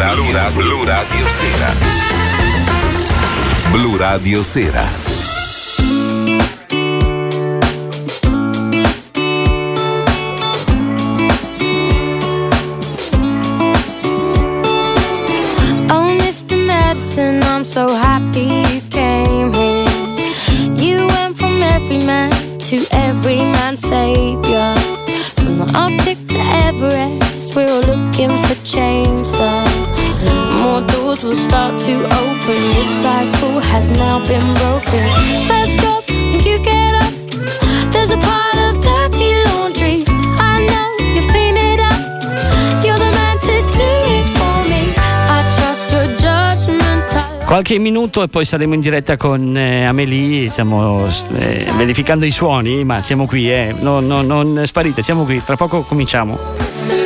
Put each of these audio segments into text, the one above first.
Blu Radio Sera. Blu Radio Sera. I'm so happy you came here. You went from every man to every man's savior. From the Arctic to Everest, we're all looking for change. So more doors will start to open. This cycle has now been broken. First job, when you get up, there's a pile of dirty laundry. I know you clean it up. You're the man to do it for me. I trust your judgment. Qualche minuto e poi saremo in diretta con Amélie. Stiamo verificando i suoni, ma siamo qui, non sparite, siamo qui, tra poco cominciamo.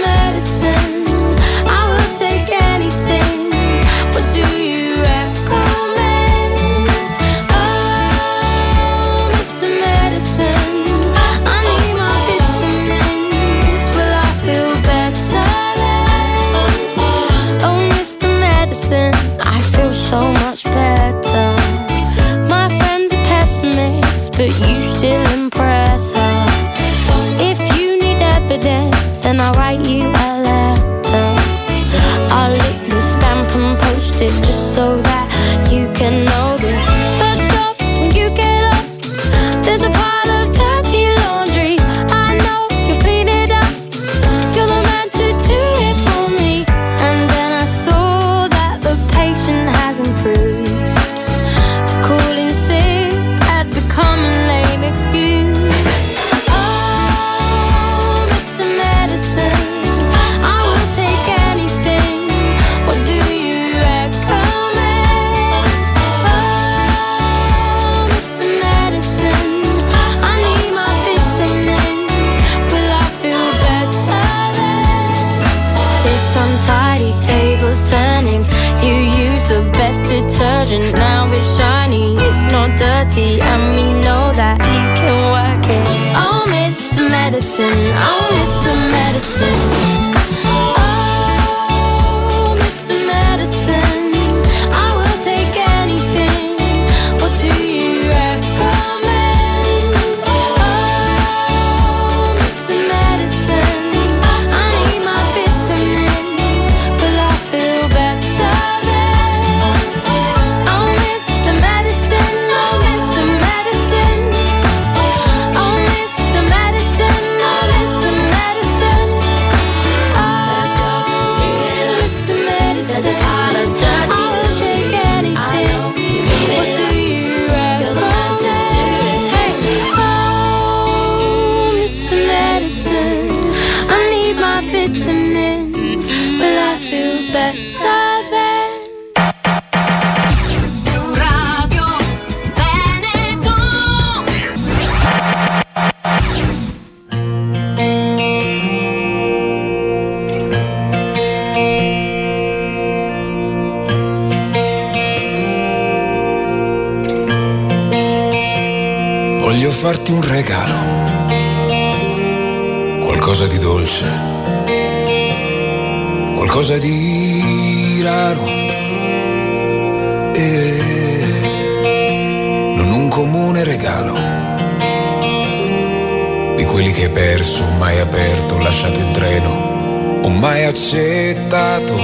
So much better. My friend's a pessimist, but you still impress her. If you need evidence, then I'll write you a letter. I'll lick the stamp and post it just so that you can know this. First up, when you get up, there's a pile of dirty laundry. I know you clean it up. You're the man to do it for me. And then I saw that the patient has improved. To calling sick has become a lame excuse. Oh, Mr. Medicine, I will take anything. What do you recommend? Oh, Mr. Medicine, I need my vitamins. Will I feel better then? This untidy table's turning. You use the best detergent, now it's shiny. It's not dirty, and we know that you can work it. Oh, Mr. Medicine, oh, Mr. Medicine. Oh, Mr. Medicine, I will take anything. What do you recommend? Oh, Mr. Medicine, I need my vitamins. Will I feel better? Vitamins, will I feel better then? Radio Veneto. Voglio farti un regalo, qualcosa di dolce, qualcosa di raro, non un comune regalo, di quelli che hai perso, mai aperto, lasciato in treno, o mai accettato,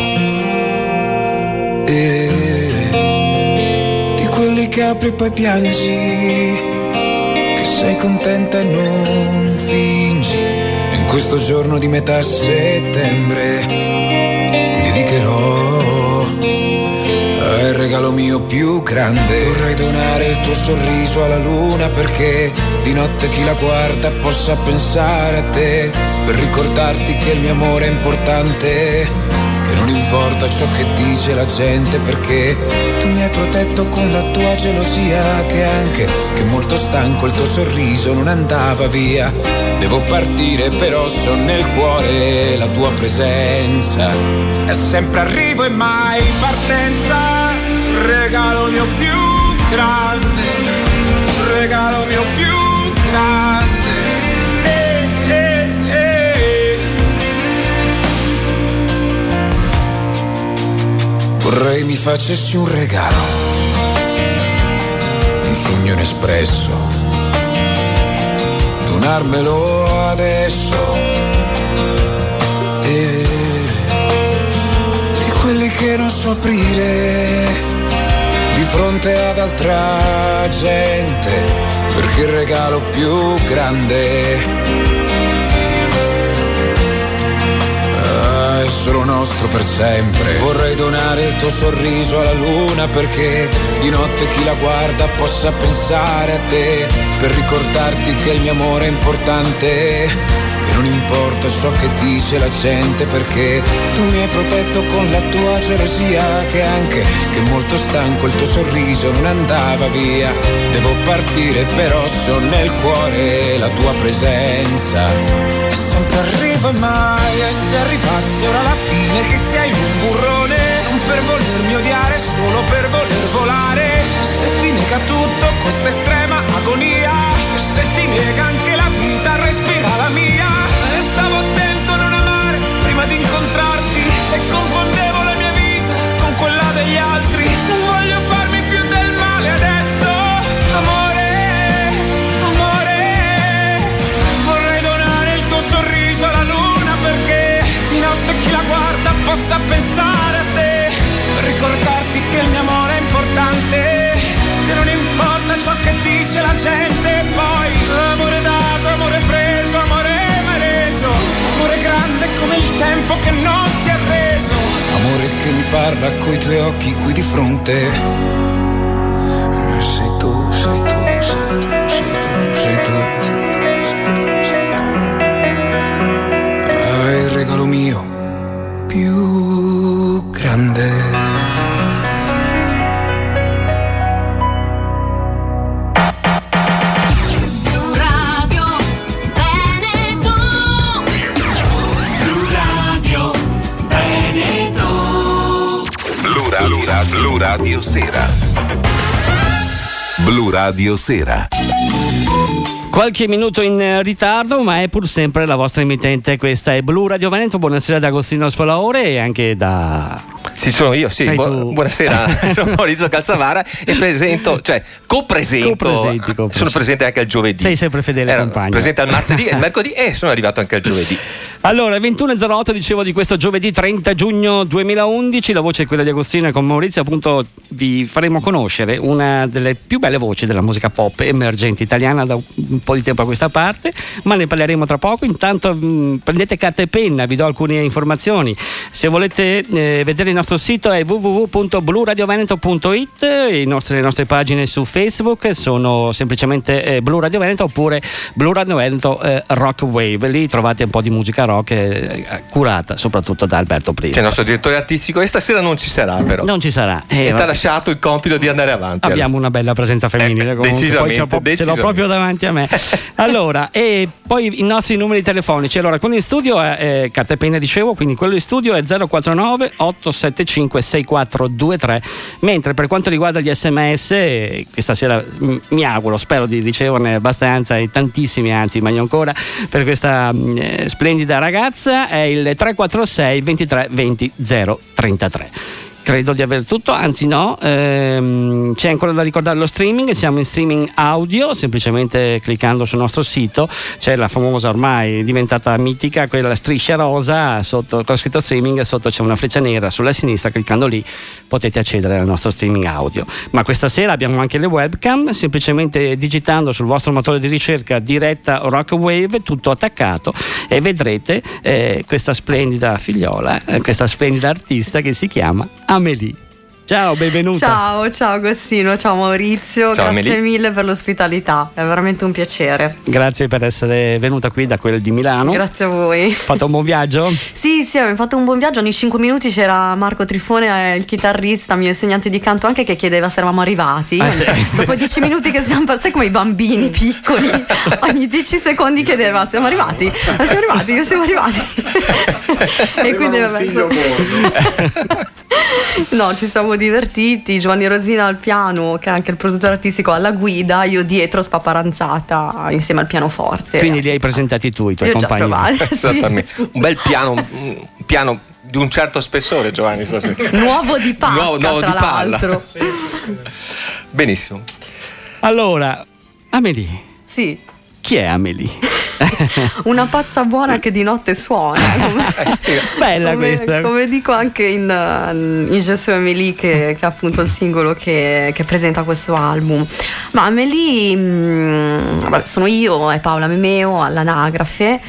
di quelli che apri e poi piangi, che sei contenta e non fingi. E in questo giorno di metà settembre ti dedicherò al regalo mio più grande. Vorrei donare il tuo sorriso alla luna, perché di notte chi la guarda possa pensare a te, per ricordarti che il mio amore è importante, che non importa ciò che dice la gente, perché tu mi hai protetto con la tua gelosia, che anche che molto stanco il tuo sorriso non andava via. Devo partire però so nel cuore la tua presenza, è sempre arrivo e mai partenza. Regalo mio più grande, regalo mio più grande. facessi un regalo, un sogno inespresso, donarmelo adesso, e di quelli che non so aprire di fronte ad altra gente, perché il regalo più grande è solo nostro per sempre. Vorrei donare il tuo sorriso alla luna, perché di notte chi la guarda possa pensare a te, per ricordarti che il mio amore è importante, che non importa ciò che dice la gente, perché tu mi hai protetto con la tua gelosia, che anche che molto stanco il tuo sorriso non andava via. Devo partire però se ho nel cuore la tua presenza, e sempre arriva mai, e se arrivasse ora la fine, che sei un burrone, non per volermi odiare, solo per voler volare. Se ti nega tutto questa estrema agonia, se ti nega anche la vita, respira la mia. E stavo attento a non amare prima di incontrarti, e confondevo la mia vita con quella degli altri. Non voglio farmi più del male adesso, amore, amore. Vorrei donare il tuo sorriso alla luna, perché di notte chi la guarda possa pensare a te, per ricordarti che il mio amore è importante, che non importa ciò che dice la gente. Poi amore dato, amore preso, amore mai reso, amore grande come il tempo che non si è arreso, amore che mi parla coi tuoi occhi qui di fronte. Sei tu, sei tu, sei tu, sei tu, sei tu, sei tu, sei tu. Ah, il regalo mio più grande. Blu Radio Sera. Blu Radio Sera. Qualche minuto in ritardo, ma è pur sempre la vostra emittente. Questa è Blu Radio Veneto. Buonasera da Agostino Spolaore e anche da... Sì, sono io, sì. Buonasera, sono Maurizio Calzavara e presento, cioè co-presento. Sono presente anche al giovedì. Sei sempre fedele compagno. Presente al martedì e il mercoledì, e sono arrivato anche al giovedì. Allora, 21.08, dicevo, di questo giovedì 30 giugno 2011, la voce è quella di Agostino, e con Maurizio appunto vi faremo conoscere una delle più belle voci della musica pop emergente italiana da un po' di tempo a questa parte, ma ne parleremo tra poco. Intanto prendete carta e penna, vi do alcune informazioni. Se volete vedere il nostro sito è www.bluradioveneto.it, le nostre pagine su Facebook sono semplicemente Blu Radio Veneto oppure Blu Radio Veneto Rock Wave, lì trovate un po' di musica rock curata soprattutto da Alberto Prima, che è il nostro direttore artistico, e stasera non ci sarà, però non ci sarà, e ti ha lasciato il compito di andare avanti. Abbiamo una bella presenza femminile, decisamente, poi ce l'ho proprio davanti a me. Allora, e poi i nostri numeri telefonici. Allora, quello in studio è carta e penna, dicevo, quindi quello in studio è 049 875 6423, mentre per quanto riguarda gli SMS, questa sera mi auguro, spero di riceverne abbastanza, e tantissimi, anzi meglio ancora, per questa splendida ragazza, è il 346 23 20 033. Credo di aver tutto, anzi no, c'è ancora da ricordare lo streaming. Siamo in streaming audio, semplicemente cliccando sul nostro sito c'è la famosa, ormai diventata mitica, quella striscia rosa sotto con scritto streaming, sotto c'è una freccia nera sulla sinistra, cliccando lì potete accedere al nostro streaming audio. Ma questa sera abbiamo anche le webcam, semplicemente digitando sul vostro motore di ricerca diretta Rock Wave, tutto attaccato, e vedrete questa splendida figliola, questa splendida artista che si chiama Amélie. Ciao, benvenuta. Ciao Agostino, ciao Maurizio, ciao, grazie Amélie. mille per l'ospitalità, è veramente un piacere. Grazie per essere venuta qui da quel di Milano. Grazie a voi. Hai fatto un buon viaggio? Sì, abbiamo fatto un buon viaggio. Ogni 5 minuti c'era Marco Trifone, il chitarrista, mio insegnante di canto anche, che chiedeva se eravamo arrivati. Dopo 10 minuti che siamo passati, come i bambini piccoli, ogni 10 secondi chiedeva: siamo arrivati? Io siamo arrivati. E quindi no, ci siamo divertiti. Giovanni Rosina al piano, che è anche il produttore artistico, alla guida, io dietro spaparanzata insieme al pianoforte. Quindi li hai presentati tu, i tuoi io compagni. Già provate, esattamente. sì. Un bel piano di un certo spessore, Giovanni, stasera. Nuovo di pacca, nuovo tra di palla. l'altro. Sì. Benissimo. Allora, Amélie. Sì. Chi è Amélie? Una pazza buona che di notte suona. Sì, bella questa. Come dico anche in Je suis Amélie, che è appunto il singolo che presenta questo album. Ma Amélie, sono io e Paola Memeo all'anagrafe.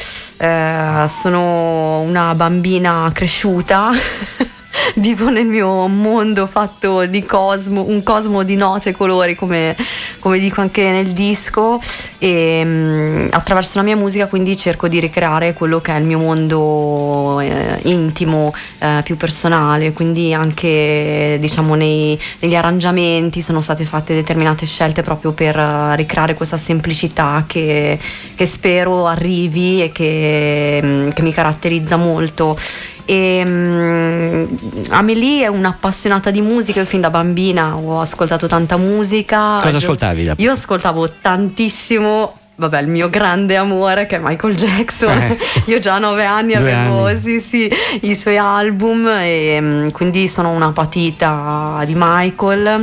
Sono una bambina cresciuta. Vivo nel mio mondo fatto di un cosmo di note e colori, come dico anche nel disco, e attraverso la mia musica quindi cerco di ricreare quello che è il mio mondo intimo, più personale, quindi anche diciamo negli arrangiamenti sono state fatte determinate scelte proprio per ricreare questa semplicità che spero arrivi e che mi caratterizza molto. E Amélie è un'appassionata di musica. Io fin da bambina ho ascoltato tanta musica. Cosa ascoltavi? Io ascoltavo tantissimo, il mio grande amore che è Michael Jackson. Io già a 9 anni avevo sì, i suoi album, e quindi sono una patita di Michael.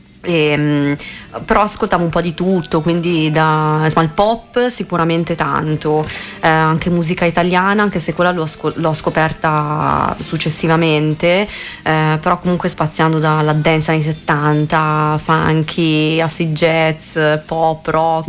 Però ascoltavo un po' di tutto, quindi il pop sicuramente tanto, anche musica italiana, anche se quella l'ho scoperta successivamente, però comunque spaziando dalla dance anni 70, funky, acid jazz, pop, rock,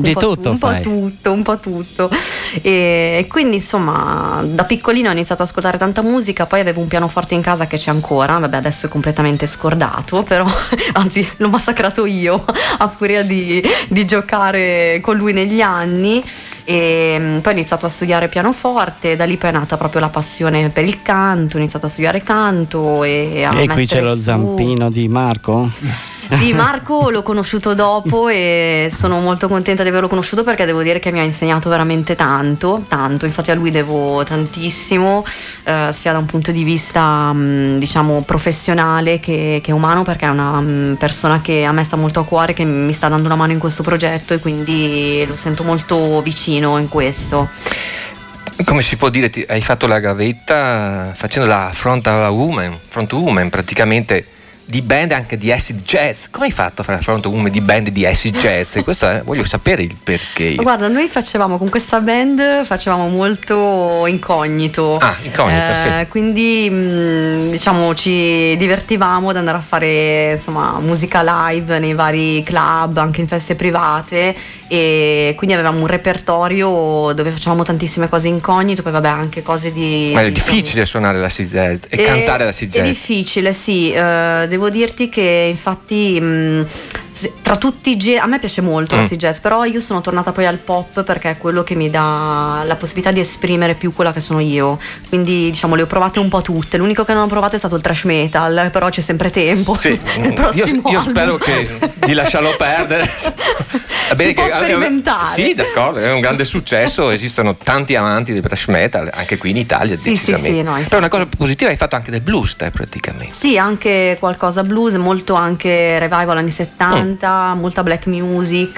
un po' tutto. E quindi insomma da piccolina ho iniziato ad ascoltare tanta musica. Poi avevo un pianoforte in casa che c'è ancora, adesso è completamente scordato, però anzi l'ho massacrato io a furia di giocare con lui negli anni. E poi ho iniziato a studiare pianoforte, da lì poi è nata proprio la passione per il canto, ho iniziato a studiare canto e qui c'è lo zampino di Marco? Sì, Marco l'ho conosciuto dopo e sono molto contenta di averlo conosciuto, perché devo dire che mi ha insegnato veramente tanto, infatti a lui devo tantissimo, sia da un punto di vista diciamo professionale che umano, perché è una persona che a me sta molto a cuore, che mi sta dando una mano in questo progetto, e quindi lo sento molto vicino in questo. Come si può dire, hai fatto la gavetta facendo la front woman praticamente, di band anche di acid jazz. Come hai fatto a fare front woman di band di acid jazz? Questo voglio sapere il perché. Guarda, noi con questa band facevamo molto incognito. Sì. Quindi diciamo ci divertivamo ad andare a fare insomma musica live nei vari club, anche in feste private, e quindi avevamo un repertorio dove facevamo tantissime cose incognito. Poi anche cose di... Ma è difficile suonare l'acid jazz e cantare l'acid jazz. È difficile, sì. Devo dirti che infatti tra tutti a me piace molto l'acid jazz, però io sono tornata poi al pop, perché è quello che mi dà la possibilità di esprimere più quella che sono io. Quindi diciamo le ho provate un po' tutte. L'unico che non ho provato è stato il thrash metal, però c'è sempre tempo. Sì. Io spero di lasciarlo perdere. Si può sperimentare. Sì, d'accordo, è un grande successo, esistono tanti amanti del thrash metal anche qui in Italia, decisamente. Sì, no, però una cosa positiva, hai fatto anche del blues praticamente. Sì, anche qualcosa blues, molto anche revival anni 70, molta black music,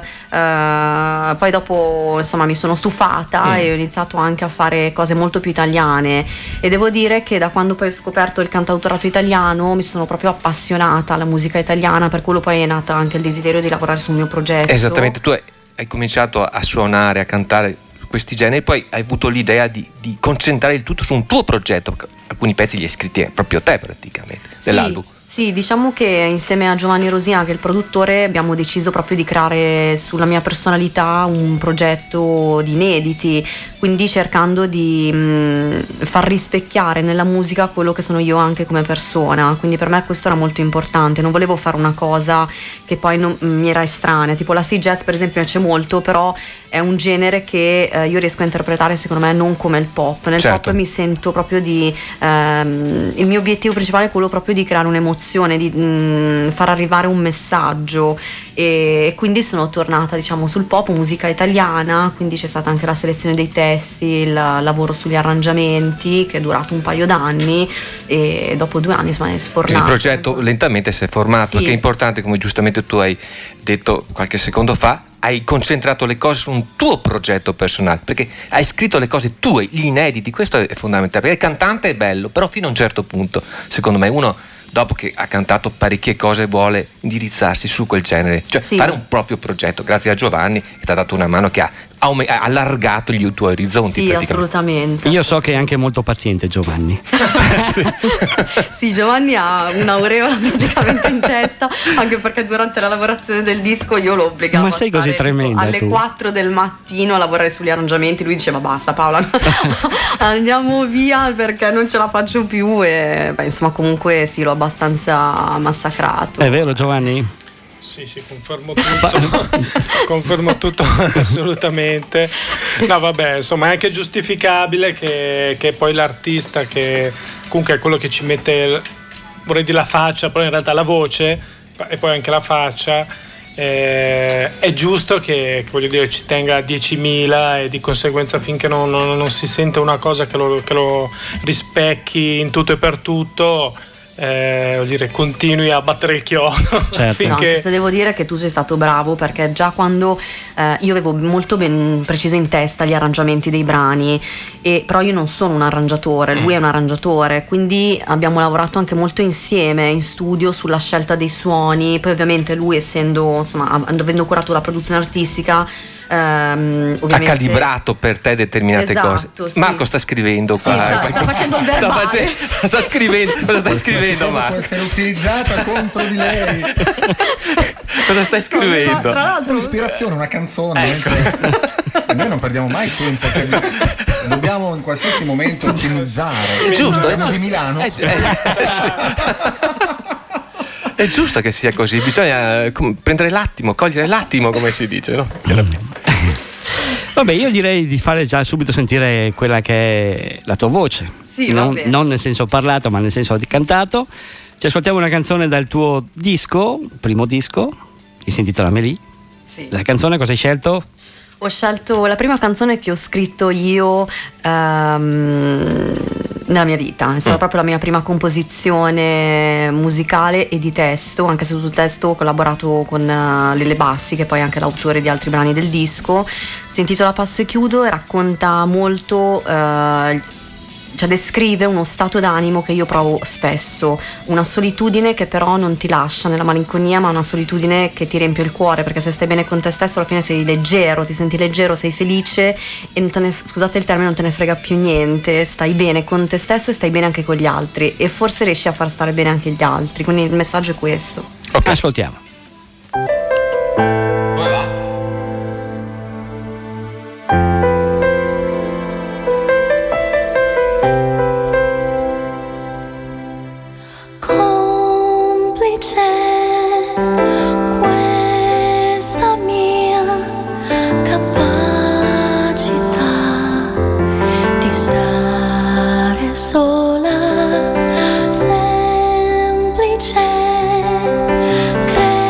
poi dopo insomma mi sono stufata e ho iniziato anche a fare cose molto più italiane, e devo dire che da quando poi ho scoperto il cantautorato italiano mi sono proprio appassionata alla musica italiana, per quello poi è nata anche il desiderio di lavorare sul mio progetto. Esattamente, tu hai cominciato a suonare, a cantare questi generi, poi hai avuto l'idea di concentrare il tutto su un tuo progetto. Alcuni pezzi li hai scritti proprio te praticamente, dell'album. Sì, diciamo che insieme a Giovanni Rosina, che è il produttore, abbiamo deciso proprio di creare sulla mia personalità un progetto di inediti, quindi cercando di far rispecchiare nella musica quello che sono io anche come persona. Quindi per me questo era molto importante, non volevo fare una cosa che poi non mi era estranea, tipo la l'acid jazz per esempio mi piace molto, però è un genere che io riesco a interpretare secondo me non come il pop. Nel pop mi sento proprio il mio obiettivo principale è quello proprio di creare un'emozione, di far arrivare un messaggio, e quindi sono tornata diciamo sul pop, musica italiana, quindi c'è stata anche la selezione dei testi, il lavoro sugli arrangiamenti che è durato un paio d'anni, e dopo 2 anni insomma è sfornato. Il progetto lentamente si è formato, che è importante, come giustamente tu hai detto qualche secondo fa. hai concentrato le cose su un tuo progetto personale, perché hai scritto le cose tue, gli inediti. Questo è fondamentale, perché il cantante è bello, però fino a un certo punto, secondo me, uno dopo che ha cantato parecchie cose vuole indirizzarsi su quel genere, cioè fare un proprio progetto. Grazie a Giovanni che ti ha dato una mano, che ha allargato gli tuoi orizzonti. Sì, assolutamente. Io so che è anche molto paziente Giovanni. Sì, Giovanni ha un'aureola praticamente in testa, anche perché durante la lavorazione del disco io l'ho obbligato Ma sei così tremenda alle tu? 4 del mattino a lavorare sugli arrangiamenti. Lui diceva basta Paola, andiamo via perché non ce la faccio più. E insomma, comunque sì, l'ho abbastanza massacrato. È vero Giovanni? Sì, confermo tutto assolutamente. No, vabbè, insomma, è anche giustificabile che poi l'artista, che comunque è quello che ci mette, vorrei dire la faccia, però in realtà la voce e poi anche la faccia, è giusto che voglio dire, ci tenga a 10.000 e di conseguenza finché non si sente una cosa che lo rispecchi in tutto e per tutto, vuol dire, continui a battere il chiodo. Certo. Finché... No, se devo dire che tu sei stato bravo, perché già quando io avevo molto ben preciso in testa gli arrangiamenti dei brani, però io non sono un arrangiatore, lui è un arrangiatore, quindi abbiamo lavorato anche molto insieme in studio sulla scelta dei suoni. Poi ovviamente lui, essendo, insomma, avendo curato la produzione artistica, ha calibrato per te determinate cose. Sì. Marco sta scrivendo qua. Sta facendo il verbale. Sta scrivendo. Cosa stai scrivendo, Marco? Può essere utilizzata contro di lei. Cosa stai scrivendo? Tra l'altro, Un'ispirazione, una canzone. E noi non perdiamo mai tempo, cioè, dobbiamo in qualsiasi momento ottimizzare. È giusto, Siamo di Milano. È giusto che sia così, bisogna prendere l'attimo, cogliere l'attimo, come si dice, no? Vabbè, io direi di fare già subito sentire quella che è la tua voce. Sì, non nel senso parlato, ma nel senso di cantato. Ci ascoltiamo una canzone dal tuo disco, primo disco, che si intitola Amélie. Sì. La canzone cosa hai scelto? Ho scelto la prima canzone che ho scritto io nella mia vita. È stata proprio la mia prima composizione musicale e di testo, anche se sul testo ho collaborato con Lele Bassi, che poi è anche l'autore di altri brani del disco. Si intitola Passo e chiudo e racconta molto, cioè descrive uno stato d'animo che io provo spesso, una solitudine che però non ti lascia nella malinconia, ma una solitudine che ti riempie il cuore, perché se stai bene con te stesso alla fine sei leggero, ti senti leggero, sei felice e non te ne, scusate il termine, non te ne frega più niente, stai bene con te stesso e stai bene anche con gli altri, e forse riesci a far stare bene anche gli altri, quindi il messaggio è questo. Ok, ascoltiamo. Questa mia capacità di stare sola, semplice,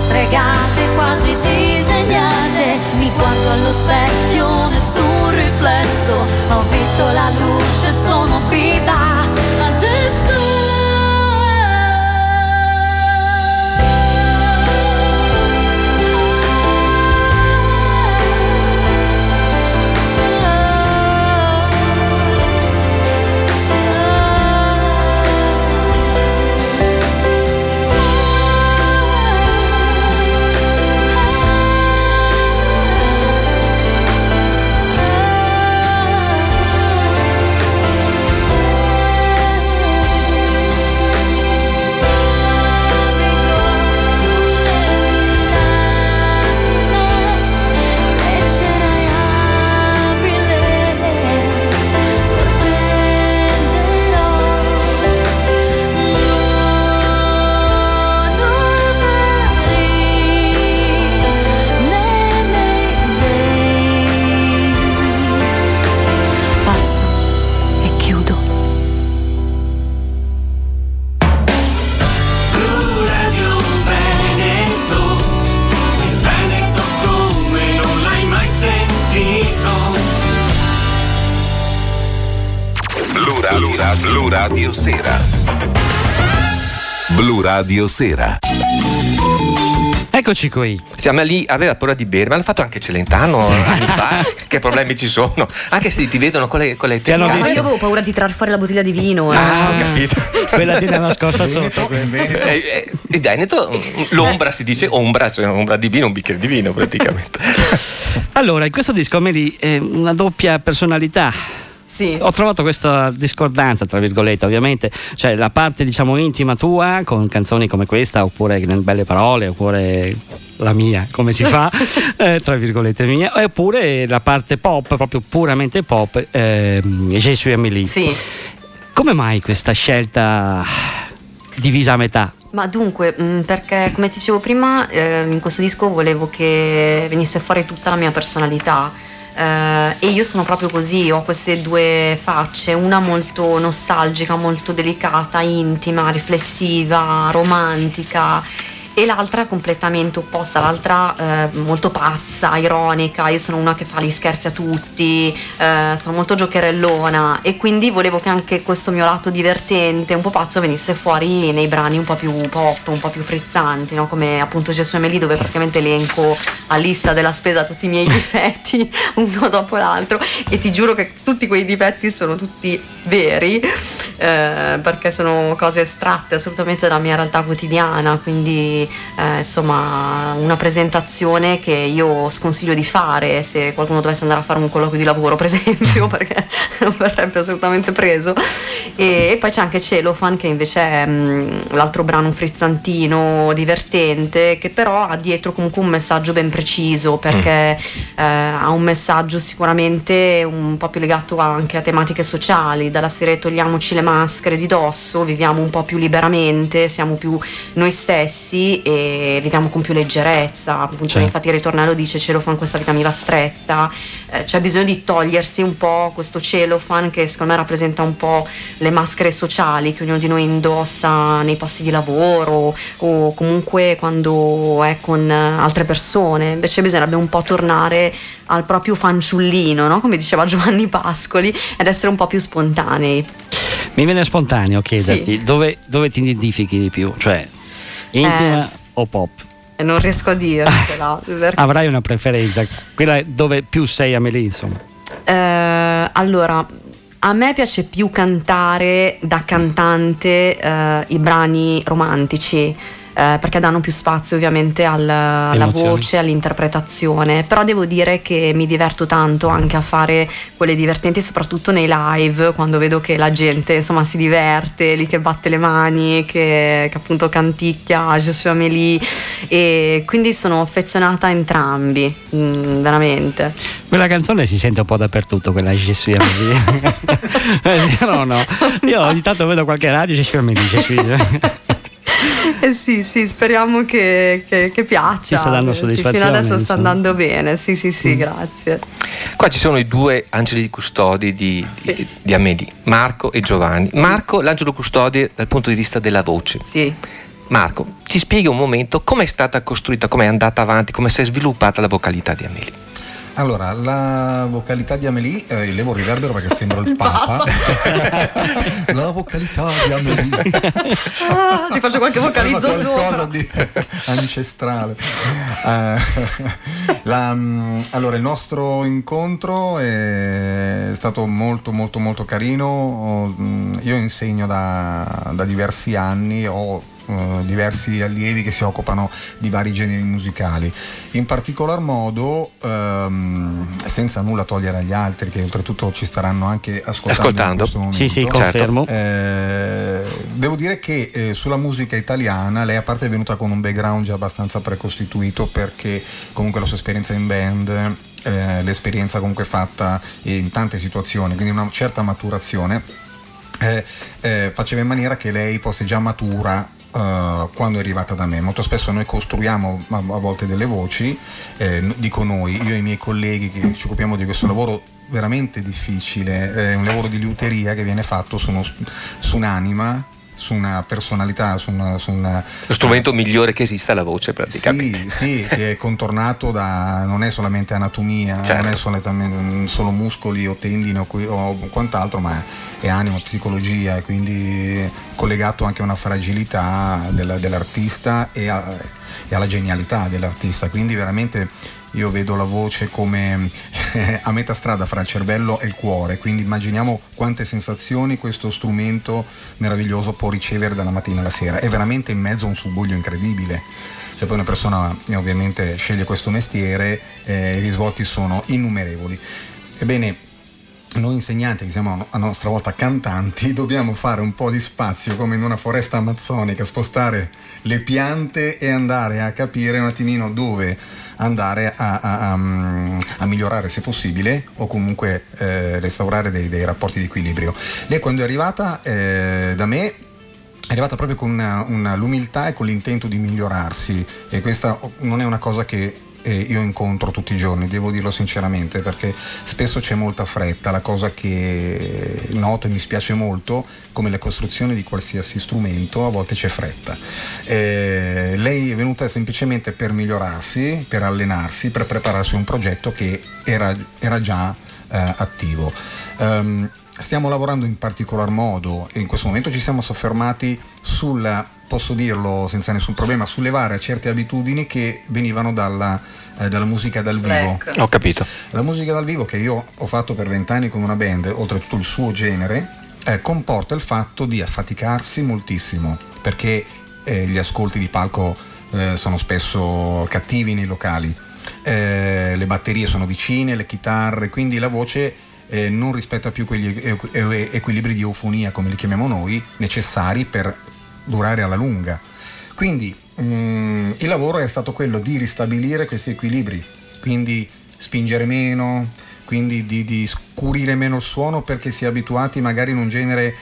stregate quasi disegnate. Mi guardo allo specchio, nessun riflesso, ho visto la luce, sono viva adesso. Blu Radio Sera. Blu Radio Sera. Eccoci qui. Siamo lì, aveva paura di bere, ma l'ha fatto anche Celentano anni fa. Che problemi ci sono? Anche se ti vedono con le Ma io avevo paura di tirar fuori la bottiglia di vino. Ho capito. Quella tiene nascosta sotto. In Veneto l'ombra si dice ombra, cioè un'ombra di vino, un bicchiere di vino praticamente. Allora, in questo disco Amélie è una doppia personalità. Sì. Ho trovato questa discordanza, tra virgolette, ovviamente, cioè la parte diciamo intima tua con canzoni come questa, oppure belle parole, oppure la mia, come si fa, tra virgolette mia, oppure la parte pop, proprio puramente pop, Je suis Amélie. Sì. Come mai questa scelta divisa a metà? Ma dunque, perché come ti dicevo prima, in questo disco volevo che venisse fuori tutta la mia personalità. E io sono proprio così, ho queste due facce, una molto nostalgica, molto delicata, intima, riflessiva, romantica, e l'altra completamente opposta, l'altra molto pazza, ironica. Io sono una che fa gli scherzi a tutti, sono molto giocherellona, e quindi volevo che anche questo mio lato divertente, un po' pazzo, venisse fuori nei brani un po' più pop, un po' più frizzanti, no? Come appunto Je suis Amélie, dove praticamente elenco a lista della spesa tutti i miei difetti uno dopo l'altro, e ti giuro che tutti quei difetti sono tutti veri, perché sono cose estratte assolutamente dalla mia realtà quotidiana, quindi insomma una presentazione che io sconsiglio di fare se qualcuno dovesse andare a fare un colloquio di lavoro, per esempio, perché non verrebbe assolutamente preso. E poi c'è anche Cellophane, che invece è l'altro brano frizzantino, divertente, che però ha dietro comunque un messaggio ben preciso, perché ha un messaggio sicuramente un po' più legato anche a tematiche sociali. Dalla serie togliamoci le maschere di dosso, viviamo un po' più liberamente, siamo più noi stessi e viviamo con più leggerezza, appunto. Certo. Infatti il ritornello dice Cellophane questa vita mi va stretta, c'è bisogno di togliersi un po' questo Cellophane che secondo me rappresenta un po' le maschere sociali che ognuno di noi indossa nei posti di lavoro o comunque quando è con altre persone. Invece bisognerebbe un po' tornare al proprio fanciullino, no? Come diceva Giovanni Pascoli, ed essere un po' più spontanei. Mi viene spontaneo chiederti, sì, dove ti identifichi di più, cioè intima o pop? Non riesco a dirtela. Avrai una preferenza, quella dove più sei Amélie, insomma? Allora, a me piace più cantare da cantante i brani romantici, perché danno più spazio ovviamente alla voce, all'interpretazione. Però devo dire che mi diverto tanto anche a fare quelle divertenti, soprattutto nei live, quando vedo che la gente insomma si diverte lì, che batte le mani, che appunto canticchia Je suis Amélie, e quindi sono affezionata a entrambi, veramente. Quella canzone si sente un po' dappertutto, quella Je suis Amélie. No, io ogni tanto vedo qualche radio Je suis Amélie, Je suis sì, speriamo che piaccia. Ci sta dando soddisfazione. Fino adesso sta andando bene, sì, grazie. Qua ci sono i due angeli custodi di Amélie, Marco e Giovanni. Sì. Marco, l'angelo custode dal punto di vista della voce. Sì. Marco, ci spieghi un momento come è stata costruita, come è andata avanti, come si è sviluppata la vocalità di Amélie? Allora, la vocalità di Amélie, levo il riverbero perché sembro il Papa. La vocalità di Amélie. Ti faccio qualche vocalizzo sopra. Di ancestrale. Allora, il nostro incontro è stato molto molto molto carino. Io insegno da diversi anni, ho diversi allievi che si occupano di vari generi musicali, in particolar modo senza nulla togliere agli altri che oltretutto ci staranno anche ascoltando. Sì, confermo. Devo dire che sulla musica italiana lei, a parte è venuta con un background già abbastanza precostituito, perché comunque la sua esperienza in band, l'esperienza comunque fatta in tante situazioni, quindi una certa maturazione faceva in maniera che lei fosse già matura quando è arrivata da me. Molto spesso noi costruiamo a volte delle voci, dico noi, io e i miei colleghi che ci occupiamo di questo lavoro veramente difficile, è un lavoro di liuteria che viene fatto su un'anima, su una personalità, su una lo strumento migliore che esista, la voce, praticamente. Sì, che è contornato da, non è solamente anatomia, certo, non è solo muscoli o tendini o quant'altro, ma è anima, psicologia, e quindi collegato anche a una fragilità dell'artista e alla genialità dell'artista. Quindi veramente io vedo la voce come a metà strada fra il cervello e il cuore, quindi immaginiamo quante sensazioni questo strumento meraviglioso può ricevere dalla mattina alla sera. È veramente in mezzo a un subbuglio incredibile. Se poi una persona ovviamente sceglie questo mestiere, i risvolti sono innumerevoli. Ebbene, noi insegnanti, che siamo a nostra volta cantanti, dobbiamo fare un po' di spazio come in una foresta amazzonica, spostare le piante e andare a capire un attimino dove andare a migliorare, se possibile, o comunque restaurare dei rapporti di equilibrio. Lei, quando è arrivata da me, è arrivata proprio con l'umiltà e con l'intento di migliorarsi, e questa non è una cosa che io incontro tutti i giorni, devo dirlo sinceramente, perché spesso c'è molta fretta. La cosa che noto e mi spiace molto, come le costruzioni di qualsiasi strumento, a volte c'è fretta. Lei è venuta semplicemente per migliorarsi, per allenarsi, per prepararsi a un progetto che era già attivo. Stiamo lavorando in particolar modo, e in questo momento ci siamo soffermati posso dirlo senza nessun problema, sollevare certe abitudini che venivano dalla musica dal vivo. Ho capito. La musica dal vivo, che io ho fatto per 20 anni con una band, oltretutto il suo genere, comporta il fatto di affaticarsi moltissimo, perché gli ascolti di palco sono spesso cattivi nei locali, le batterie sono vicine, le chitarre, quindi la voce non rispetta più quegli equilibri di eufonia, come li chiamiamo noi, necessari per durare alla lunga. Quindi il lavoro è stato quello di ristabilire questi equilibri, quindi spingere meno, quindi di scurire meno il suono, perché si è abituati magari in un genere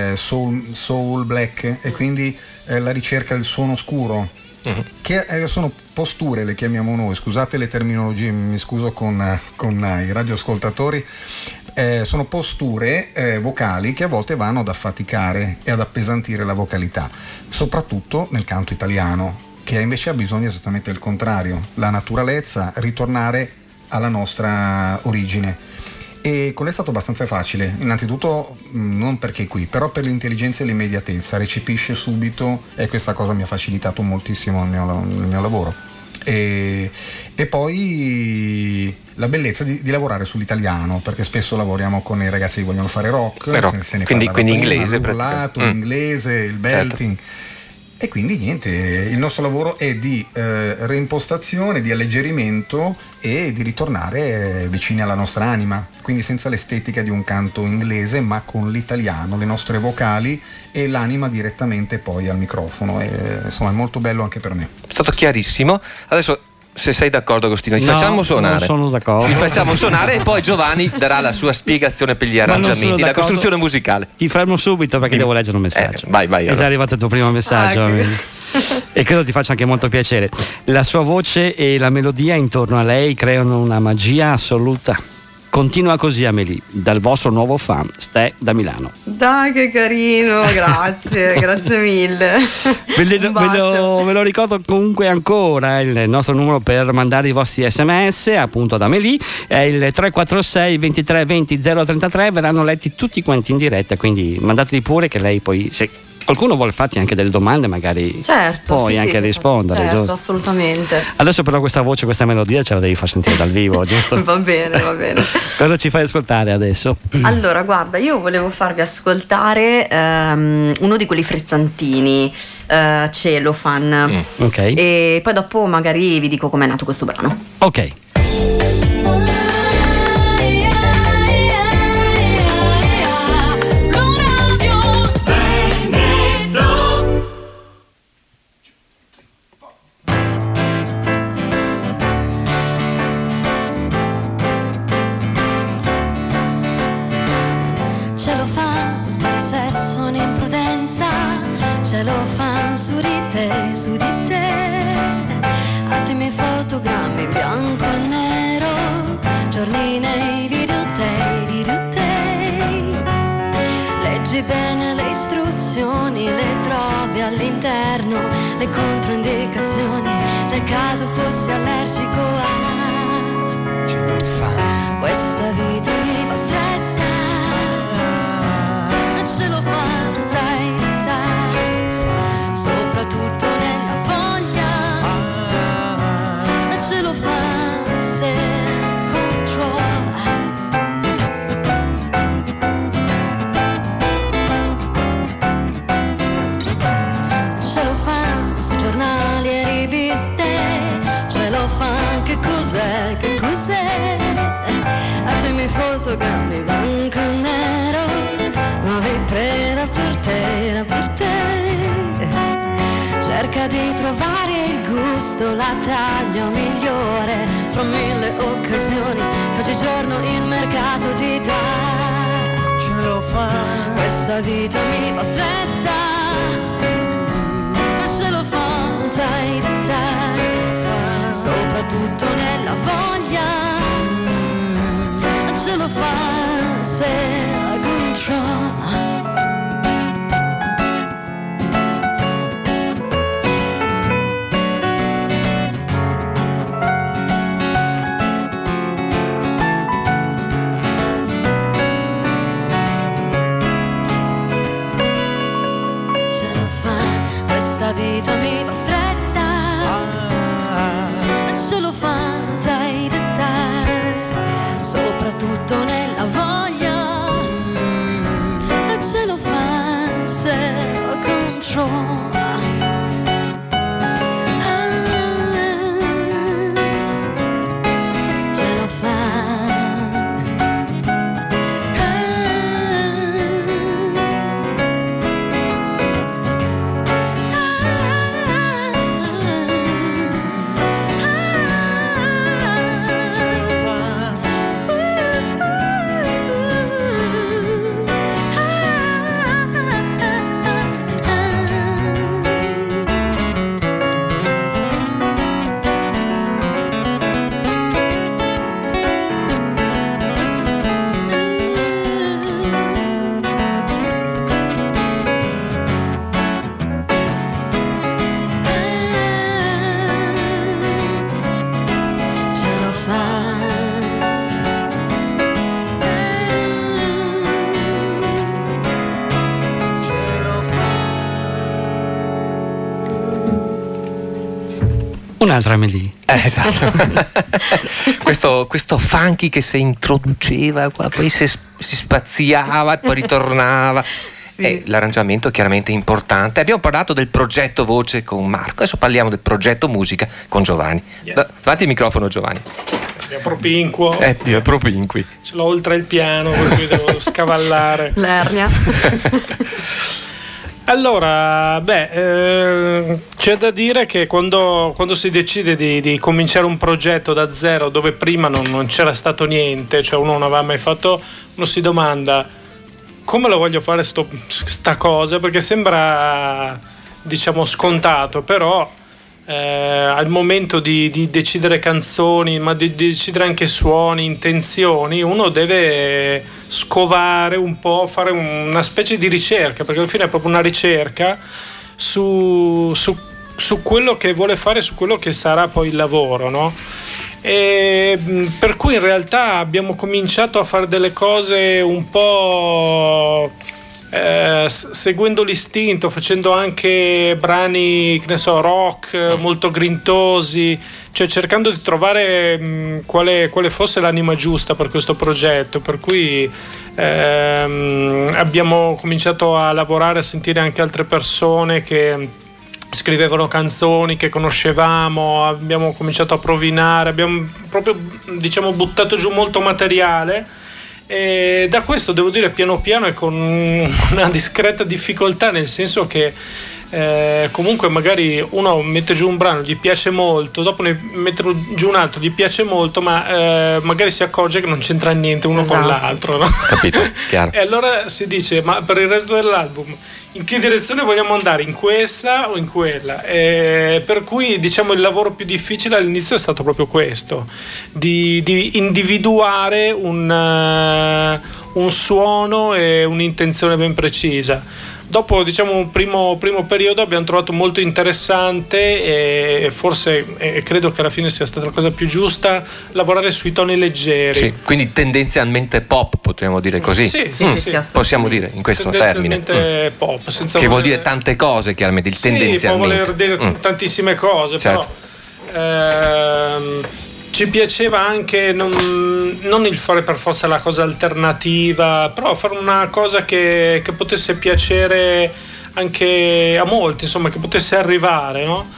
soul black, e quindi la ricerca del suono scuro, che sono posture, le chiamiamo noi, scusate le terminologie, mi scuso con i radioascoltatori. Sono posture vocali che a volte vanno ad affaticare e ad appesantire la vocalità, soprattutto nel canto italiano, che invece ha bisogno esattamente del contrario, la naturalezza, ritornare alla nostra origine. E con lei è stato abbastanza facile, innanzitutto non perché qui, però per l'intelligenza e l'immediatezza, recepisce subito, e questa cosa mi ha facilitato moltissimo il mio lavoro. E poi la bellezza di lavorare sull'italiano, perché spesso lavoriamo con i ragazzi che vogliono fare rock, se ne quindi inglese, l'inglese, il belting, certo. E quindi niente, il nostro lavoro è di reimpostazione, di alleggerimento e di ritornare vicini alla nostra anima, quindi senza l'estetica di un canto inglese, ma con l'italiano, le nostre vocali e l'anima direttamente poi al microfono. E, insomma, è molto bello anche per me. È stato chiarissimo. Adesso, se sei d'accordo, Agostino, ci facciamo suonare. Non sono d'accordo. Ci facciamo suonare e poi Giovanni darà la sua spiegazione per gli arrangiamenti, la costruzione musicale. Ti fermo subito perché devo leggere un messaggio. Vai. È allora. già arrivato il tuo primo messaggio. E credo ti faccia anche molto piacere. La sua voce e la melodia intorno a lei creano una magia assoluta. Continua così, Amélie, dal vostro nuovo fan, Ste da Milano. Dai, che carino, grazie, grazie mille. Ve lo ricordo comunque ancora, il nostro numero per mandare i vostri sms appunto ad Amélie è il 346 23 20 033, verranno letti tutti quanti in diretta, quindi mandateli pure, che lei poi, se qualcuno vuole farti anche delle domande, magari puoi anche rispondere, certo, giusto? Assolutamente. Adesso però questa voce, questa melodia ce la devi far sentire dal vivo, giusto? Va bene. Cosa ci fai ascoltare adesso? Allora, guarda, io volevo farvi ascoltare uno di quelli frizzantini, Celofan. Ok. E poi dopo magari vi dico com'è nato questo brano. Ok. Su di te, attimi i fotogrammi in bianco e nero, giorni nei videotape. Leggi bene le istruzioni, le trovi all'interno, le controindicazioni, nel caso fossi allergico a questa vita mi va stretta, ce lo fa, soprattutto nella voglia, e ce lo fa self-control. Ce lo fa su giornali e riviste, ce lo fa, che cos'è? Attimi i fotogrammi bianco e nero, nuovi preda per te. Cerca di trovare il gusto, la taglia migliore fra mille occasioni che oggigiorno il mercato ti dà. Ce lo fa. Questa vita mi va stretta, ma ce lo fa, soprattutto nella voglia, ce lo fa se la controlla. La vita mi va stretta, ce lo fa, soprattutto nella voglia, ce lo fa se lo controlla. Ce lo fa. Un'altra Amélie. Esatto. questo funky che si introduceva qua, poi si spaziava e poi ritornava. Sì. L'arrangiamento è chiaramente importante. Abbiamo parlato del progetto voce con Marco, adesso parliamo del progetto musica con Giovanni. Davanti il microfono, Giovanni. È propinquo. È propinqui. Ce l'ho oltre il piano, per cui devo scavallare. L'ernia. Allora, c'è da dire che quando si decide di cominciare un progetto da zero, dove prima non c'era stato niente, cioè uno non aveva mai fatto, uno si domanda come lo voglio fare sta cosa, perché sembra, diciamo, scontato, però al momento di decidere canzoni, ma di decidere anche suoni, intenzioni, uno deve scovare un po', fare una specie di ricerca, perché alla fine è proprio una ricerca su quello che vuole fare, su quello che sarà poi il lavoro, no? E per cui in realtà abbiamo cominciato a fare delle cose un po' seguendo l'istinto, facendo anche brani, che ne so, rock molto grintosi, cioè cercando di trovare quale fosse l'anima giusta per questo progetto, per cui abbiamo cominciato a lavorare, a sentire anche altre persone che scrivevano canzoni che conoscevamo, abbiamo cominciato a provinare, abbiamo proprio, diciamo, buttato giù molto materiale. E da questo, devo dire, piano piano e con una discreta difficoltà, nel senso che comunque magari uno mette giù un brano, gli piace molto, dopo ne mette giù un altro, gli piace molto, ma magari si accorge che non c'entra niente uno con l'altro, no? Capito, chiaro. E allora si dice: ma per il resto dell'album in che direzione vogliamo andare, in questa o in quella? Per cui, diciamo, il lavoro più difficile all'inizio è stato proprio questo, di individuare un suono e un'intenzione ben precisa. Dopo, diciamo, un primo periodo abbiamo trovato molto interessante, e forse credo che alla fine sia stata la cosa più giusta, lavorare sui toni leggeri. Sì, quindi tendenzialmente pop, potremmo dire così. Sì, possiamo dire in questo termine. Tendenzialmente pop, senza che vuol dire tante cose, chiaramente, il tendenzialmente. Può voler dire tantissime cose, certo. Però ci piaceva anche non il fare per forza la cosa alternativa, però fare una cosa che potesse piacere anche a molti, insomma, che potesse arrivare, no?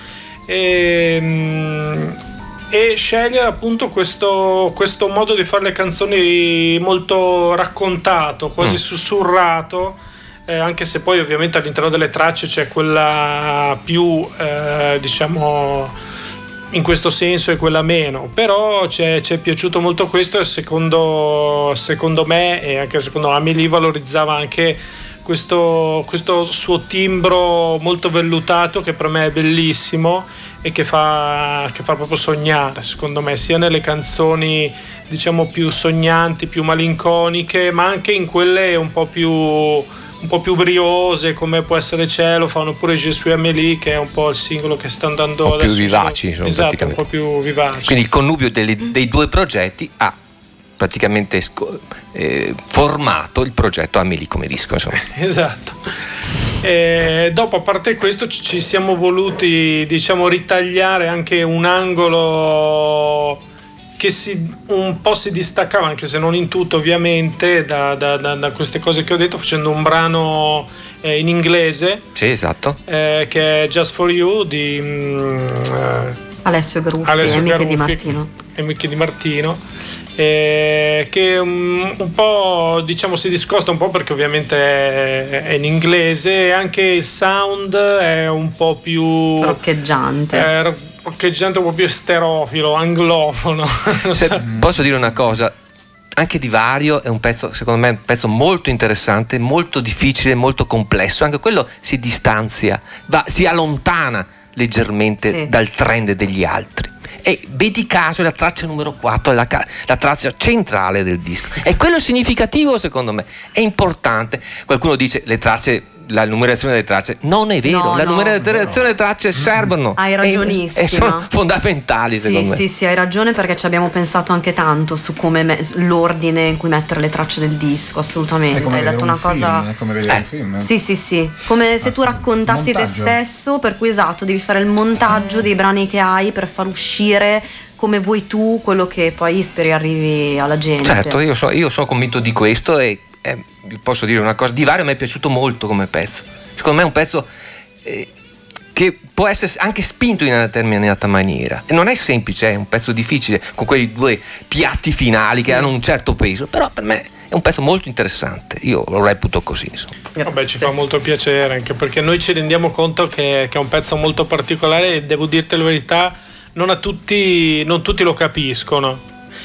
E scegliere appunto questo modo di fare le canzoni molto raccontato, quasi sussurrato, anche se poi ovviamente all'interno delle tracce c'è quella più diciamo in questo senso e quella meno, però ci è piaciuto molto questo, e secondo me e anche secondo Amélie valorizzava anche questo suo timbro molto vellutato, che per me è bellissimo e che fa proprio sognare, secondo me, sia nelle canzoni, diciamo, più sognanti, più malinconiche, ma anche in quelle un po' più briose, come può essere Cellophane, oppure Je suis Amélie, che è un po' il singolo che sta andando un po' adesso, più vivaci, insomma, esatto, un po' più vivaci. Quindi il connubio dei due progetti ha praticamente formato il progetto Amélie come disco, insomma. Esatto. E dopo, a parte questo, ci siamo voluti, diciamo, ritagliare anche un angolo che un po' si distaccava, anche se non in tutto ovviamente, da queste cose che ho detto, facendo un brano in inglese. Sì, esatto. Che è Just For You di Alessio Garuffi e Miche Di Martino. Che un po', diciamo, si discosta un po', perché ovviamente è in inglese, e anche il sound è un po' più roccheggiante, un po' più esterofilo, anglofono. Posso dire una cosa? Anche Divario è un pezzo, secondo me, un pezzo molto interessante, molto difficile, molto complesso. Anche quello si distanzia, si allontana leggermente dal trend degli altri. E vedi caso, la traccia numero 4 è la traccia centrale del disco, e quello è significativo, secondo me, è importante. Qualcuno dice la numerazione delle tracce, non è vero, la numerazione delle tracce servono, hai ragionissimo, e sono fondamentali, secondo me. Sì, hai ragione, perché ci abbiamo pensato anche tanto su come l'ordine in cui mettere le tracce del disco, assolutamente. Hai detto una cosa, è come vedere un film. Sì, come se tu raccontassi te stesso, per cui esatto, devi fare il montaggio dei brani che hai per far uscire come vuoi tu quello che poi speri arrivi alla gente. Certo, io sono convinto di questo, e posso dire una cosa: Divario mi è piaciuto molto come pezzo. Secondo me è un pezzo che può essere anche spinto in una determinata maniera, e non è semplice, è un pezzo difficile, con quei due piatti finali che hanno un certo peso, però per me è un pezzo molto interessante, io lo reputo così, insomma. Vabbè, ci fa molto piacere, anche perché noi ci rendiamo conto che è un pezzo molto particolare, e devo dirti la verità, non tutti lo capiscono.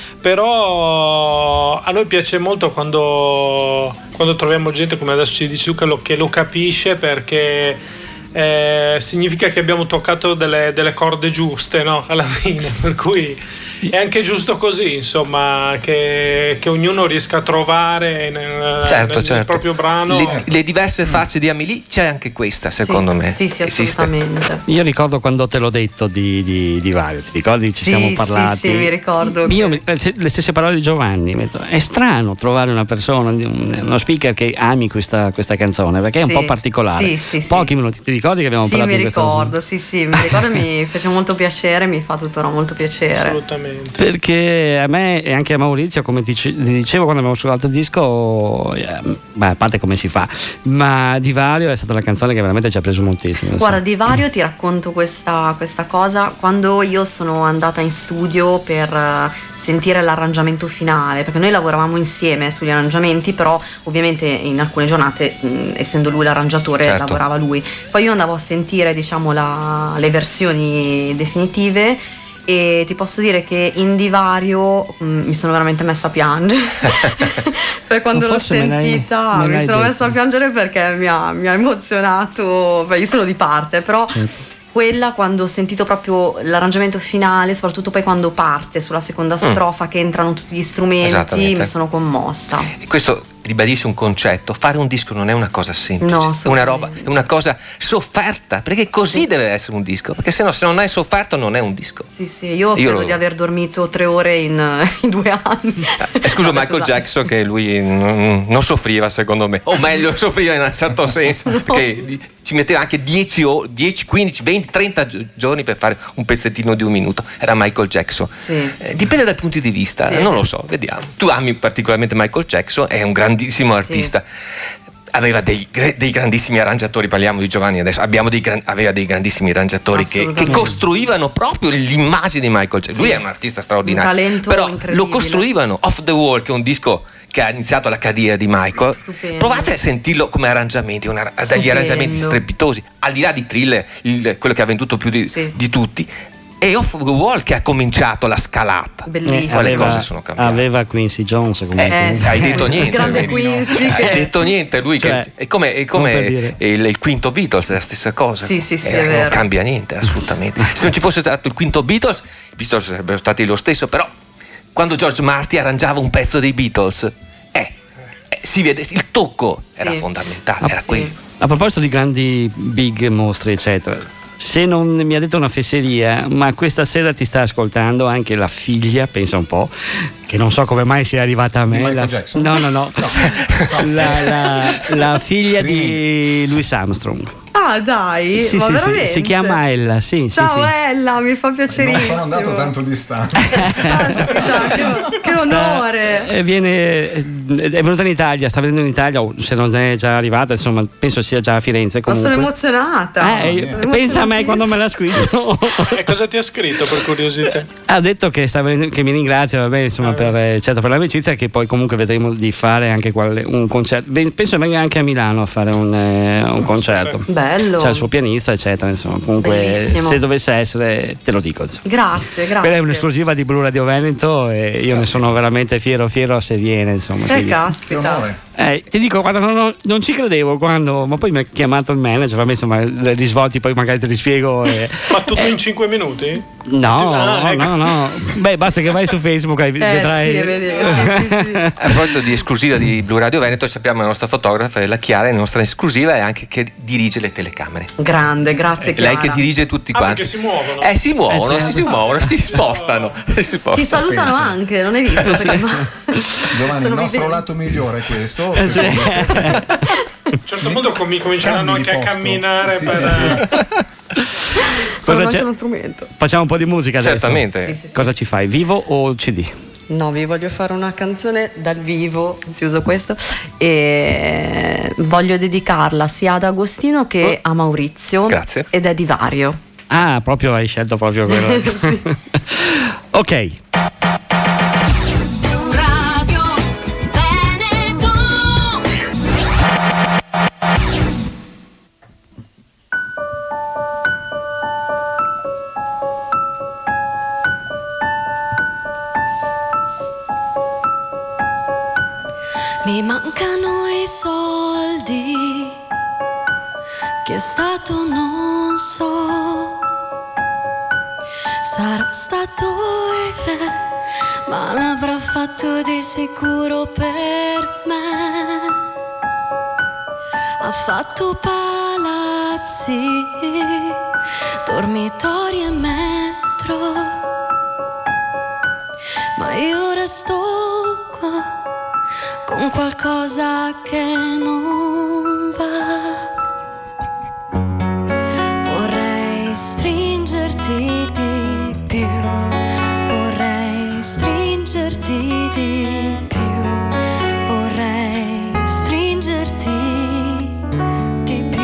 Però a noi piace molto quando troviamo gente, come adesso ci dici tu, che lo capisce, perché significa che abbiamo toccato delle corde giuste, no? Alla fine, per cui è anche giusto così, insomma, che ognuno riesca a trovare nel proprio brano le diverse facce di Amélie. C'è anche questa, secondo me. Sì, assolutamente. Io ricordo quando te l'ho detto di Vario, ti ricordi? Ci siamo parlati. Sì, mi ricordo. Le stesse parole di Giovanni. È strano trovare una persona, uno speaker che ami questa canzone, perché è un po' particolare. Pochi minuti, ti ricordi che abbiamo parlato di questa canzone? Mi ricordo, mi fece molto piacere, mi fa tuttora molto piacere. Assolutamente. Perché a me e anche a Maurizio, come ti dicevo quando abbiamo ascoltato il disco, a parte come si fa, ma Di Vario è stata la canzone che veramente ci ha preso moltissimo. Guarda, Di Vario, ti racconto questa cosa. Quando io sono andata in studio per sentire l'arrangiamento finale, perché noi lavoravamo insieme sugli arrangiamenti, però ovviamente in alcune giornate, essendo lui l'arrangiatore, lavorava lui. Poi io andavo a sentire, diciamo, le versioni definitive, e ti posso dire che in Divario mi sono veramente messa a piangere per quando l'ho sentita, mi sono messa a piangere perché mi ha emozionato. Io sono di parte, però quella, quando ho sentito proprio l'arrangiamento finale, soprattutto poi quando parte sulla seconda strofa che entrano tutti gli strumenti, mi sono commossa. E questo ribadisce un concetto: fare un disco non è una cosa semplice, è una cosa sofferta, perché così deve essere un disco, perché se non è sofferto non è un disco. Io credo di aver dormito 3 ore in 2 anni. Scusa, Michael Jackson, che lui non soffriva, secondo me, o meglio soffriva in un certo senso, perché ci metteva anche 10, 15, 20, 30 giorni per fare un pezzettino di 1 minuto. Era Michael Jackson. Dipende dai punti di vista, non lo so, vediamo. Tu ami particolarmente Michael Jackson, è un grandissimo artista. Aveva dei grandissimi arrangiatori, parliamo di Giovanni adesso, aveva dei grandissimi arrangiatori che costruivano proprio l'immagine di Michael Jackson. Lui è un artista straordinario, un talento però lo costruivano. Off the Wall, che è un disco che ha iniziato la carriera di Michael, provate a sentirlo come arrangiamenti, degli arrangiamenti strepitosi, al di là di Thriller, quello che ha venduto più di tutti. E Off the Wall che ha cominciato la scalata. Bellissimo. Le cose sono cambiate. Aveva Quincy Jones comunque. Hai detto niente. Grande Quincy. Hai detto niente, lui che è come il quinto Beatles, è la stessa cosa. Sì, è vero. Non cambia niente, assolutamente. Se non ci fosse stato il quinto Beatles, i Beatles sarebbero stati lo stesso, però quando George Martin arrangiava un pezzo dei Beatles, si vede, il tocco era fondamentale, era quello. A proposito di grandi big mostri, eccetera, se non mi ha detto una fesseria, ma questa sera ti sta ascoltando anche la figlia, pensa un po', che non so come mai sia arrivata a me. Michael Jackson? No. la figlia di Louis Armstrong. Ah, dai, sì, veramente? Si chiama Ella, sì. Ciao Ella, mi fa piacerissimo. Non sono andato tanto distante. Aspetta, che onore. È venuta in Italia, sta venendo in Italia, o se non è già arrivata, insomma, penso sia già a Firenze. Comunque. Ma sono emozionata. Pensa a me quando me l'ha scritto. E cosa ti ha scritto, per curiosità? Ha detto che mi ringrazia, vabbè, insomma, per l'amicizia, che poi comunque vedremo di fare anche un concerto. Penso venga anche a Milano a fare un concerto. Bello. C'è il suo pianista, eccetera, insomma, comunque bellissimo. Se dovesse essere, te lo dico, insomma. Grazie. Quella è un'esclusiva di Blu Radio Veneto e io ne sono veramente fiero se viene, insomma. Caspita. Ti dico, guarda, non ci credevo quando, ma poi mi ha chiamato il manager, vabbè, insomma, i risvolti poi magari te li spiego. Ma tutto in 5 minuti? No. Beh, basta che vai su Facebook e vedrai. Sì. A proposito di esclusiva di Blu Radio Veneto, sappiamo la nostra fotografa, la Chiara, la nostra esclusiva è anche che dirige le telecamere. Grande, grazie Chiara. Lei che dirige tutti quanti. Perché si muovono. Si muovono, si spostano. Ti salutano anche, non hai visto? Giovanni, il nostro lato migliore è questo. A un certo punto cominceranno anche a camminare sono anche uno strumento. Facciamo un po' di musica adesso. Certamente. Sì. Cosa ci fai, vivo o CD? No, vi voglio fare una canzone dal vivo, anzi uso questo, e voglio dedicarla sia ad Agostino che a Maurizio. Grazie. Ed è di Vario. Ah, proprio hai scelto proprio quello. Sì. Ok. Mi mancano i soldi Chi è stato non so, sarà stato il re, ma l'avrà fatto di sicuro per me. Ha fatto palazzi, dormitori e metro, ma io resto qua con qualcosa che non va. Vorrei stringerti di più, vorrei stringerti di più, vorrei stringerti di più.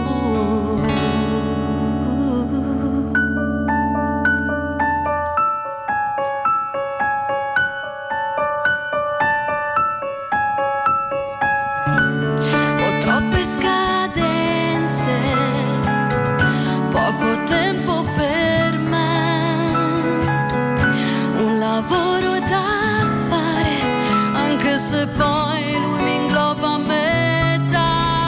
Ho troppe scadenze, poco tempo per me, un lavoro da fare, anche se poi lui mi ingloba a metà.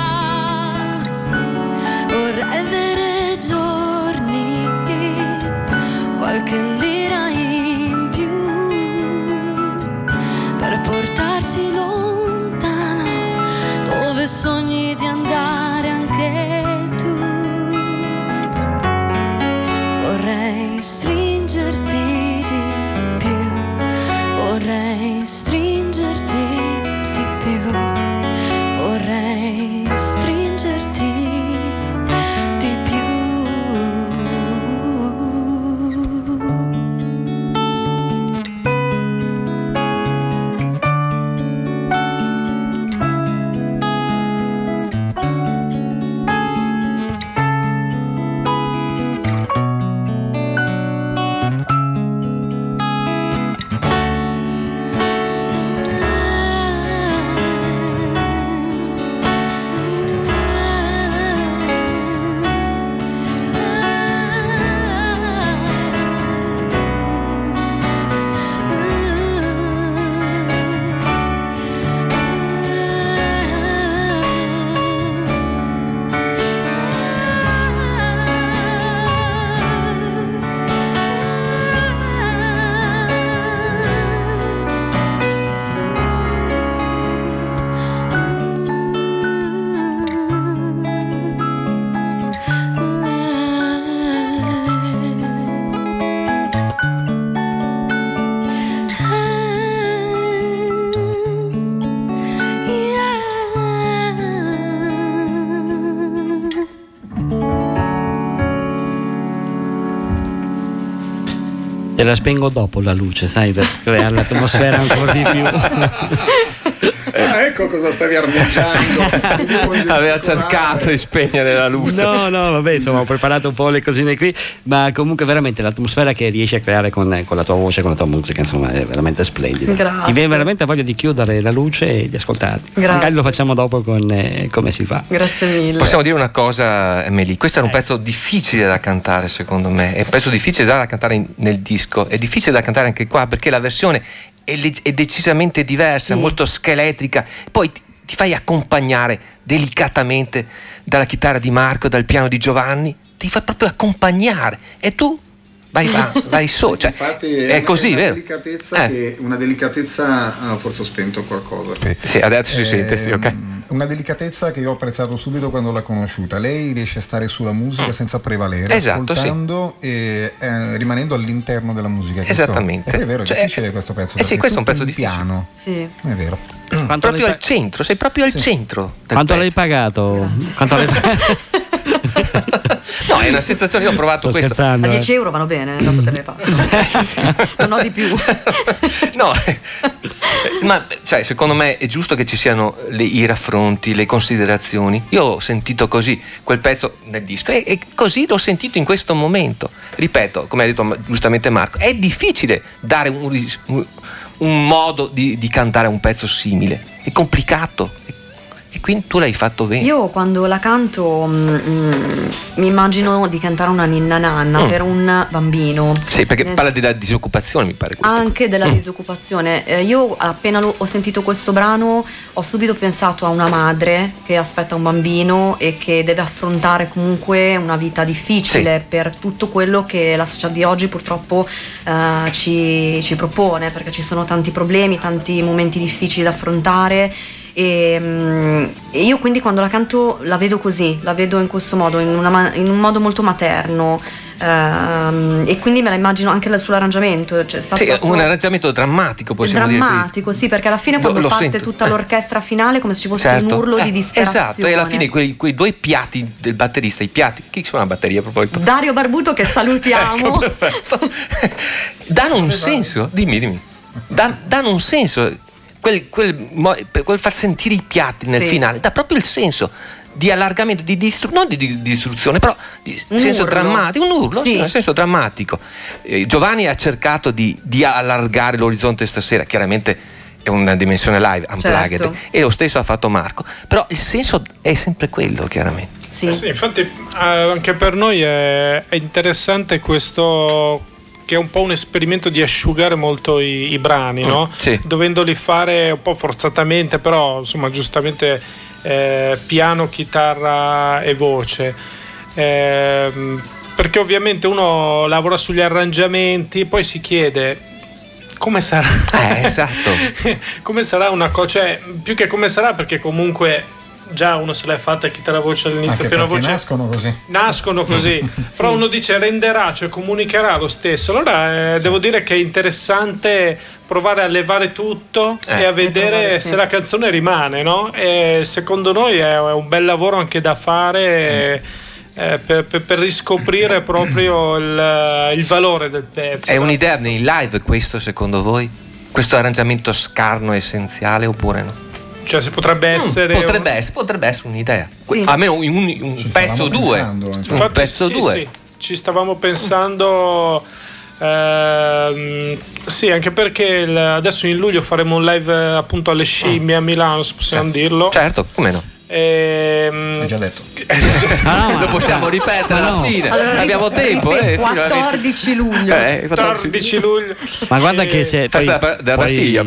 Vorrei avere giorni, qualche lira in più, per portarci lontano, dove sogni di andare anche tu. Vorrei stringerti di più, vorrei stringerti di più, vorrei stringerti di più. Te la spengo dopo la luce, sai, per creare l'atmosfera ancora di più. Ecco cosa stavi armeggiando. Aveva cercato di spegnere la luce. No, vabbè, insomma, ho preparato un po' le cosine qui, ma comunque veramente l'atmosfera che riesci a creare con la tua voce, con la tua musica, insomma, è veramente splendida. Grazie. Ti viene veramente voglia di chiudere la luce e di ascoltarti. Grazie. Magari lo facciamo dopo con come si fa. Grazie mille. Possiamo dire una cosa, Emily, questo è un pezzo difficile da cantare, secondo me, è un pezzo difficile da cantare nel disco, è difficile da cantare anche qua perché la versione è decisamente diversa, molto scheletrica, poi ti fai accompagnare delicatamente dalla chitarra di Marco, dal piano di Giovanni, ti fai proprio accompagnare e tu vai su, cioè, infatti è così, vero? Una delicatezza, forse ho spento qualcosa. Sì, adesso si sente, sì, ok. Una delicatezza che io ho apprezzato subito quando l'ho conosciuta. Lei riesce a stare sulla musica senza prevalere, esatto, ascoltando e rimanendo all'interno della musica. Esattamente. È vero, è difficile questo pezzo. Sì, questo è un pezzo di difficile. piano. Sì. È vero. Proprio al centro, sei proprio al centro. Quanto l'hai pagato? Quanto l'hai pagato? No, è una sensazione, io ho provato Sto questo. scherzando. A 10 euro vanno bene, dopo te ne passo. Non ho di più. No, ma cioè, secondo me è giusto che ci siano i raffronti, le considerazioni. Io ho sentito così quel pezzo nel disco e così l'ho sentito in questo momento. Ripeto, come ha detto giustamente Marco, è difficile dare un modo di cantare un pezzo simile, è complicato, E quindi tu l'hai fatto bene. Io quando la canto mi immagino di cantare una ninna nanna per un bambino. Sì, perché parla della disoccupazione, mi pare. Anche della disoccupazione. Io appena ho sentito questo brano ho subito pensato a una madre che aspetta un bambino e che deve affrontare comunque una vita difficile per tutto quello che la società di oggi purtroppo ci propone, perché ci sono tanti problemi, tanti momenti difficili da affrontare. E io quindi quando la canto la vedo così, la vedo in questo modo, in un modo molto materno, e quindi me la immagino anche sull'arrangiamento. Cioè, un arrangiamento drammatico, possiamo dire. Drammatico, sì, perché alla fine quando parte tutta l'orchestra finale come se ci fosse un urlo di disperazione. Esatto, e alla fine quei due piatti del batterista, i piatti, chi suona la batteria proprio? Dario Barbuto, che salutiamo. Perfetto. Danno un senso, dimmi. Danno un senso. Quel far sentire i piatti nel finale dà proprio il senso di allargamento, non di distruzione, però di senso drammatico, un urlo, un senso drammatico. Giovanni ha cercato di allargare l'orizzonte stasera, chiaramente è una dimensione live, unplugged, e lo stesso ha fatto Marco, però il senso è sempre quello, chiaramente. Sì, infatti anche per noi è interessante questo, che è un po' un esperimento di asciugare molto i brani, no? Dovendoli fare un po' forzatamente, però insomma giustamente piano, chitarra e voce, perché ovviamente uno lavora sugli arrangiamenti, poi si chiede come sarà, esatto. come sarà una cosa, cioè più che come sarà, perché comunque già uno se l'è fatta chitarra voce all'inizio, piano voce nascono così però uno dice renderà, cioè comunicherà lo stesso. Allora devo dire che è interessante provare a levare tutto e a vedere se la canzone rimane, no? E secondo noi è un bel lavoro anche da fare per riscoprire proprio il valore del pezzo. È un'idea nei live questo, secondo voi? Questo arrangiamento scarno essenziale oppure no? Cioè si potrebbe essere potrebbe essere un'idea, almeno un pezzo 2. Un pezzo 2. Sì, ci stavamo pensando, sì, anche perché adesso in luglio faremo un live appunto alle Scimmie a Milano, se possiamo dirlo. Certo, come no? Hai già detto. Lo possiamo ripetere alla fine. Allora, abbiamo tempo. 14 luglio. 14 luglio. Ma guarda che se festa della Bastiglia,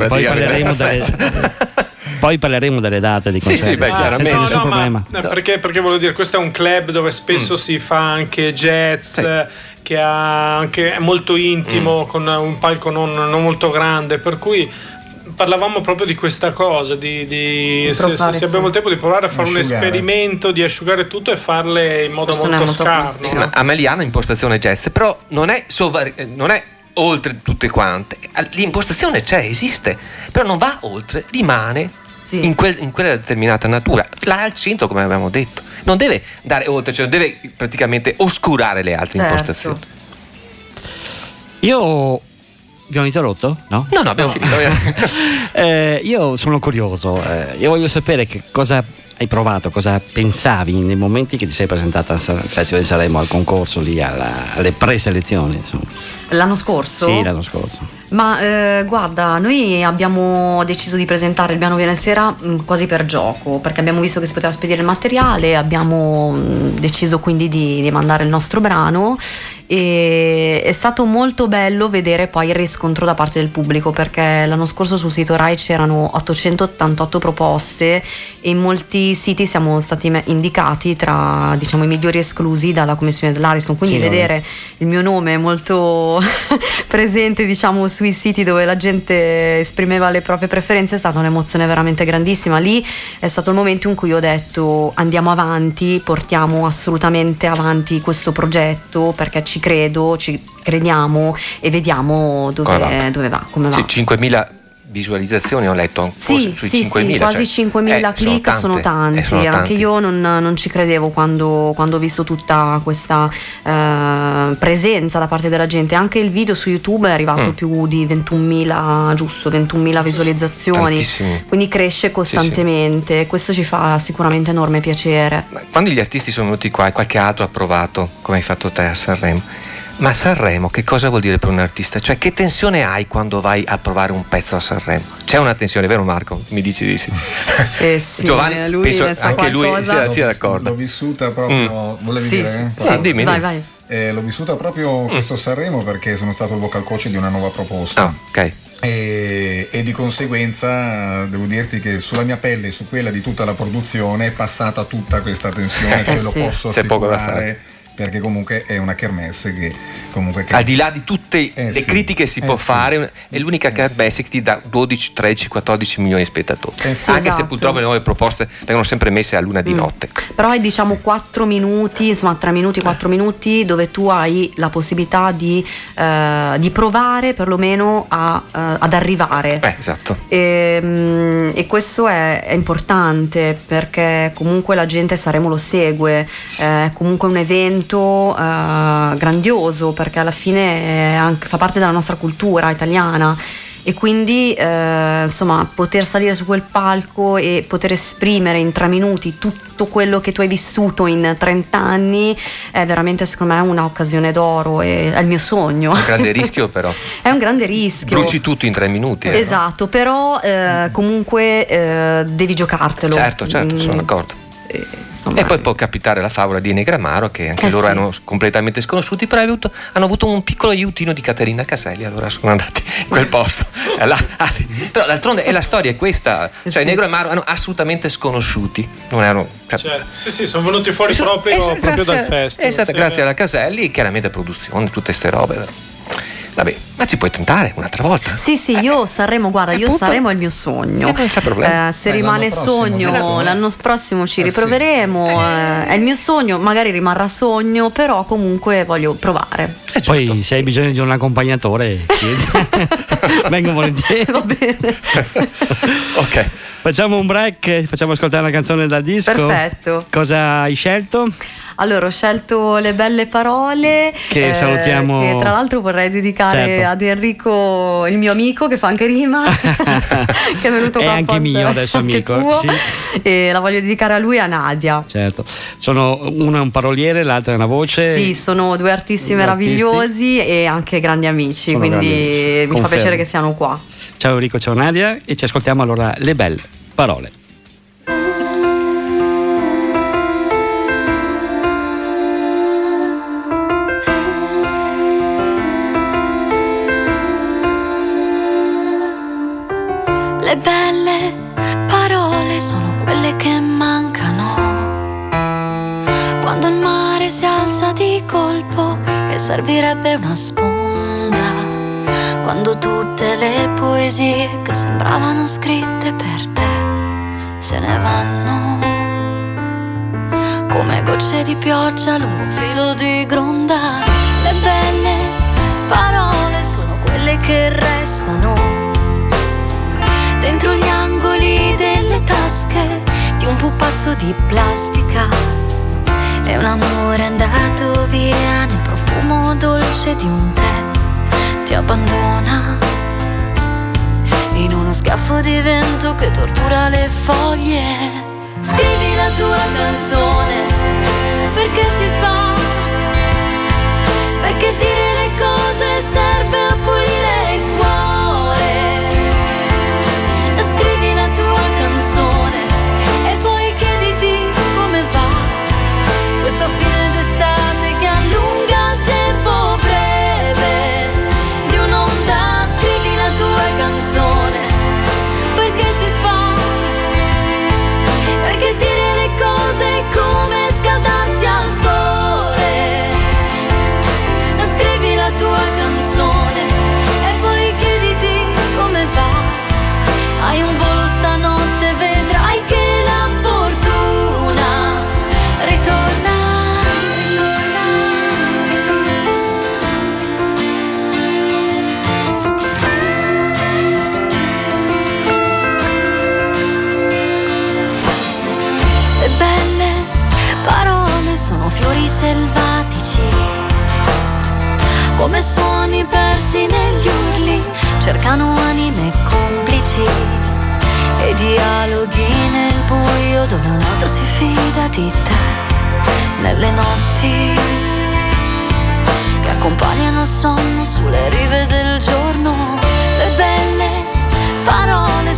poi parleremo delle date di concerti. Sì, chiaramente. Nessun problema. Perché volevo dire, questo è un club dove spesso si fa anche jazz, che è molto intimo, con un palco non molto grande, per cui parlavamo proprio di questa cosa, se abbiamo il tempo di provare a fare un esperimento, di asciugare tutto e farle in modo molto scarno. Sì, Ameliana impostazione jazz, però non è oltre tutte quante. L'impostazione esiste, però non va oltre, rimane in quella determinata natura, là al centro, come abbiamo detto. Non deve andare oltre, cioè deve praticamente oscurare le altre impostazioni. Io vi ho interrotto? No, abbiamo finito. Io sono curioso, io voglio sapere che cosa hai provato, cosa pensavi nei momenti che ti sei presentata al Festival di Sanremo, al concorso lì, alle preselezioni, insomma. L'anno scorso? Sì, l'anno scorso. Ma guarda, noi abbiamo deciso di presentare il Piano Viene Sera quasi per gioco, perché abbiamo visto che si poteva spedire il materiale, abbiamo deciso quindi di mandare il nostro brano, e è stato molto bello vedere poi il riscontro da parte del pubblico, perché l'anno scorso sul sito Rai c'erano 888 proposte e in molti siti siamo stati indicati tra, diciamo, i migliori esclusi dalla commissione dell'Ariston, quindi vedere il mio nome molto presente, diciamo, sui siti dove la gente esprimeva le proprie preferenze è stata un'emozione veramente grandissima. Lì è stato il momento in cui ho detto andiamo avanti, portiamo assolutamente avanti questo progetto, perché ci crediamo e vediamo dove va, come va. 5.000 visualizzazioni ho letto, sui 5.000, quasi 5.000 click, sono tanti. Anche io non ci credevo quando ho visto tutta questa presenza da parte della gente. Anche il video su YouTube è arrivato più di 21.000 visualizzazioni. Tantissimi. Quindi cresce costantemente. Questo ci fa sicuramente enorme piacere. Quando gli artisti sono venuti qua e qualche altro ha provato, come hai fatto te a Sanremo, ma Sanremo che cosa vuol dire per un artista? Cioè, che tensione hai quando vai a provare un pezzo a Sanremo? c'è una tensione, vero Marco? Mi dici di sì. Sì, Giovanni, lui penso anche lui sia d'accordo. L'ho vissuta proprio, volevi dire? Sì, dimmi. Vai. L'ho vissuta proprio questo Sanremo perché sono stato il vocal coach di una nuova proposta. Ok. E di conseguenza devo dirti che sulla mia pelle e su quella di tutta la produzione è passata tutta questa tensione, che lo posso C'è poco da assicurare, fare. perché comunque è una kermesse che comunque al di là di tutte le critiche si può fare, è l'unica kermesse che ti dà 12, 13, 14 milioni di spettatori, anche se purtroppo le nuove proposte vengono sempre messe a luna di notte. Però hai 4 minuti, insomma 3 minuti, 4 minuti dove tu hai la possibilità di provare perlomeno ad arrivare. Esatto. E questo è importante perché comunque la gente Sanremo lo segue, è comunque un evento grandioso perché alla fine fa parte della nostra cultura italiana e quindi insomma poter salire su quel palco e poter esprimere in 3 minuti tutto quello che tu hai vissuto in 30 anni è veramente, secondo me, un'occasione d'oro e è il mio sogno. È un grande rischio, però. È un grande rischio. Bruci tutto in 3 minuti. Esatto, però comunque devi giocartelo. Certo, sono d'accordo. Insomma, e poi può capitare la favola di Negramaro, che anche loro erano completamente sconosciuti, però hanno avuto un piccolo aiutino di Caterina Caselli, allora sono andati in quel posto. Però d'altronde la storia è questa, cioè Negramaro erano assolutamente sconosciuti, non erano sì, sono venuti fuori proprio dal festival. Esatto, grazie alla Caselli, chiaramente produzione, tutte ste robe. Vabbè, ma ci puoi tentare un'altra volta? Sì, io Sanremo, guarda, Sanremo è il mio sogno. Non c'è problema. Se rimane sogno, l'anno prossimo ci riproveremo. È il mio sogno, magari rimarrà sogno, però comunque voglio provare. Poi se hai bisogno di un accompagnatore, vengo volentieri. Va bene. Ok. Facciamo un break, facciamo ascoltare una canzone da disco. Perfetto. Cosa hai scelto? Allora, ho scelto Le belle parole, che salutiamo, che tra l'altro vorrei dedicare ad Enrico, il mio amico, che fa anche rima, che è venuto qua. È anche mio adesso amico, tuo, sì. E la voglio dedicare a lui e a Nadia. Certo, sono una un paroliere, l'altra è una voce. Sì, sono 2 artisti meravigliosi e anche grandi amici, sono quindi grandi amici. Mi fa piacere che siano qua. Ciao Enrico, ciao Nadia, e ci ascoltiamo allora Le belle parole. Le belle parole sono quelle che mancano quando il mare si alza di colpo e servirebbe una sponda, quando tutte le poesie che sembravano scritte per te se ne vanno come gocce di pioggia lungo un filo di gronda. Le belle parole sono quelle che restano dentro gli angoli delle tasche di un pupazzo di plastica. E un amore andato via nel profumo dolce di un tè ti abbandona in uno schiaffo di vento che tortura le foglie. Scrivi la tua canzone, perché si fa? Perché dire le cose serve a pulire il cuore. Scrivi la tua canzone e poi chiediti come va questa fine d'estate che allunga il tempo breve di un'onda. Scrivi la tua canzone, perché si fa? Perché dire le cose è come scaldarsi al sole. Scrivi la tua canzone e poi chiediti come va. Hai un volo stanotte, vedrai che la fortuna ritorna. Le belle parole sono fiori selvatici, come suoni persi negli urli, cercano anime complici e dialoghi nel buio dove un altro si fida di te, nelle notti che accompagnano sonno sulle rive del giorno. Le belle parole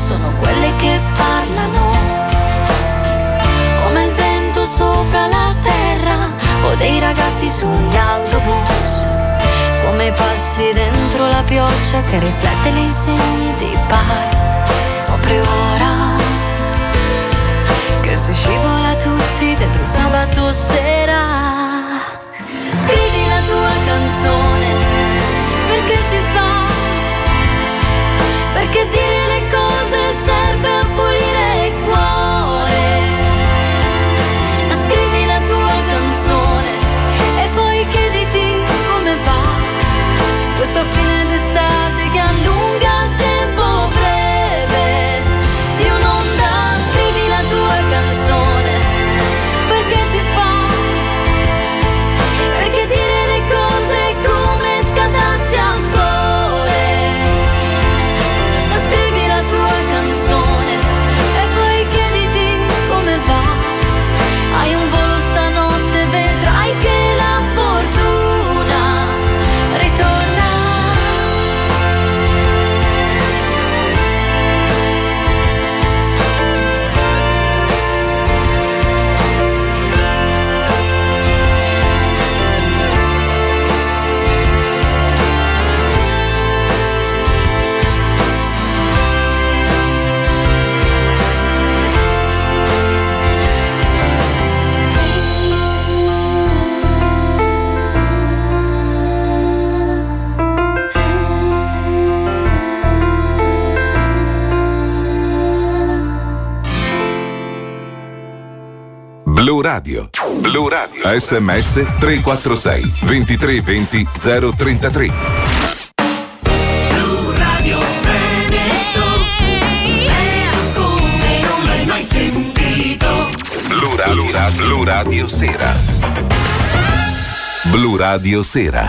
passi sugli autobus, come passi dentro la pioggia che riflette le insegne dei bar. Proprio ora che si scivola tutti dentro un sabato sera. Scrivi la tua canzone, perché si fa? Perché dire le cose serve a pulire il cuore. Scrivi la tua canzone e poi chiediti come va questa fine d'estate che allunga il tempo breve di un'onda. Scrivi la tua canzone, perché si fa? Perché dire le cose è come scaldarsi al sole. Scrivi la tua canzone e poi chiediti come va. Hai un volo stanotte, vedrai che la fortuna ritorna. Blu Radio. Blu Radio. SMS 346 2320 033. Blu Radio Veneto, come non l'hai mai sentito. Blu Radio Sera. Blu Radio Sera.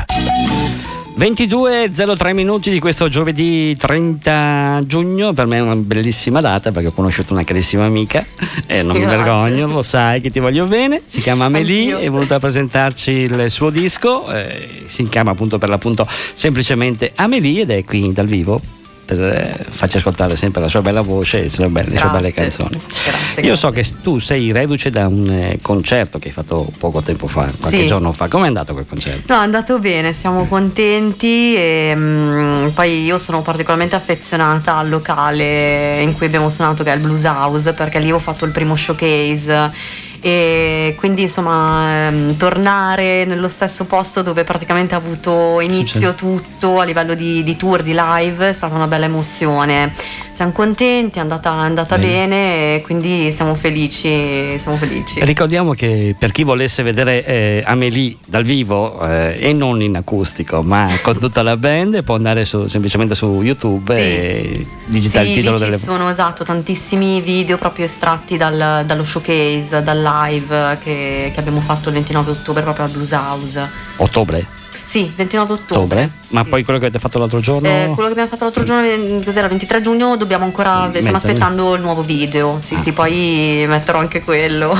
22:03 minuti di questo giovedì 30 giugno. Per me è una bellissima data perché ho conosciuto una carissima amica e non mi vergogno, lo sai che ti voglio bene. Si chiama Amélie, è voluta presentarci il suo disco, si chiama appunto per l'appunto semplicemente Amélie ed è qui dal vivo per farci ascoltare sempre la sua bella voce e le sue belle canzoni. Io so che tu sei reduce da un concerto che hai fatto poco tempo fa, qualche giorno fa. Com'è andato quel concerto? No, è andato bene, siamo contenti e poi io sono particolarmente affezionata al locale in cui abbiamo suonato, che è il Blues House, perché lì ho fatto il primo showcase. E quindi insomma tornare nello stesso posto dove praticamente ha avuto inizio tutto a livello di tour, di live, è stata una bella emozione. Siamo contenti, è andata bene e quindi siamo felici. Ricordiamo che per chi volesse vedere Amélie dal vivo e non in acustico ma con tutta la band può andare semplicemente su YouTube e digitare il titolo delle... Ci sono tantissimi video proprio estratti dallo showcase, dal live che abbiamo fatto il 29 ottobre proprio al Blues House. Ottobre? Sì, 29 ottobre. Ma poi quello che avete fatto l'altro giorno? Quello che abbiamo fatto l'altro giorno, cos'era? 23 giugno, dobbiamo ancora, stiamo aspettando il nuovo video. Sì, poi metterò anche quello.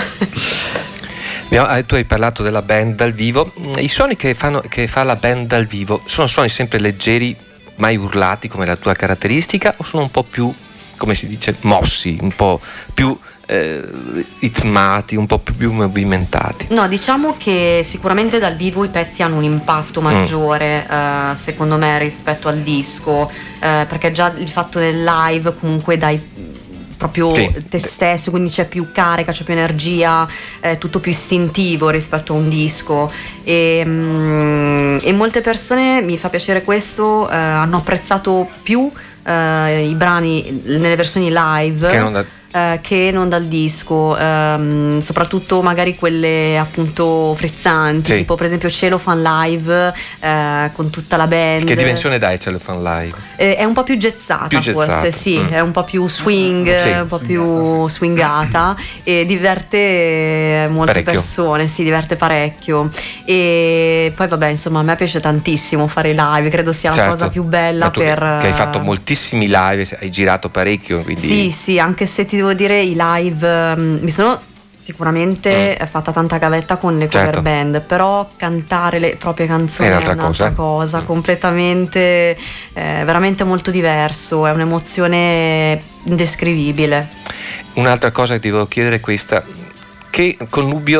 Tu hai parlato della band dal vivo. I suoni che fa la band dal vivo sono suoni sempre leggeri, mai urlati come la tua caratteristica, o sono un po' più, come si dice, mossi, un po' più ritmati, un po' più movimentati? No, diciamo che sicuramente dal vivo i pezzi hanno un impatto maggiore secondo me rispetto al disco, perché già il fatto del live comunque dai proprio te stesso, quindi c'è più carica, c'è più energia, tutto più istintivo rispetto a un disco e molte persone, mi fa piacere questo, hanno apprezzato più i brani nelle versioni live che non dal disco, soprattutto magari quelle appunto frizzanti, tipo per esempio Cellophane Live con tutta la band. Che dimensione dai Cellophane Live? È un po' più gezzata, forse, è un po' più swing, un po' più swingata e diverte molte persone, diverte parecchio. E poi vabbè, insomma, a me piace tantissimo fare i live, credo sia la cosa più bella che hai fatto moltissimi live, hai girato parecchio, quindi... Sì, anche se ti devo dire i live mi sono sicuramente fatta tanta gavetta con le cover band, però cantare le proprie canzoni è un'altra cosa completamente, veramente molto diverso, è un'emozione indescrivibile. Un'altra cosa che ti volevo chiedere è questa: che connubio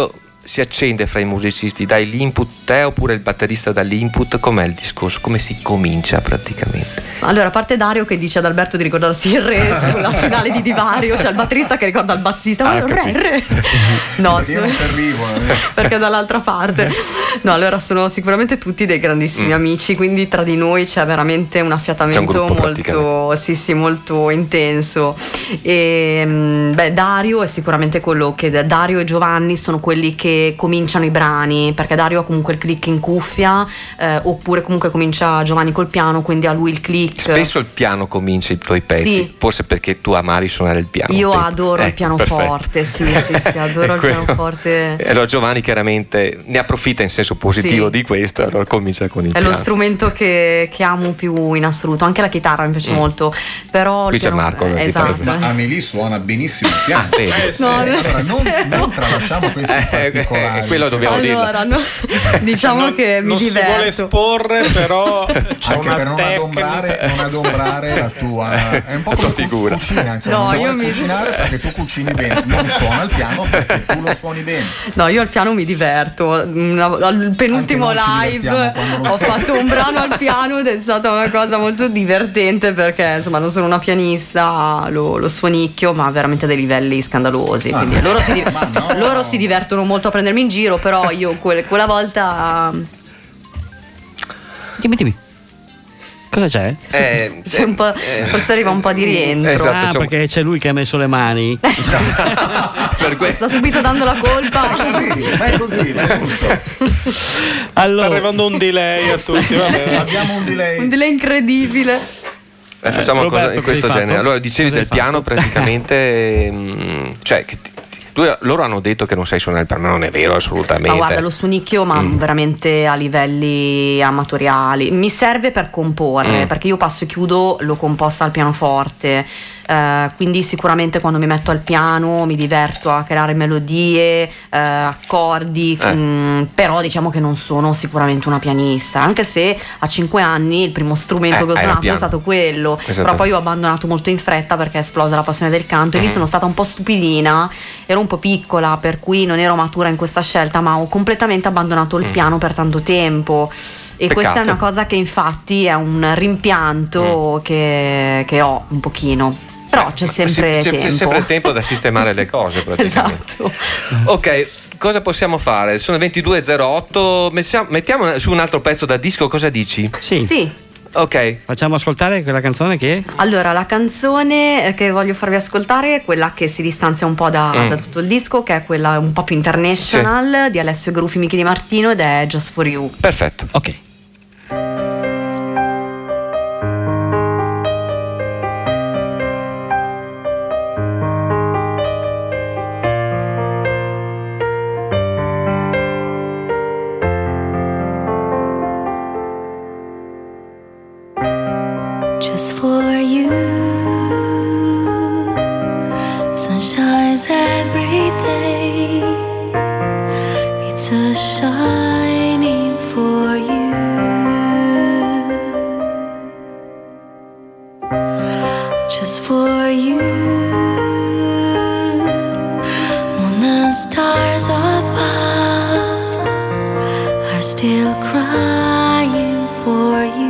si accende fra i musicisti? Dai l'input te oppure il batterista dà l'input? Com'è il discorso? Come si comincia praticamente? Allora, a parte Dario che dice ad Alberto di ricordarsi il re sulla finale di Divario, cioè il batterista che ricorda al bassista, ma re. No, perché dall'altra parte. No, allora sono sicuramente tutti dei grandissimi amici, quindi tra di noi c'è veramente un affiatamento molto intenso. E Dario è sicuramente quello che Dario e Giovanni sono quelli che cominciano i brani, perché Dario ha comunque il click in cuffia, oppure comunque comincia Giovanni col piano, quindi ha lui il click. Spesso il piano comincia i tuoi pezzi, sì. Forse perché tu amavi suonare il piano. Io adoro il pianoforte, sì, adoro il pianoforte. E allora Giovanni chiaramente ne approfitta in senso positivo di questo, allora comincia con il piano. È lo strumento che amo più in assoluto, anche la chitarra mi piace molto, però qui c'è Marco, esatto. Ma Amelie suona benissimo il piano. Sì. Allora non tralasciamo questi particolari. Quello dobbiamo dirlo. Diciamo che mi diverto. Non si vuole esporre, però c'è anche una per non adombrare la tua è un po' come figura. Cucina, insomma, non vuoi cucinare perché tu cucini bene, non suona il piano perché tu lo suoni bene. No, io al piano mi diverto. Al penultimo live ho fatto un brano al piano ed è stata una cosa molto divertente, perché insomma non sono una pianista, lo suonicchio, ma veramente a dei livelli scandalosi, quindi loro si divertono molto a prendermi in giro, però io quella volta dimmi cosa c'è? C'è un po', forse arriva un po' di rientro. Esatto, perché c'è lui che ha messo le mani. Sta subito dando la colpa. È così, è giusto. Allora, sta arrivando un delay a tutti. Abbiamo un delay incredibile. Facciamo una cosa in questo genere. Allora, dicevi del piano praticamente, cioè che loro hanno detto che non sai suonare il piano, ma non è vero assolutamente. Ma guarda, lo suonicchio, ma veramente a livelli amatoriali. Mi serve per comporre, perché io passo e chiudo l'ho composta al pianoforte. Quindi sicuramente quando mi metto al piano mi diverto a creare melodie, accordi, però diciamo che non sono sicuramente una pianista, anche se a 5 anni il primo strumento che ho suonato è stato quello, però poi ho abbandonato molto in fretta perché è esplosa la passione del canto e lì sono stata un po' stupidina, ero un po' piccola, per cui non ero matura in questa scelta, ma ho completamente abbandonato il piano per tanto tempo. E Peccato. Questa è una cosa che infatti è un rimpianto che ho un pochino. Però c'è sempre tempo. C'è sempre tempo da sistemare le cose praticamente. Esatto. Ok, cosa possiamo fare? Sono 22.08, mettiamo su un altro pezzo da disco, cosa dici? Sì. Ok. Facciamo ascoltare quella canzone che? Allora, la canzone che voglio farvi ascoltare è quella che si distanzia un po' da tutto il disco, che è quella un po' più international, di Alessio Grufi, Michi Di Martino, ed è Just For You. Perfetto. Ok. Just for you, sun shines every day. It's a shining for you. Just for you, moon and stars above are still crying for you.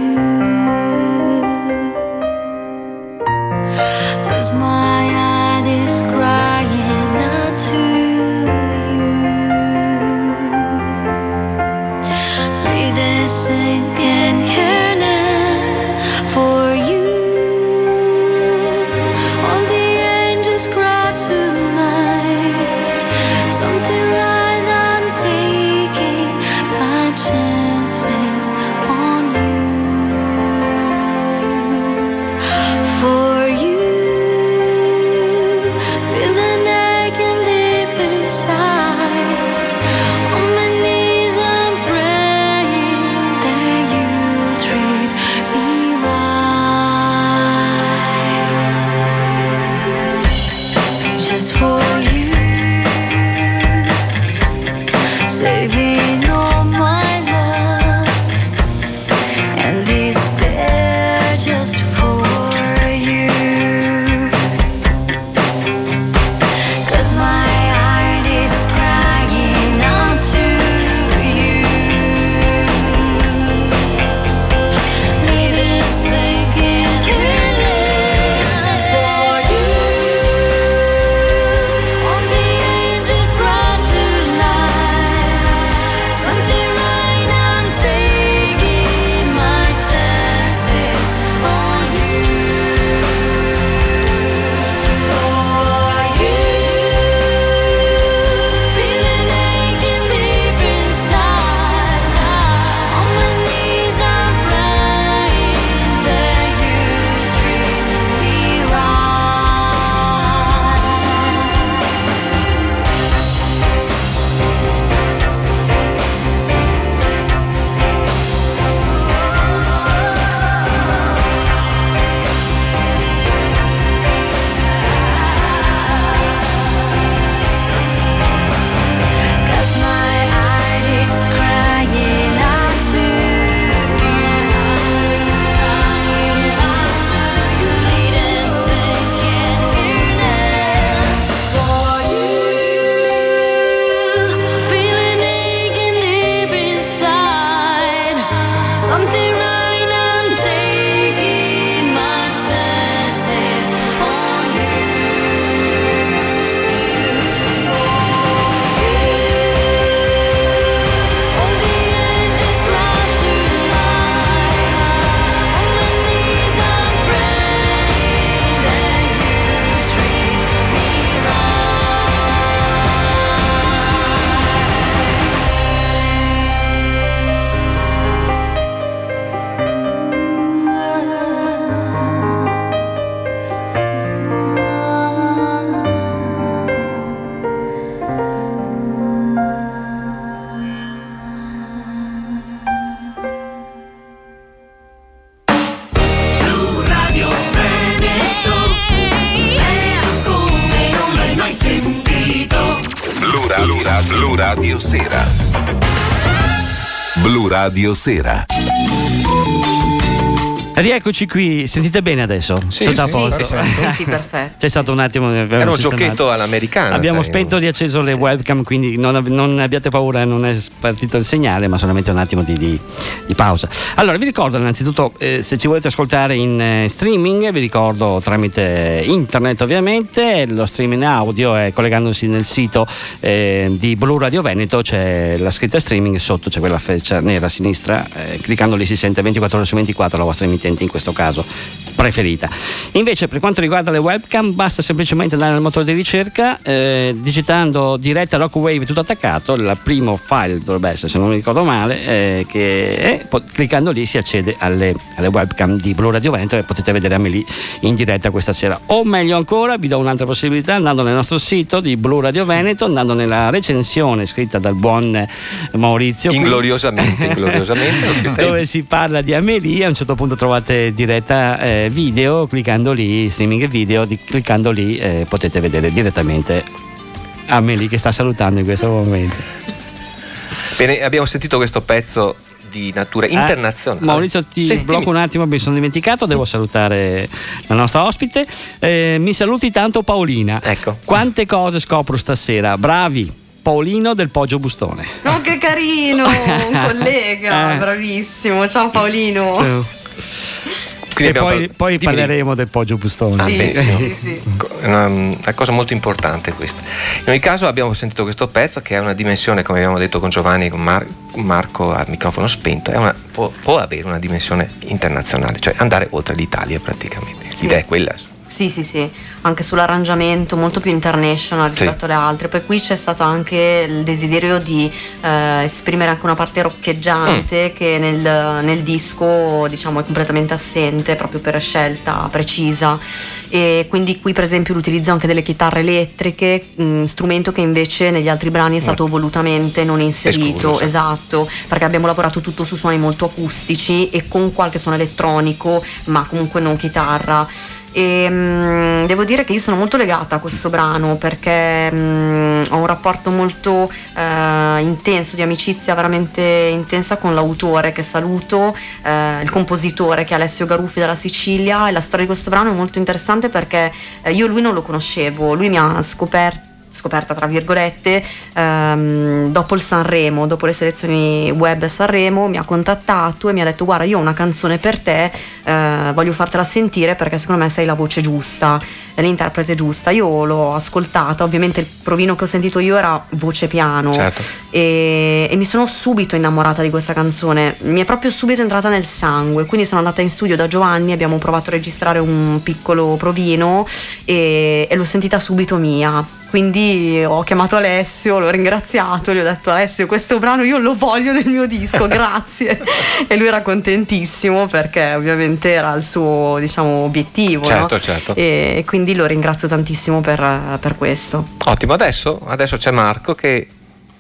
'Cause my heart is crying out to you. Listen, can hear now for you. All the angels cry tonight. Something right, I'm taking my chances on you. For you, feel the Blu Radio Sera. Blu Radio Sera. Rieccoci qui, sentite bene adesso? Sì, tutto a sì, posto? Sì, perfetto. C'è stato un attimo. Era un giochetto all'americana. Abbiamo sai, spento e riacceso le webcam, quindi non abbiate paura, non è partito il segnale, ma solamente un attimo di pausa. Allora, vi ricordo innanzitutto, se ci volete ascoltare in streaming, vi ricordo tramite internet ovviamente, lo streaming audio è collegandosi nel sito di Blu Radio Veneto, c'è la scritta streaming, sotto c'è quella freccia nera a sinistra, cliccando lì si sente 24 ore su 24 la vostra emittente, in questo caso preferita. Invece per quanto riguarda le webcam basta semplicemente andare nel motore di ricerca, digitando diretta Rockwave tutto attaccato, il primo file dovrebbe essere, se non mi ricordo male, cliccando lì si accede alle webcam di Blu Radio Veneto e potete vedere Amélie in diretta questa sera. O meglio ancora, vi do un'altra possibilità, andando nel nostro sito di Blu Radio Veneto, andando nella recensione scritta dal buon Maurizio ingloriosamente dove si parla di Amélie, a un certo punto trovate diretta video, cliccando lì streaming video, cliccando lì potete vedere direttamente Amélie che sta salutando in questo momento. Bene, abbiamo sentito questo pezzo di natura internazionale. Maurizio, ti blocco un attimo, mi sono dimenticato, devo salutare la nostra ospite. Mi saluti tanto Paolina. Ecco. Quante cose scopro stasera, bravi. Paolino del Poggio Bustone. Oh, che carino, un collega, bravissimo. Ciao Paolino. Ciao. E poi parleremo del Poggio Bustone. Sì. Una cosa molto importante questa. In ogni caso abbiamo sentito questo pezzo che ha una dimensione, come abbiamo detto con Giovanni e con Marco a microfono spento, può avere una dimensione internazionale, cioè andare oltre l'Italia praticamente. L'idea è quella. Sì, anche sull'arrangiamento molto più international rispetto alle altre. Poi qui c'è stato anche il desiderio di esprimere anche una parte roccheggiante che nel disco diciamo è completamente assente, proprio per scelta precisa, e quindi qui per esempio l'utilizzo anche delle chitarre elettriche, strumento che invece negli altri brani è stato volutamente non inserito. Escluso, esatto, perché abbiamo lavorato tutto su suoni molto acustici e con qualche suono elettronico, ma comunque non chitarra. E devo dire che io sono molto legata a questo brano perché ho un rapporto molto intenso, di amicizia veramente intensa con l'autore, che saluto, il compositore, che è Alessio Garuffi dalla Sicilia, e la storia di questo brano è molto interessante perché io lui non lo conoscevo, lui mi ha scoperta tra virgolette dopo il Sanremo, dopo le selezioni web a Sanremo, mi ha contattato e mi ha detto: guarda, io ho una canzone per te, voglio fartela sentire perché secondo me sei la voce giusta, l'interprete giusta. Io l'ho ascoltata, ovviamente il provino che ho sentito io era voce piano, certo. e mi sono subito innamorata di questa canzone, mi è proprio subito entrata nel sangue, quindi sono andata in studio da Giovanni, abbiamo provato a registrare un piccolo provino e l'ho sentita subito mia. Quindi ho chiamato Alessio, l'ho ringraziato, gli ho detto: Alessio, questo brano io lo voglio nel mio disco, grazie. E lui era contentissimo perché ovviamente era il suo, diciamo, obiettivo, certo, no? certo. E quindi lo ringrazio tantissimo per questo. Ottimo, adesso c'è Marco che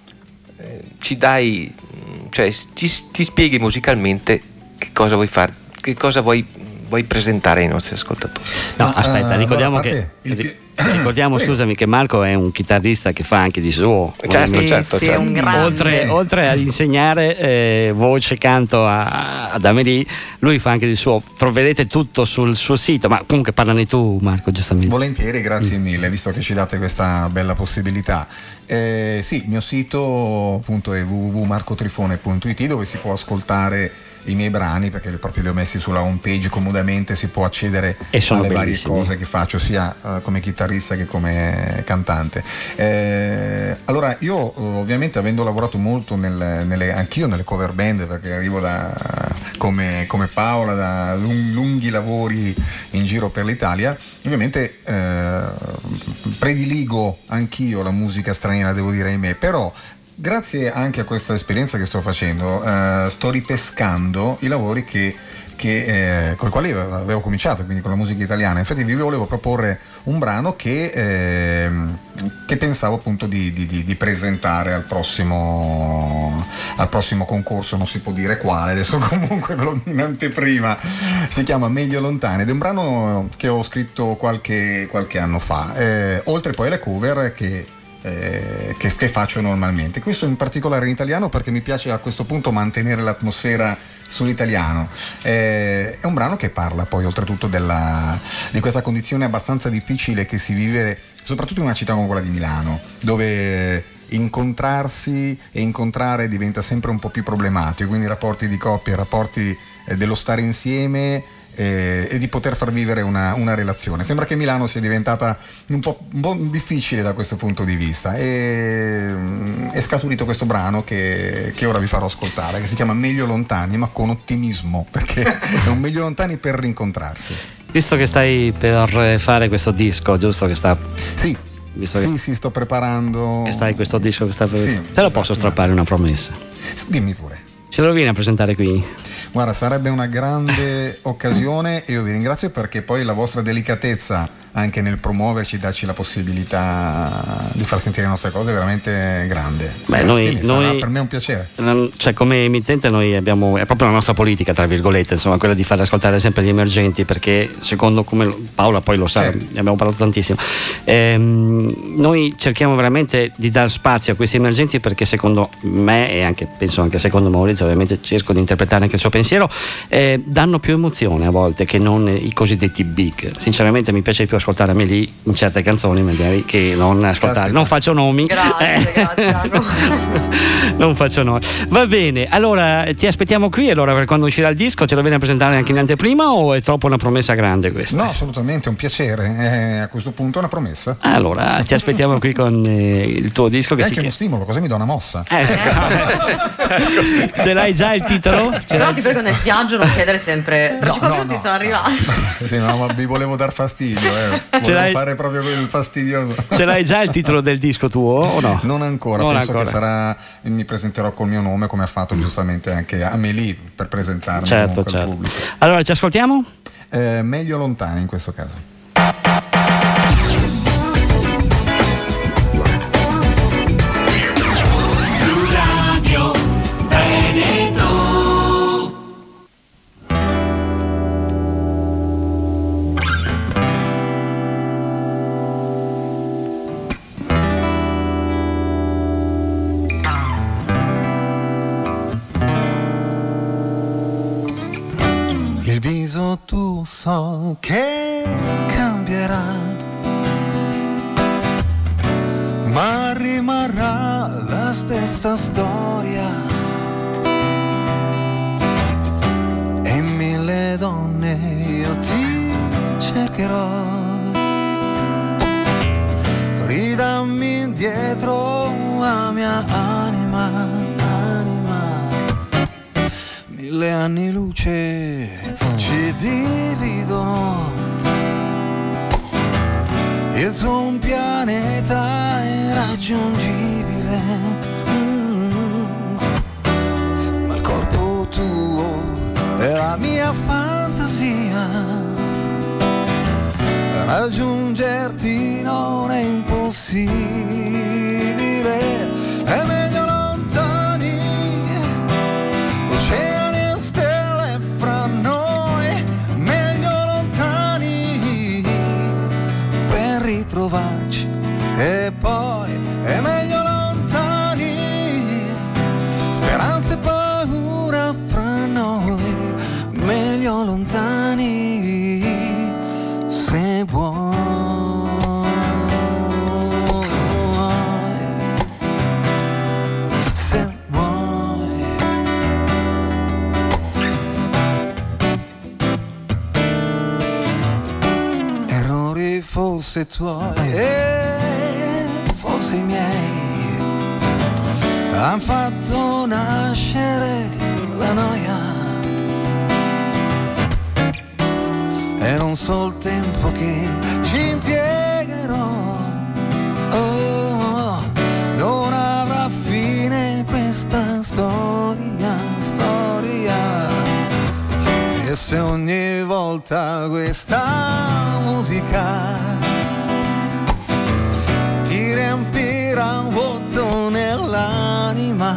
ci dai, cioè ti spieghi musicalmente che cosa vuoi fare, che cosa vuoi presentare ai nostri ascoltatori. No, aspetta, ricordiamo, scusami, che Marco è un chitarrista che fa anche di suo. Certo. È un grande. Oltre ad insegnare voce, canto ad Amélie, lui fa anche di suo. Troverete tutto sul suo sito, ma comunque parlane tu, Marco, giustamente. Volentieri, grazie mille, visto che ci date questa bella possibilità. Sì, il mio sito appunto è www.marcotrifone.it, dove si può ascoltare i miei brani, perché proprio li ho messi sulla home page, comodamente si può accedere alle varie cose che faccio sia come chitarrista che come cantante. Allora io ovviamente, avendo lavorato molto anch'io nelle cover band, perché arrivo come Paola da lunghi lavori in giro per l'Italia, ovviamente prediligo anch'io la musica straniera, devo dire, ahimè, però grazie anche a questa esperienza che sto facendo, sto ripescando i lavori con i quali avevo cominciato, quindi con la musica italiana. Infatti vi volevo proporre un brano che pensavo appunto di presentare al prossimo concorso, non si può dire quale, adesso comunque ve lo in anteprima. Si chiama Meglio Lontane ed è un brano che ho scritto qualche anno fa, oltre poi alle cover che che faccio normalmente. Questo in particolare in italiano perché mi piace a questo punto mantenere l'atmosfera sull'italiano. È un brano che parla poi oltretutto di questa condizione abbastanza difficile che si vive soprattutto in una città come quella di Milano, dove incontrarsi e incontrare diventa sempre un po' più problematico, quindi rapporti di coppia, rapporti dello stare insieme e di poter far vivere una relazione. Sembra che Milano sia diventata un po' difficile da questo punto di vista e è scaturito questo brano che ora vi farò ascoltare, che si chiama Meglio lontani, ma con ottimismo, perché è un meglio lontani per rincontrarsi. Visto che stai per fare questo disco, giusto? Che sta... Sì, sto preparando. Che stai questo disco che sta per... Sì, te lo posso strappare una promessa? Dimmi pure. Ce lo vieni a presentare qui? Guarda, sarebbe una grande occasione e io vi ringrazio perché poi la vostra delicatezza anche nel promuoverci, darci la possibilità di far sentire le nostre cose è veramente grande. Beh, sarà per me un piacere. Cioè, come emittente noi abbiamo, è proprio la nostra politica, tra virgolette, insomma, quella di far ascoltare sempre gli emergenti, perché secondo come Paola poi lo sa, certo, ne abbiamo parlato tantissimo, noi cerchiamo veramente di dar spazio a questi emergenti perché secondo me e anche penso anche secondo Maurizio, ovviamente cerco di interpretare anche il suo pensiero, danno più emozione a volte che non i cosiddetti big. Sinceramente mi piace più ascoltare Amélie in certe canzoni magari che non ascoltare. Non faccio nomi. Grazie. Non faccio nomi. Va bene, allora ti aspettiamo qui. Allora, per quando uscirà il disco, ce lo viene a presentare anche in anteprima o è troppo una promessa grande questa? No, assolutamente, è un piacere. A questo punto è una promessa. Allora, ti aspettiamo qui con il tuo disco che è anche uno stimolo, così mi do una mossa. Ce l'hai già il titolo? Però ti prego nel viaggio non chiedere sempre per 5 minuti sono arrivati. Sì, no, ma vi volevo dar fastidio. Volevo fare proprio il fastidioso. Ce l'hai già il titolo del disco tuo o no? Non ancora, penso che sarà, mi presenterò col mio nome come ha fatto giustamente anche Amélie per presentarmi certo. al pubblico. Allora ci ascoltiamo? Meglio lontani in questo caso. Il viso tu so che cambierà, ma rimarrà la stessa storia. E mille donne io ti cercherò. Ridammi indietro la mia anima. Mille anni luce ci dividono, il tuo un pianeta irraggiungibile, ma il corpo tuo è la mia fantasia, raggiungerti non è impossibile, è meglio lontani, oceani trovarci e poi è meglio lontani, speranza e paura fra noi, meglio lontani se vuoi, se vuoi. Errori forse tuoi e forse i miei han fatto nascere la noia e non so il tempo che ci impiegherò, non avrà fine questa storia, e se ogni volta questa musica ti riempirà un vuoto nell'anima,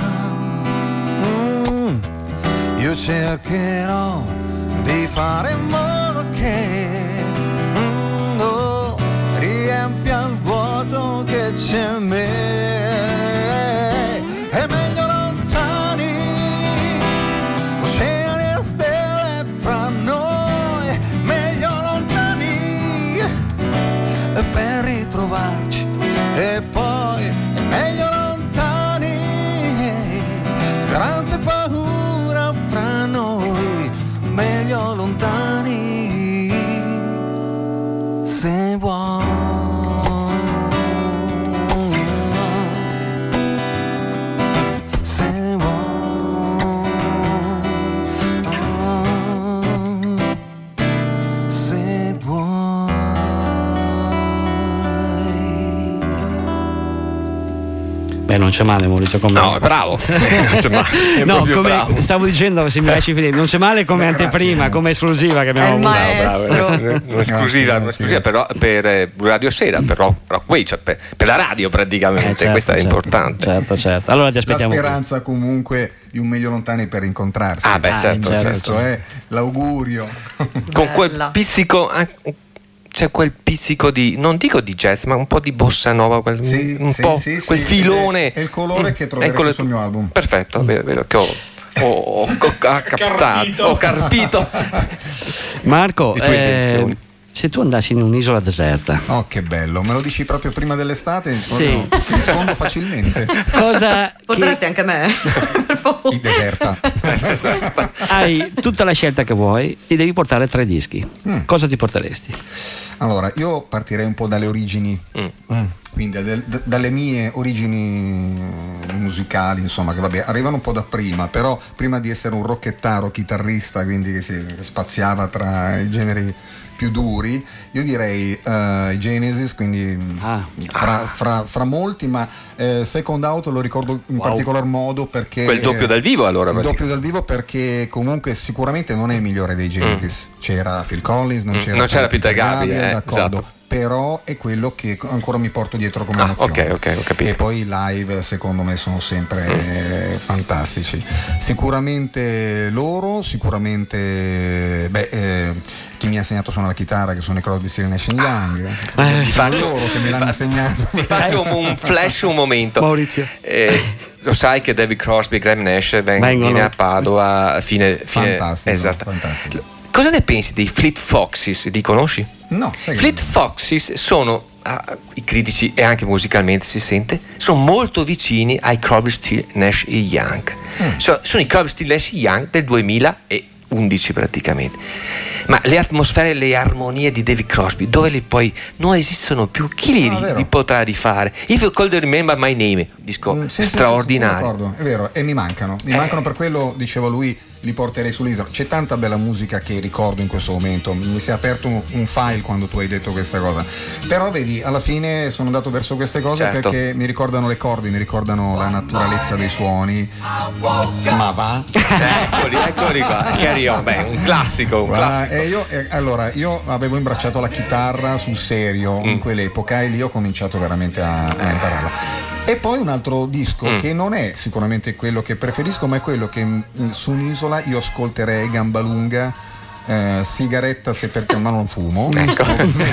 io cercherò di fare in modo che riempia il vuoto che c'è in me. Beh, non c'è male Maurizio come... No, è bravo. Non c'è male. No, come stavo dicendo, se mi lasci finire, non c'è male come anteprima, come esclusiva che abbiamo avuto. Un'esclusiva, però per Radio Sera, per Rockway, cioè per la radio praticamente, certo, questa è importante. Certo. Allora ti aspettiamo. La speranza comunque di un meglio lontani per incontrarsi. Certo. Questo è l'augurio. Con quel pizzico... C'è quel pizzico di, non dico di jazz, ma un po' di bossa nova, quel filone. È il colore che troverete sul mio album. Perfetto, vedo che ho captato, ho carpito. Marco, se tu andassi in un'isola deserta. Oh, che bello, me lo dici proprio prima dell'estate? Sì. Rispondo facilmente. Cosa Potresti anche me. In deserta. Hai tutta la scelta che vuoi, ti devi portare 3 dischi. Cosa ti porteresti? Allora, io partirei un po' dalle origini. Quindi dalle mie origini musicali, insomma, che vabbè, arrivano un po' da prima, però prima di essere un rockettaro chitarrista, quindi che si spaziava tra i generi più duri, io direi i Genesis, quindi fra molti, ma Second Out lo ricordo in particolar modo perché quel doppio dal vivo, allora il doppio dal vivo, perché comunque sicuramente non è il migliore dei Genesis. C'era Phil Collins, non c'era Peter Gabriel, d'accordo. esatto. Però è quello che ancora mi porto dietro come emozione. Ok, ho capito. E poi i live secondo me sono sempre fantastici. Sicuramente loro, sicuramente chi mi ha insegnato suona la chitarra, che sono i Crosby, Stills Nash & Young. Ti faccio loro che me l'hanno insegnato. Ti faccio un flash, un momento. Maurizio. Lo sai che David Crosby e Graham Nash viene a Padova a fine fantastico, esatto. Fantastico. Cosa ne pensi dei Fleet Foxes? Li conosci? No. Fleet Foxes sono, i critici e anche musicalmente si sente, sono molto vicini ai Crosby, Stills, Nash & Young. Sono i Crosby, Stills, Nash & Young del 2011 praticamente. Ma le atmosfere e le armonie di David Crosby, dove li poi non esistono più, chi li potrà rifare? If You Could Remember My Name, disco straordinario. È vero, e mi mancano per quello, diceva lui, li porterei sull'isola. C'è tanta bella musica che ricordo in questo momento, mi si è aperto un file quando tu hai detto questa cosa, però vedi, alla fine sono andato verso queste cose perché mi ricordano le corde, mi ricordano la naturalezza dei suoni. Ma va? Eccoli qua, un classico. Io avevo imbracciato la chitarra sul serio in quell'epoca e lì ho cominciato veramente a impararla. E poi un altro disco che non è sicuramente quello che preferisco, ma è quello che su un'isola io ascolterei gamba lunga, sigaretta se perché ma non fumo, ecco.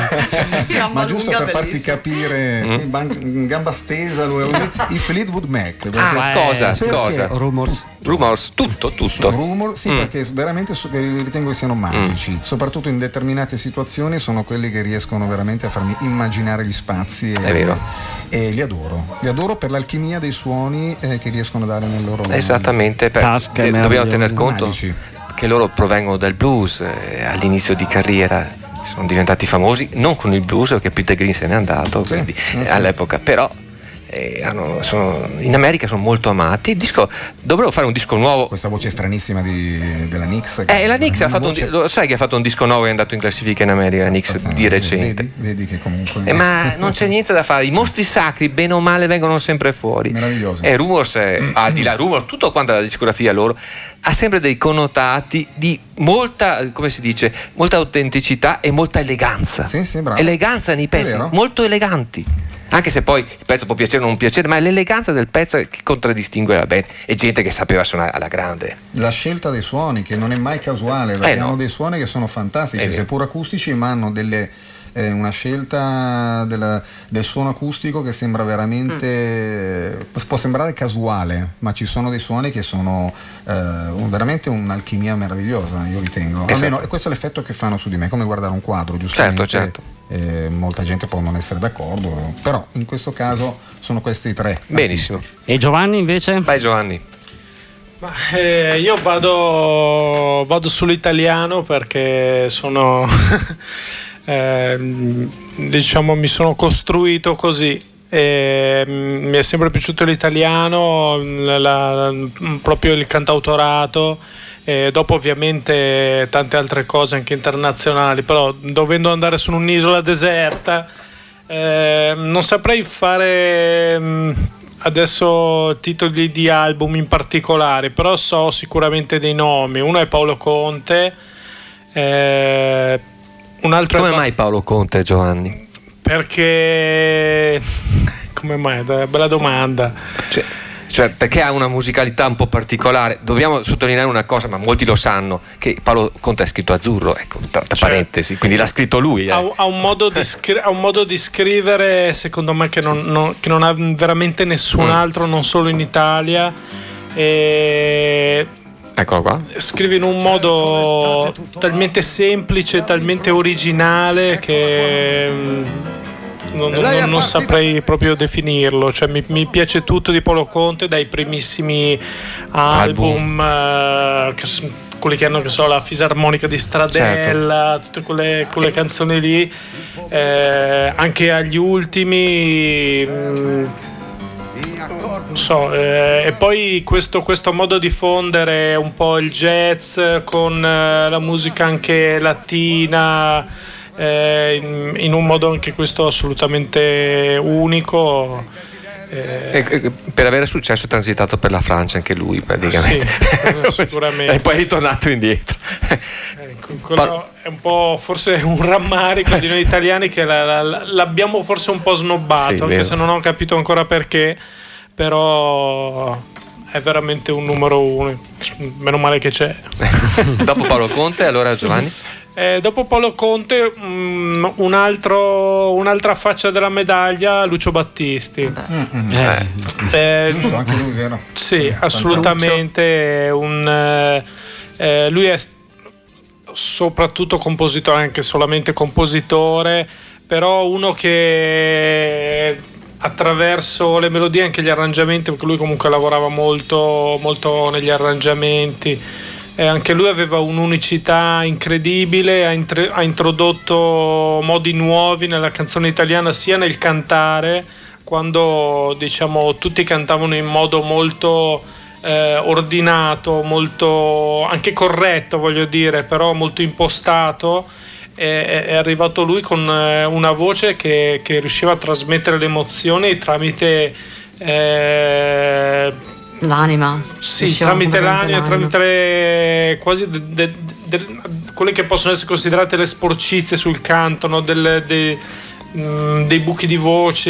Ma giusto per farti capire, gamba stesa, i Fleetwood Mac. Cosa? Rumors, tutto. Rumors, sì, perché veramente ritengo che siano magici, soprattutto in determinate situazioni sono quelli che riescono veramente a farmi immaginare gli spazi. È vero. E li adoro per l'alchimia dei suoni che riescono a dare nel loro esattamente. Dobbiamo tener conto magici, che loro provengono dal blues, all'inizio di carriera sono diventati famosi non con il blues, perché Peter Green se n'è andato all'epoca, però in America sono molto amati. Dovrevo fare un disco nuovo. Questa voce stranissima della Nix. La Nix lo sai che ha fatto un disco nuovo e è andato in classifica in America, la Nix di recente. Vedi che comunque. Ma non c'è niente da fare. I mostri sacri, bene o male, vengono sempre fuori. Meraviglioso. E Rumors, al di là Rumors, tutto quanto la discografia loro ha sempre dei connotati di molta, come si dice, molta autenticità e molta eleganza. Sì, bravo. Eleganza nei pezzi, molto eleganti. Anche se poi il pezzo può piacere o non piacere, ma è l'eleganza del pezzo che contraddistingue la band, e gente che sapeva suonare alla grande. La scelta dei suoni, che non è mai casuale, perché hanno dei suoni che sono fantastici, seppur acustici, ma hanno una scelta del suono acustico che sembra veramente può sembrare casuale, ma ci sono dei suoni che sono veramente un'alchimia meravigliosa, io ritengo. Almeno questo è l'effetto che fanno su di me, come guardare un quadro, giustamente. Certo. Molta gente può non essere d'accordo, però in questo caso sono questi 3. Benissimo. E Giovanni invece? Vai Giovanni. Io vado sull'italiano perché sono diciamo mi sono costruito così. Mi è sempre piaciuto l'italiano, proprio il cantautorato. Dopo ovviamente tante altre cose anche internazionali, però dovendo andare su un'isola deserta non saprei fare adesso titoli di album in particolare, però so sicuramente dei nomi. Uno è Paolo Conte, un altro come mai Paolo Conte, Giovanni? Perché come mai? Bella domanda. Cioè, perché ha una musicalità un po' particolare. Dobbiamo sottolineare una cosa, ma molti lo sanno, che Paolo Conte ha scritto Azzurro, ecco, tra parentesi, quindi l'ha scritto lui. Ha un modo di scrivere, secondo me, che non ha veramente nessun altro, non solo in Italia. Eccolo qua. Scrive in un modo talmente semplice, talmente originale che non saprei proprio definirlo. Cioè, mi piace tutto di Paolo Conte, dai primissimi album. Quelli che hanno, che so, la fisarmonica di Stradella, tutte quelle canzoni lì, anche agli ultimi, non so, e poi questo modo di fondere un po' il jazz con la musica anche latina, in un modo anche questo assolutamente unico. Per avere successo è transitato per la Francia anche lui praticamente. Sì, sicuramente. E poi è ritornato indietro. Quello è un po' forse un rammarico di noi italiani, che l'abbiamo forse un po' snobbato, sì, anche vero. se non ho capito ancora perché, però è veramente un numero uno, meno male che c'è. Dopo Paolo Conte, allora Giovanni? Dopo Paolo Conte, un'altra faccia della medaglia, Lucio Battisti. Giusto, anche lui, vero? Sì, assolutamente. Lui è soprattutto compositore, anche solamente compositore, però uno che attraverso le melodie, anche gli arrangiamenti, perché lui comunque lavorava molto, molto negli arrangiamenti. Anche lui aveva un'unicità incredibile, ha introdotto modi nuovi nella canzone italiana, sia nel cantare, quando diciamo tutti cantavano in modo molto ordinato, molto anche corretto, voglio dire, però molto impostato. È arrivato lui con una voce che riusciva a trasmettere le emozioni tramite l'anima. Sì, tramite l'anima, tramite quasi quelle che possono essere considerate le sporcizie sul canto, no? Dei buchi di voce,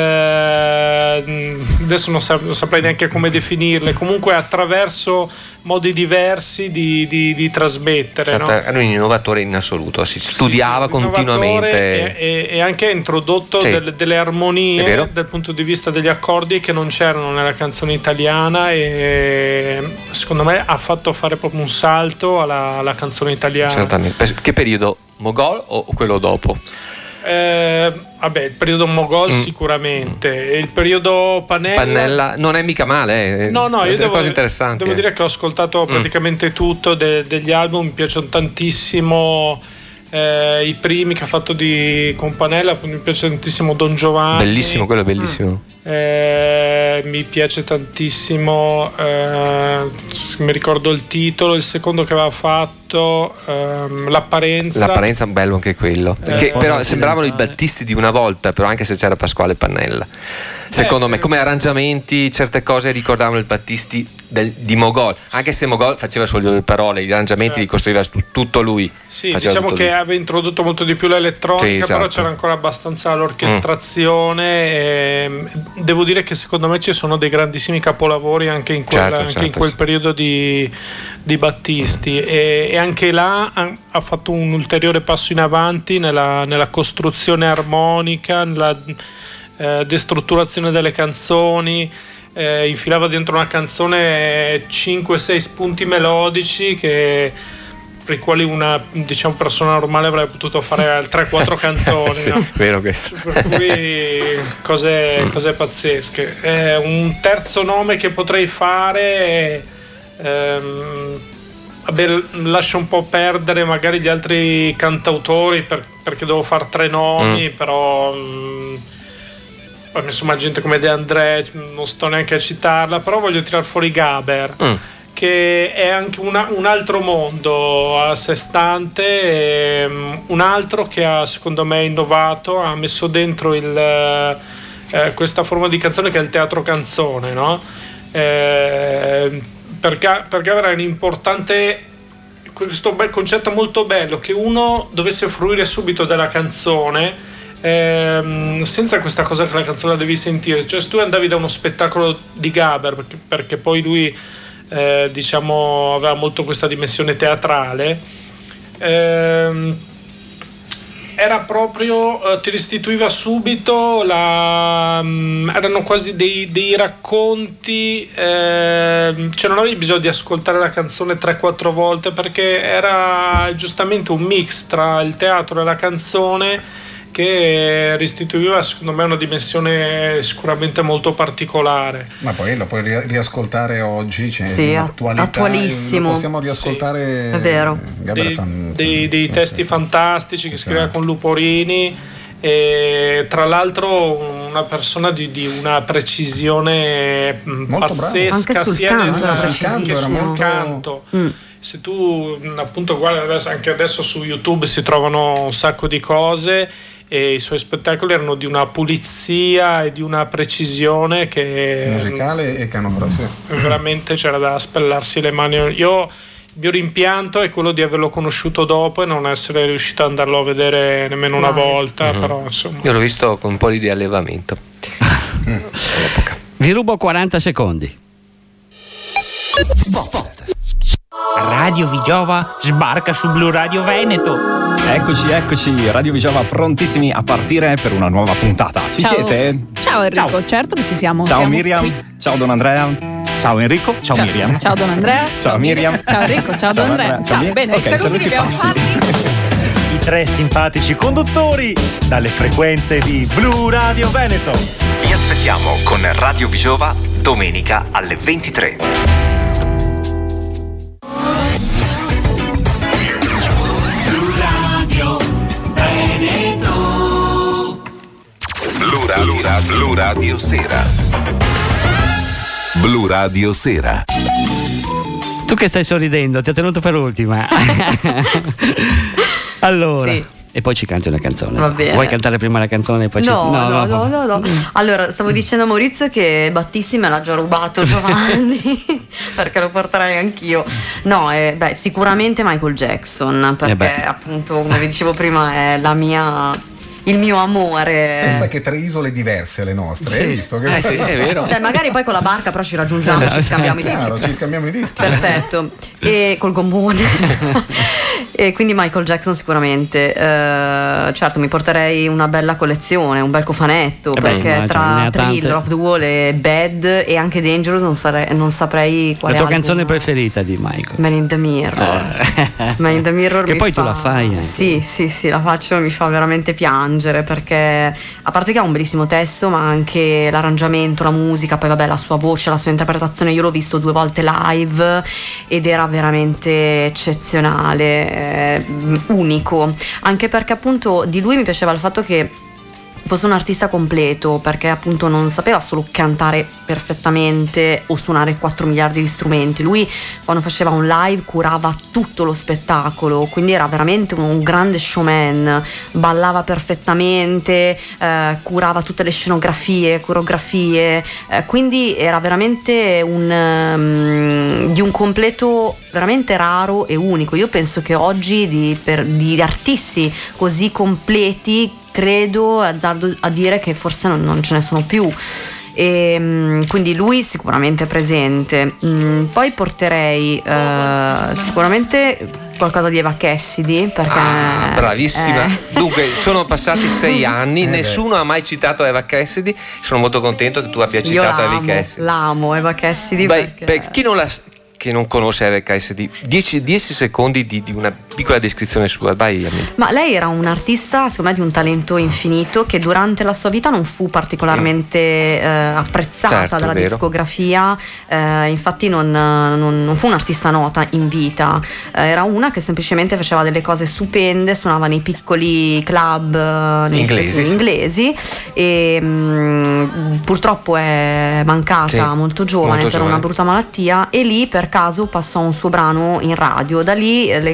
adesso non saprei neanche come definirle, comunque attraverso modi diversi di trasmettere. Certo, no? era un innovatore in assoluto, si studiava continuamente e anche ha introdotto delle armonie dal punto di vista degli accordi che non c'erano nella canzone italiana, e secondo me ha fatto fare proprio un salto alla canzone italiana. Certamente. Che periodo? Mogol o quello dopo? Vabbè, il periodo Mogol sicuramente, il periodo Pannella non è mica male, no, io delle cose interessanti. Devo dire che ho ascoltato praticamente tutto degli album, mi piacciono tantissimo i primi che ha fatto con Pannella, mi piace tantissimo Don Giovanni, bellissimo, quello è bellissimo. Mi piace tantissimo, mi ricordo il titolo, il secondo che aveva fatto, L'apparenza, bello anche quello, perché però sembravano i Battisti di una volta, però anche se c'era Pasquale Pannella, secondo me come arrangiamenti certe cose ricordavano il Battisti di Mogol, anche se Mogol faceva solo le parole, gli arrangiamenti li costruiva tutto lui. Sì, diciamo che aveva introdotto molto di più l'elettronica, sì, esatto. Però c'era ancora abbastanza l'orchestrazione. Devo dire che secondo me ci sono dei grandissimi capolavori anche in quel periodo di Battisti, e anche là ha fatto un ulteriore passo in avanti nella costruzione armonica, nella destrutturazione delle canzoni. Infilava dentro una canzone 5-6 spunti melodici per i quali una persona normale avrebbe potuto fare 3-4 canzoni. Sì, no? Vero questo. Per cui cose pazzesche. Un terzo nome che potrei fare, lascio un po' perdere magari gli altri cantautori perché devo fare 3 nomi, però insomma gente come De André non sto neanche a citarla, però voglio tirar fuori Gaber, che è anche un altro mondo a sé stante, un altro che ha secondo me innovato, ha messo dentro il questa forma di canzone che è il teatro canzone, no? Perché era un importante, questo bel concetto molto bello, che uno dovesse fruire subito della canzone senza questa cosa che la canzone la devi sentire. Cioè, se tu andavi da uno spettacolo di Gaber, perché poi lui diciamo aveva molto questa dimensione teatrale, era proprio ti restituiva subito erano quasi dei racconti, cioè non avevi bisogno di ascoltare la canzone 3-4 volte, perché era giustamente un mix tra il teatro e la canzone che restituiva secondo me una dimensione sicuramente molto particolare. Ma poi lo puoi riascoltare oggi, cioè sì, attualissimo, lo possiamo riascoltare, sì, è vero. Dei testi fantastici che scriveva con Luporini, e tra l'altro una persona di una precisione molto pazzesca, sia sul canto. Se tu appunto guardi anche adesso su YouTube si trovano un sacco di cose, e i suoi spettacoli erano di una pulizia e di una precisione che musicale e canora, veramente c'era da spellarsi le mani. Il mio rimpianto è quello di averlo conosciuto dopo e non essere riuscito ad andarlo a vedere nemmeno una volta. Però insomma, io l'ho visto con un po' di allevamento all'epoca. Vi rubo 40 secondi. Radio Vigiova sbarca su Blu Radio Veneto. Eccoci, Radio Vigiova prontissimi a partire per una nuova puntata. Ci siete? Ciao Enrico, certo che ci siamo. Ciao siamo Miriam, qui. ciao Don Andrea, ciao Enrico, ciao Miriam. Ciao Don Andrea. Ciao Miriam. Ciao Enrico, ciao Don Andrea. Ciao, bene, okay, saluti che abbiamo fatti. I 3 simpatici conduttori dalle frequenze di Blu Radio Veneto. Vi aspettiamo con Radio Vigiova domenica alle 23. Blu Radio Sera. Blu Radio Sera. Tu che stai sorridendo, ti ha tenuto per ultima. Allora, sì. E poi ci canti una canzone. Va bene. Vuoi cantare prima la canzone e poi No. Allora, stavo dicendo a Maurizio che Battisti me l'ha già rubato Giovanni, perché lo porterei anch'io. No, sicuramente Michael Jackson, perché appunto, come vi dicevo prima, è il mio amore. Pensa che 3 isole diverse le nostre, hai visto? Che sì, è vero. Magari poi con la barca però ci raggiungiamo, ci scambiamo i dischi. Ci scambiamo i dischi. Perfetto. E col gommone. E quindi Michael Jackson sicuramente. Certo, mi porterei una bella collezione, un bel cofanetto, perché tra Thriller, Off the Wall e Bad e anche Dangerous non saprei quale. La tua canzone preferita di Michael? Man in the Mirror. Man in the Mirror. Che poi tu la fai anche. Sì, la faccio, mi fa veramente piangere, perché a parte che ha un bellissimo testo, ma anche l'arrangiamento, la musica, poi vabbè la sua voce, la sua interpretazione. Io l'ho visto 2 volte live ed era veramente eccezionale, unico, anche perché appunto di lui mi piaceva il fatto che fosse un artista completo, perché appunto non sapeva solo cantare perfettamente o suonare 4 miliardi di strumenti. Lui quando faceva un live curava tutto lo spettacolo, quindi era veramente un grande showman, ballava perfettamente, curava tutte le scenografie, coreografie, quindi era veramente di un completo veramente raro e unico. Io penso che oggi di artisti così completi, credo, azzardo a dire che forse non ce ne sono più, e quindi lui sicuramente è presente. Poi porterei sicuramente qualcosa di Eva Cassidy, perché bravissima. Dunque sono passati 6 anni, nessuno ha mai citato Eva Cassidy. Sono molto contento che tu abbia citato Eva Cassidy. L'amo Eva Cassidy. Per chi non conosce Eva Cassidy, 10 secondi di una piccola descrizione sua, vai. Ma lei era un'artista secondo me di un talento infinito, che durante la sua vita non fu particolarmente apprezzata dalla discografia, infatti non fu un'artista nota in vita, era una che semplicemente faceva delle cose stupende, suonava nei piccoli club inglesi e purtroppo è mancata molto giovane per una brutta malattia, e lì per caso passò un suo brano in radio. Da lì le case discografiche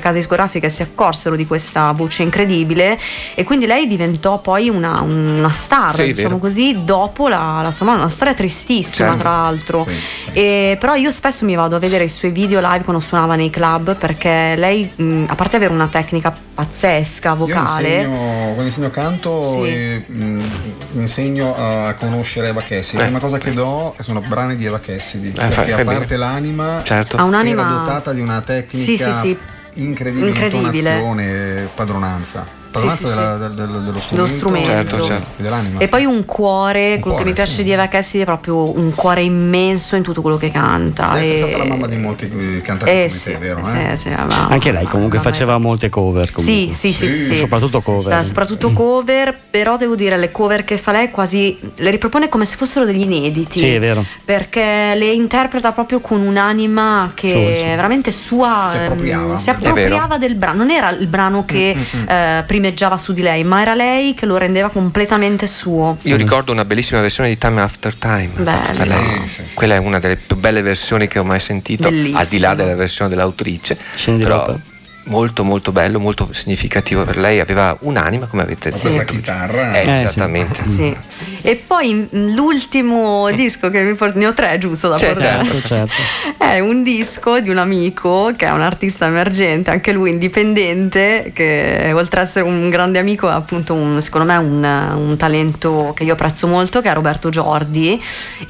discografiche si accorsero di questa voce incredibile e quindi lei diventò poi una star, sì, diciamo vero. così, dopo la sua morte, una storia tristissima, Certo. tra l'altro. Sì. Però io spesso mi vado a vedere i suoi video live quando suonava nei club, perché lei, a parte avere una tecnica pazzesca vocale, Quando insegno canto Sì. insegno a conoscere Eva Cassidy. La prima cosa che do sono brani di Eva Cassidy, perché fai a bene. parte l'anima Certo. ha un'anima era dotata di una tecnica Sì. incredibile, Incredibile. intonazione, padronanza Sì, dello strumento. Certo. dell'anima. E poi un cuore, quello cuore, che mi piace sì. di Eva Cassidy è proprio un cuore immenso in tutto quello che canta. Lei è E- stata la mamma di molti cantanti come sì, te, vero? sì, ma- Anche lei comunque faceva molte cover. Comunque. Sì. Soprattutto cover. Soprattutto cover, però devo dire le cover che fa lei quasi le ripropone come se fossero degli inediti. Sì, è vero. Perché le interpreta proprio con un'anima che Sì. è veramente sua. Si appropriava del brano. Non era il brano che primeggiava su di lei, ma era lei che lo rendeva completamente suo. Io ricordo una bellissima versione di Time After Time. Bello. fatta da lei. Quella è una delle più belle versioni che ho mai sentito, Bellissimo. al di là della versione dell'autrice. Però molto molto bello, molto significativo per lei. Aveva un'anima, come avete detto. Questa chitarra. Esattamente. Sì. E poi l'ultimo disco che mi porto, ne ho 3 giusto da portare. Certo. È un disco di un amico che è un artista emergente, anche lui indipendente, che oltre ad essere un grande amico è appunto secondo me un talento che io apprezzo molto, che è Roberto Giordi,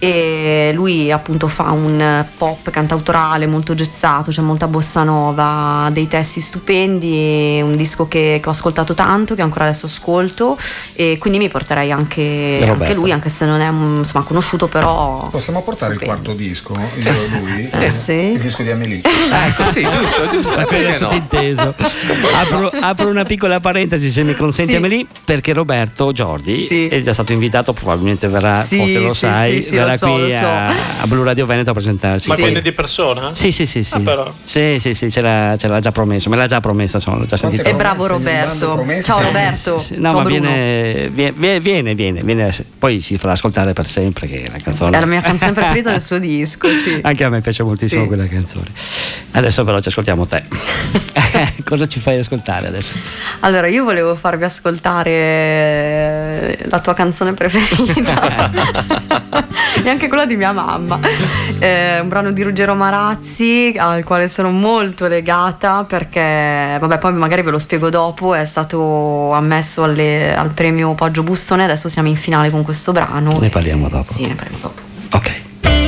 e lui appunto fa un pop cantautorale molto gezzato, c'è molta bossa nova, dei testi stupendi, un disco che ho ascoltato tanto, che ancora adesso ascolto, e quindi mi porterei anche lui, anche se non è insomma conosciuto, però possiamo portare stupendo. il quarto disco io e lui, Sì. il disco di Amelie. Ecco, sì, giusto. Appena sottinteso. Apro una piccola parentesi, se mi consente, Amelie, perché Roberto Giordi è già stato invitato, probabilmente verrà, forse lo sai, verrà lo so, qui lo so. a Blu Radio Veneto a presentarsi. Ma viene di persona? Sì. Però. Sì, ce l'ha già promesso, me l'ha già promessa, l'ho già sentito. È bravo Roberto. Ciao Roberto. No, Ciao ma Bruno. viene, poi si farà ascoltare per sempre, che è la canzone. È la mia canzone preferita del suo disco, sì. Anche a me piace moltissimo quella canzone. Adesso però ci ascoltiamo te. Cosa ci fai ascoltare adesso? Allora, io volevo farvi ascoltare la tua canzone preferita e anche quella di mia mamma. Un brano di Ruggero Marazzi al quale sono molto legata, perché vabbè, poi magari ve lo spiego dopo. È stato ammesso al premio Poggio Bustone, adesso siamo in finale con questo brano. Ne parliamo dopo. Sì, ne parliamo dopo. Ok.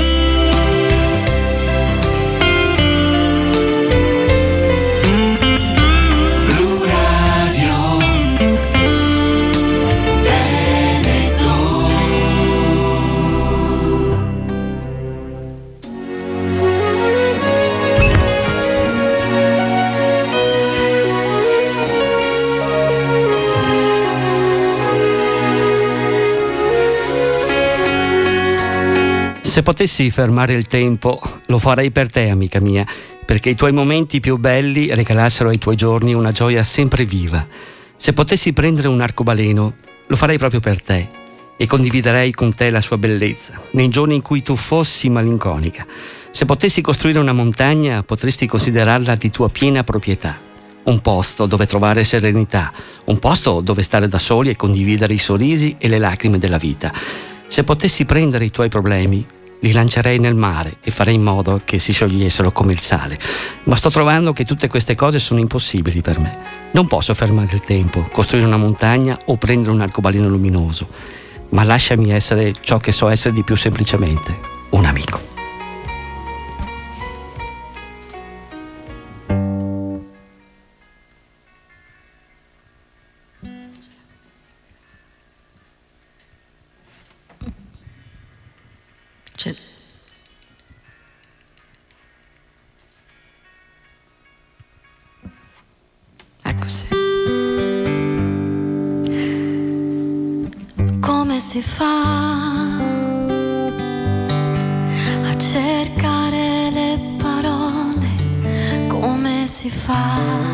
Se potessi fermare il tempo, lo farei per te, amica mia, perché i tuoi momenti più belli regalassero ai tuoi giorni una gioia sempre viva. Se potessi prendere un arcobaleno, lo farei proprio per te e condividerei con te la sua bellezza, nei giorni in cui tu fossi malinconica. Se potessi costruire una montagna, potresti considerarla di tua piena proprietà. Un posto dove trovare serenità, un posto dove stare da soli e condividere i sorrisi e le lacrime della vita. Se potessi prendere i tuoi problemi, li lancerei nel mare e farei in modo che si sciogliessero come il sale. Ma sto trovando che tutte queste cose sono impossibili per me. Non posso fermare il tempo, costruire una montagna o prendere un arcobaleno luminoso, ma lasciami essere ciò che so essere di più semplicemente, un amico. Eccoci. Come si fa a cercare le parole? Come si fa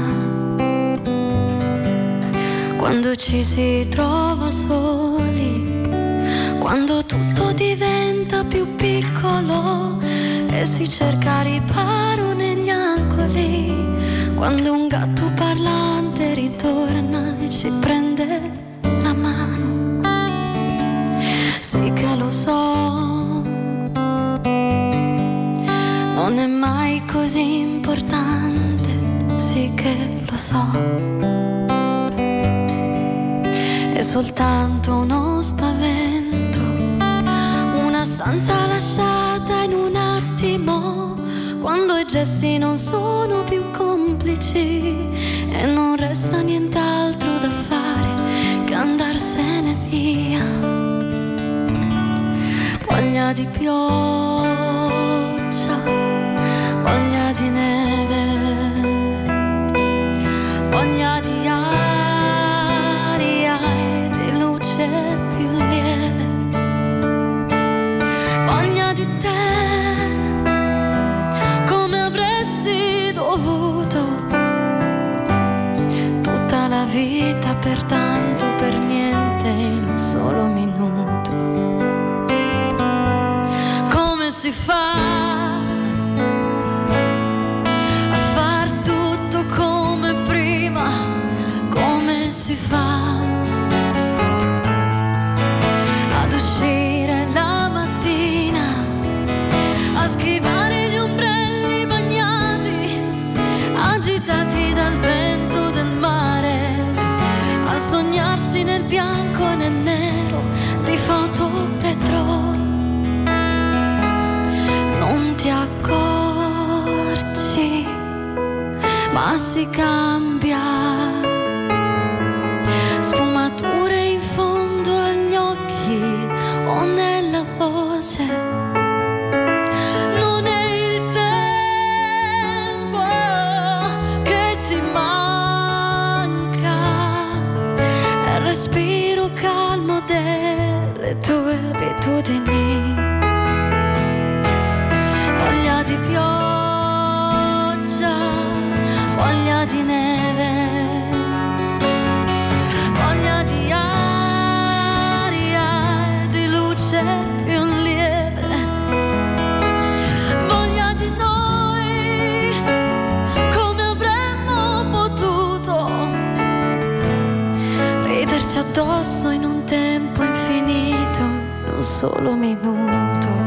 quando ci si trova soli? Quando tutto diventa più piccolo e si cerca riparo negli angoli? quando un gatto parlante ritorna e ci prende la mano. Sì che lo so, non è mai così importante, sì che lo so. È soltanto uno spavento, una stanza lasciata in un attimo, quando i gesti non sono più complici e non resta nient'altro da fare che andarsene via. Voglia di pioggia, voglia di neve, voglia di aria e di luce più lieve, voglia di te come avresti dovuto, tutta la vita per tanto, per niente, in un solo minuto. Come si fa a far tutto come prima? Come si fa ad uscire la mattina, a schivare gli ombrelli bagnati, agitati dal vento del mare, a sognarsi nel bianco e nel nero di foto retro? Non ti accorgi, ma si cambia, sfumature in fondo agli occhi o nella voce. Non è il tempo che ti manca, è il respiro calmo delle tue abitudini. Voglia di pioggia, voglia di neve, voglia di aria e di luce più lieve, voglia di noi come avremmo potuto riderci addosso in un tempo infinito, in un solo minuto.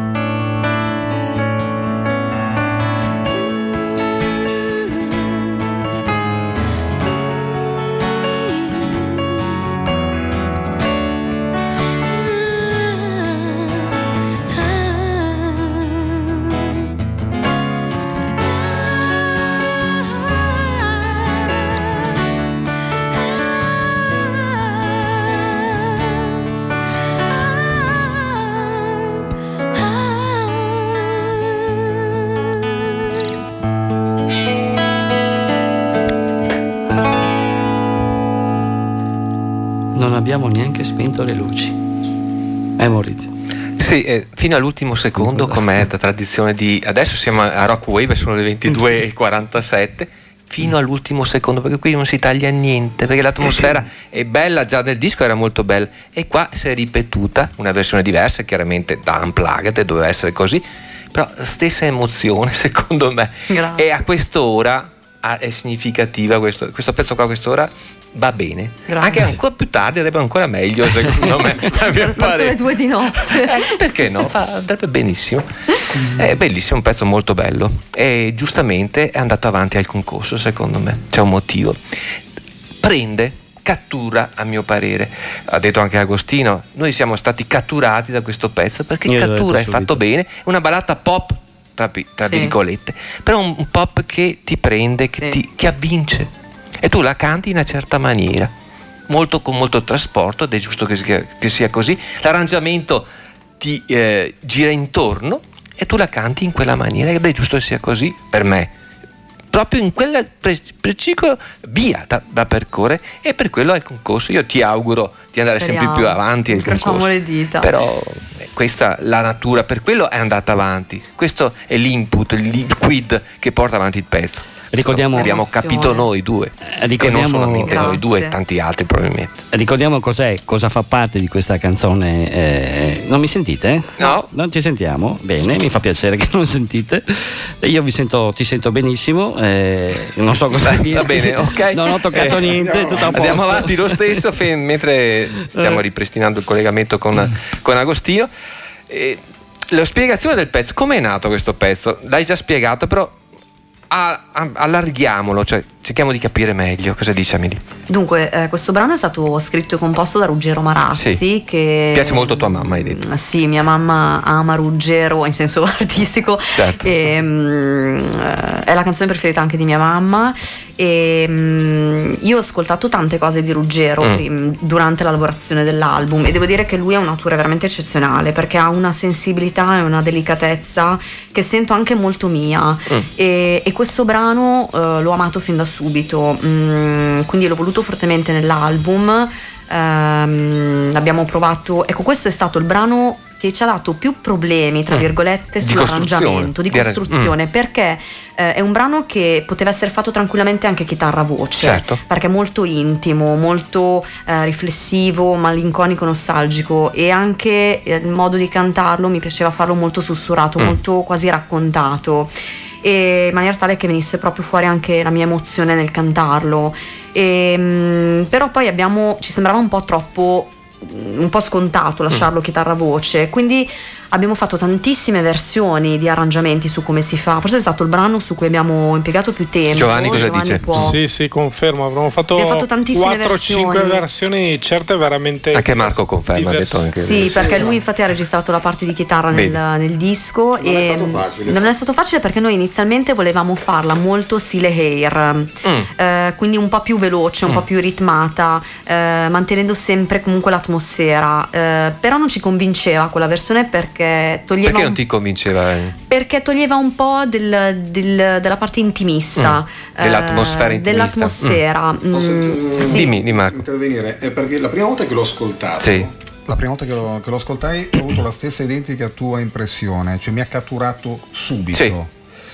Non abbiamo neanche spento le luci. Maurizio? Sì, fino all'ultimo secondo, come è da tradizione di... Adesso siamo a Rock Wave, sono le 22:47, fino all'ultimo secondo, perché qui non si taglia niente, perché l'atmosfera è bella, già del disco era molto bella, e qua si è ripetuta una versione diversa, chiaramente da Unplugged, doveva essere così, però stessa emozione secondo me. Grazie. E a quest'ora è significativa questo pezzo qua, a quest'ora va bene. Grazie. Anche ancora più tardi andrebbe ancora meglio, secondo me. Verso le 2 di notte. Perché no? Andrebbe benissimo. È bellissimo, un pezzo molto bello. E giustamente è andato avanti al concorso, secondo me. C'è un motivo. Cattura, a mio parere. Ha detto anche Agostino, noi siamo stati catturati da questo pezzo, perché cattura, è fatto bene. È una ballata pop, tra virgolette, però un pop che ti prende, che avvince. E tu la canti in una certa maniera, con molto trasporto, ed è giusto che sia così. L'arrangiamento ti gira intorno e tu la canti in quella maniera, ed è giusto che sia così per me. Proprio in quella preciso via da percorrere, e per quello è il concorso. Io ti auguro di andare sempre più avanti nel concorso. Le dita. Però questa la natura, per quello è andata avanti. Questo è l'input, il quid che porta avanti il pezzo. Ricordiamo, abbiamo capito noi due, e non solamente noi due, tanti altri probabilmente. Ricordiamo cosa fa parte di questa canzone. Non mi sentite? No. Non ci sentiamo? Bene, mi fa piacere che non sentite. Io ti sento benissimo, non so cosa dire. Va bene, ok. Non ho toccato niente, tutto a posto. Andiamo avanti lo stesso mentre stiamo ripristinando il collegamento con Agostino. La spiegazione del pezzo, come è nato questo pezzo? L'hai già spiegato, però allarghiamolo, cioè cerchiamo di capire meglio cosa dice Amelie. Dunque, questo brano è stato scritto e composto da Ruggero Marazzi, che piace molto a tua mamma, hai detto. Sì, mia mamma ama Ruggero in senso artistico, certo. È la canzone preferita anche di mia mamma, e io ho ascoltato tante cose di Ruggero durante la lavorazione dell'album, e devo dire che lui è un autore veramente eccezionale, perché ha una sensibilità e una delicatezza che sento anche molto mia, e questo brano l'ho amato fin da subito, quindi l'ho voluto fortemente nell'album. Abbiamo provato, ecco, questo è stato il brano che ci ha dato più problemi, tra virgolette, sull'arrangiamento, di costruzione, perché è un brano che poteva essere fatto tranquillamente anche chitarra-voce, certo. Perché è molto intimo, molto riflessivo, malinconico, nostalgico, e anche il modo di cantarlo mi piaceva farlo molto sussurrato, molto quasi raccontato, e in maniera tale che venisse proprio fuori anche la mia emozione nel cantarlo. Però poi ci sembrava un po' scontato lasciarlo chitarra voce, quindi abbiamo fatto tantissime versioni di arrangiamenti su come si fa. Forse è stato il brano su cui abbiamo impiegato più tempo. Giovanni cosa dice? Sì, confermo, abbiamo fatto 4-5 versioni, certe veramente. Anche Marco conferma, ha detto anche. Sì, perché lui infatti ha registrato la parte di chitarra nel disco, non è stato facile. Non è stato facile perché noi inizialmente volevamo farla molto stile Hair, quindi un po' più veloce, un po' più ritmata, mantenendo sempre comunque l'atmosfera, però non ci convinceva quella versione perché toglieva. Perché non ti convinceva? Perché toglieva un po' della parte intimista, dell'atmosfera intimista. Dell'atmosfera. Sì. Dimmi Marco. Intervenire, perché la prima volta che l'ho ascoltato, la prima volta che lo ascoltai ho avuto la stessa identica tua impressione, cioè mi ha catturato subito. Sì.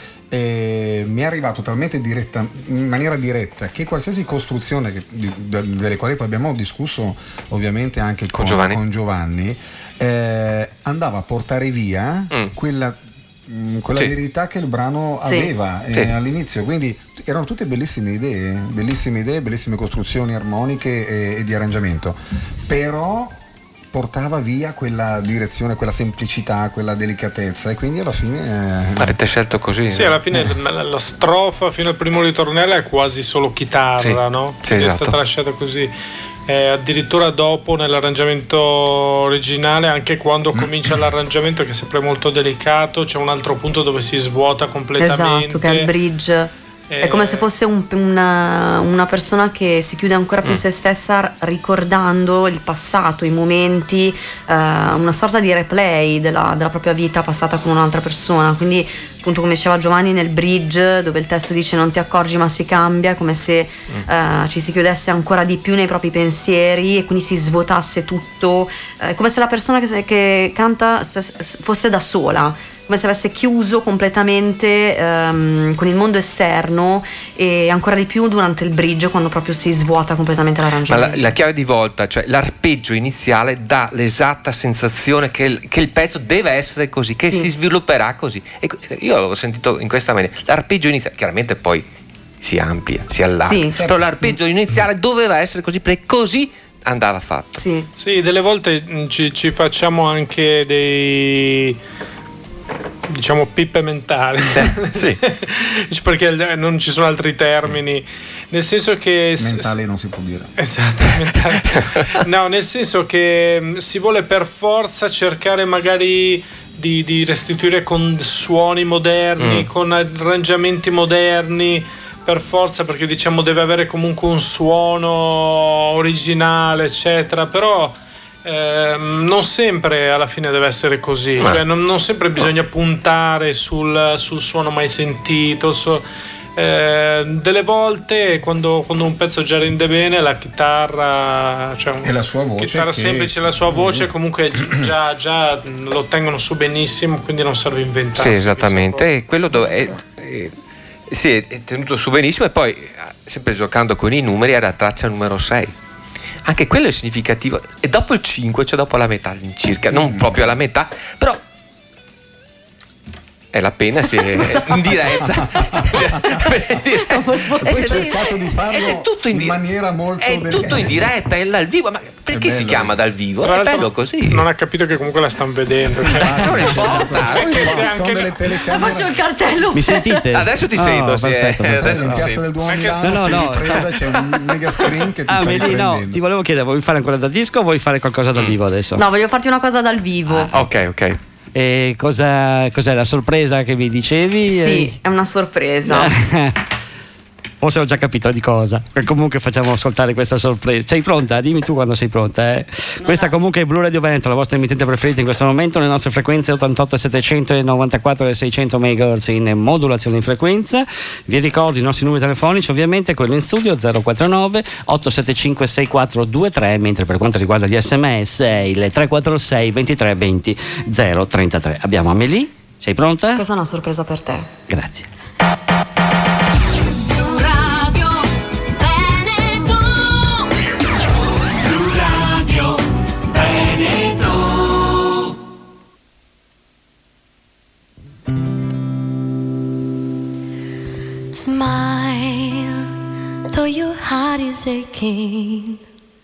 E mi è arrivato talmente in maniera diretta che qualsiasi costruzione delle quali poi abbiamo discusso ovviamente anche con Giovanni andava a portare via quella verità che il brano aveva all'inizio, quindi erano tutte bellissime idee, bellissime costruzioni armoniche e di arrangiamento, però portava via quella direzione, quella semplicità, quella delicatezza, e quindi alla fine avete scelto così. Sì, alla fine la strofa fino al primo ritornello è quasi solo chitarra, no? Sì, è esatto. stata lasciata così. Addirittura dopo nell'arrangiamento originale, anche quando comincia l'arrangiamento, che è sempre molto delicato, c'è un altro punto dove si svuota completamente. Esatto, che è il bridge. È come se fosse una persona che si chiude ancora più se stessa, ricordando il passato, i momenti, una sorta di replay della propria vita passata con un'altra persona. Quindi, appunto, come diceva Giovanni, nel bridge dove il testo dice non ti accorgi ma si cambia, è come se ci si chiudesse ancora di più nei propri pensieri e quindi si svuotasse tutto, è come se la persona che canta fosse da sola, come se avesse chiuso completamente con il mondo esterno, e ancora di più durante il bridge, quando proprio si svuota completamente l'arrangiamento. Ma la chiave di volta, cioè l'arpeggio iniziale, dà l'esatta sensazione che il pezzo deve essere così, che si svilupperà così. E io l'ho sentito in questa maniera. L'arpeggio iniziale, chiaramente poi si amplia, si allarga, però l'arpeggio iniziale doveva essere così, perché così andava fatto. Sì, delle volte ci facciamo anche dei, diciamo, pippe mentali, perché non ci sono altri termini, nel senso che mentale non si può dire. Esatto, mentale. No, nel senso che si vuole per forza cercare magari di restituire con suoni moderni, con arrangiamenti moderni, per forza, perché diciamo deve avere comunque un suono originale, eccetera, però non sempre alla fine deve essere così, cioè non sempre bisogna puntare sul suono mai sentito. Delle volte quando un pezzo già rende bene, la chitarra, cioè e la sua voce, chitarra semplice, la sua voce comunque già lo tengono su benissimo, quindi non serve inventare. Sì, esattamente. E quello Sì, è tenuto su benissimo, e poi sempre giocando con i numeri era traccia numero 6. Anche quello è significativo, e dopo il 5, cioè dopo la metà all'incirca, non proprio alla metà, però è la pena se in diretta. Ho cercato di farlo in maniera molto tutto in diretta, è dal vivo, ma perché si chiama dal vivo? Tra È l'altro bello così. Non ha capito che comunque la stanno vedendo. Non importa, perché se sono delle telecamere. Faccio il cartello. Mi sentite? Adesso ti sento, sì, perfetto, adesso In ti Piazza sento. del Duomo Milano c'è un mega screen che ti sta riprendendo. ti volevo chiedere, vuoi fare ancora da disco o vuoi fare qualcosa dal vivo adesso? No, voglio farti una cosa dal vivo. Ok. E cos'è la sorpresa che mi dicevi? Sì, è una sorpresa. Forse ho già capito di cosa. Comunque facciamo ascoltare questa sorpresa. Sei pronta? Dimmi tu quando sei pronta. Questa comunque è Blu Radio Veneto, la vostra emittente preferita in questo momento. Le nostre frequenze 88 700 e 94 e 600 MHz in modulazione di frequenza. Vi ricordo i nostri numeri telefonici, ovviamente quello in studio 049 875 6423, mentre per quanto riguarda gli SMS è il 346 23 20 033. Abbiamo Amélie. Sei pronta? Questa è una sorpresa per te. Grazie. Smile, though your heart is aching.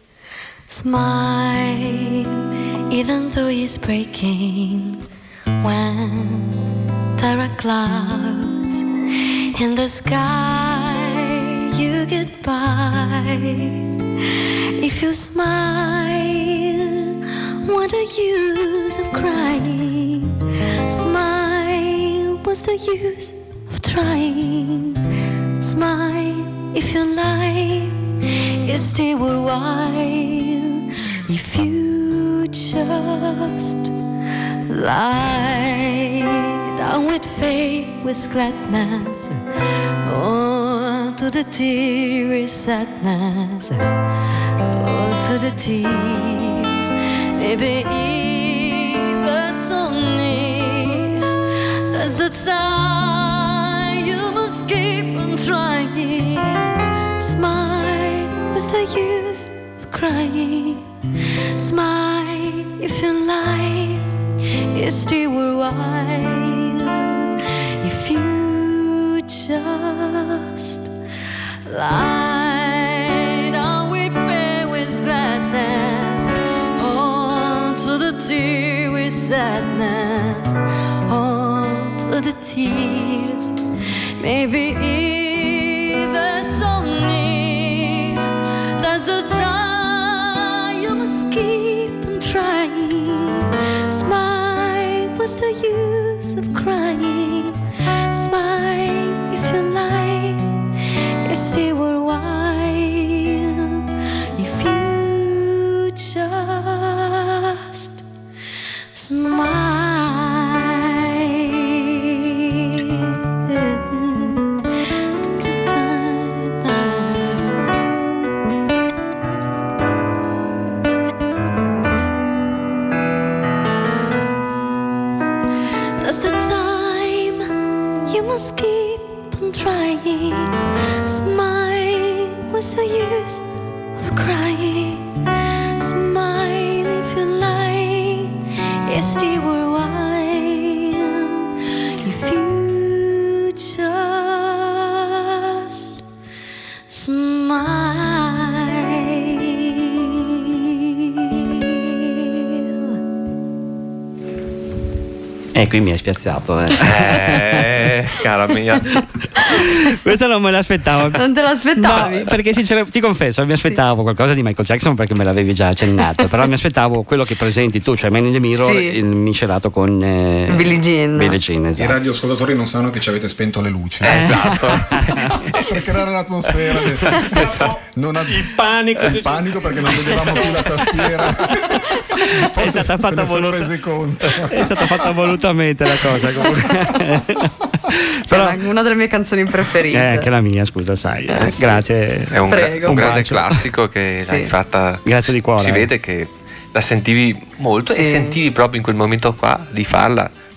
Smile, even though it's breaking. When there are clouds in the sky, you get by. If you smile, what the use of crying? Smile, what's the use of trying? Smile if your life is still worthwhile. If you just lie down with faith, with gladness, all to the tears, sadness, all to the tears, maybe even so near. That's the time you must keep on trying. Smile, what's the use of crying? Smile if your life is still worthwhile. If you just lie down with faith, with gladness, on to the tears, with sadness, on to the tears, maybe even so near. That's the time you must keep on trying. Smile, what's the use of crying? Smile if your life is still worthwhile. If you just smile. That's the time you must keep on trying. Smile, what's the use of crying? Smile if your life is still worthwhile. If you just smile. Qui mi hai spiazzato. Cara mia. Questa non me l'aspettavo. Non te l'aspettavi? No, perché sinceramente ti confesso, mi aspettavo qualcosa di Michael Jackson perché me l'avevi già accennato. Però mi aspettavo quello che presenti tu, cioè Man in the Mirror, Sì. miscelato con Billie Jean. Billie Jean, I esatto. radioascoltatori non sanno che ci avete spento le luci. Esatto. Per creare l'atmosfera. Non ha... Il panico. Il panico perché non vedevamo più la tastiera. Forse È stata fatta se ne sono resi conto. È stata fatta volutamente la cosa comunque. Però è una delle mie canzoni preferite. Anche la mia, scusa, sai. Sì. Grazie. È un grande bacio. classico che Sì. l'hai fatta. Grazie di cuore. Si vede che la sentivi molto Sì. e sentivi proprio in quel momento qua di farla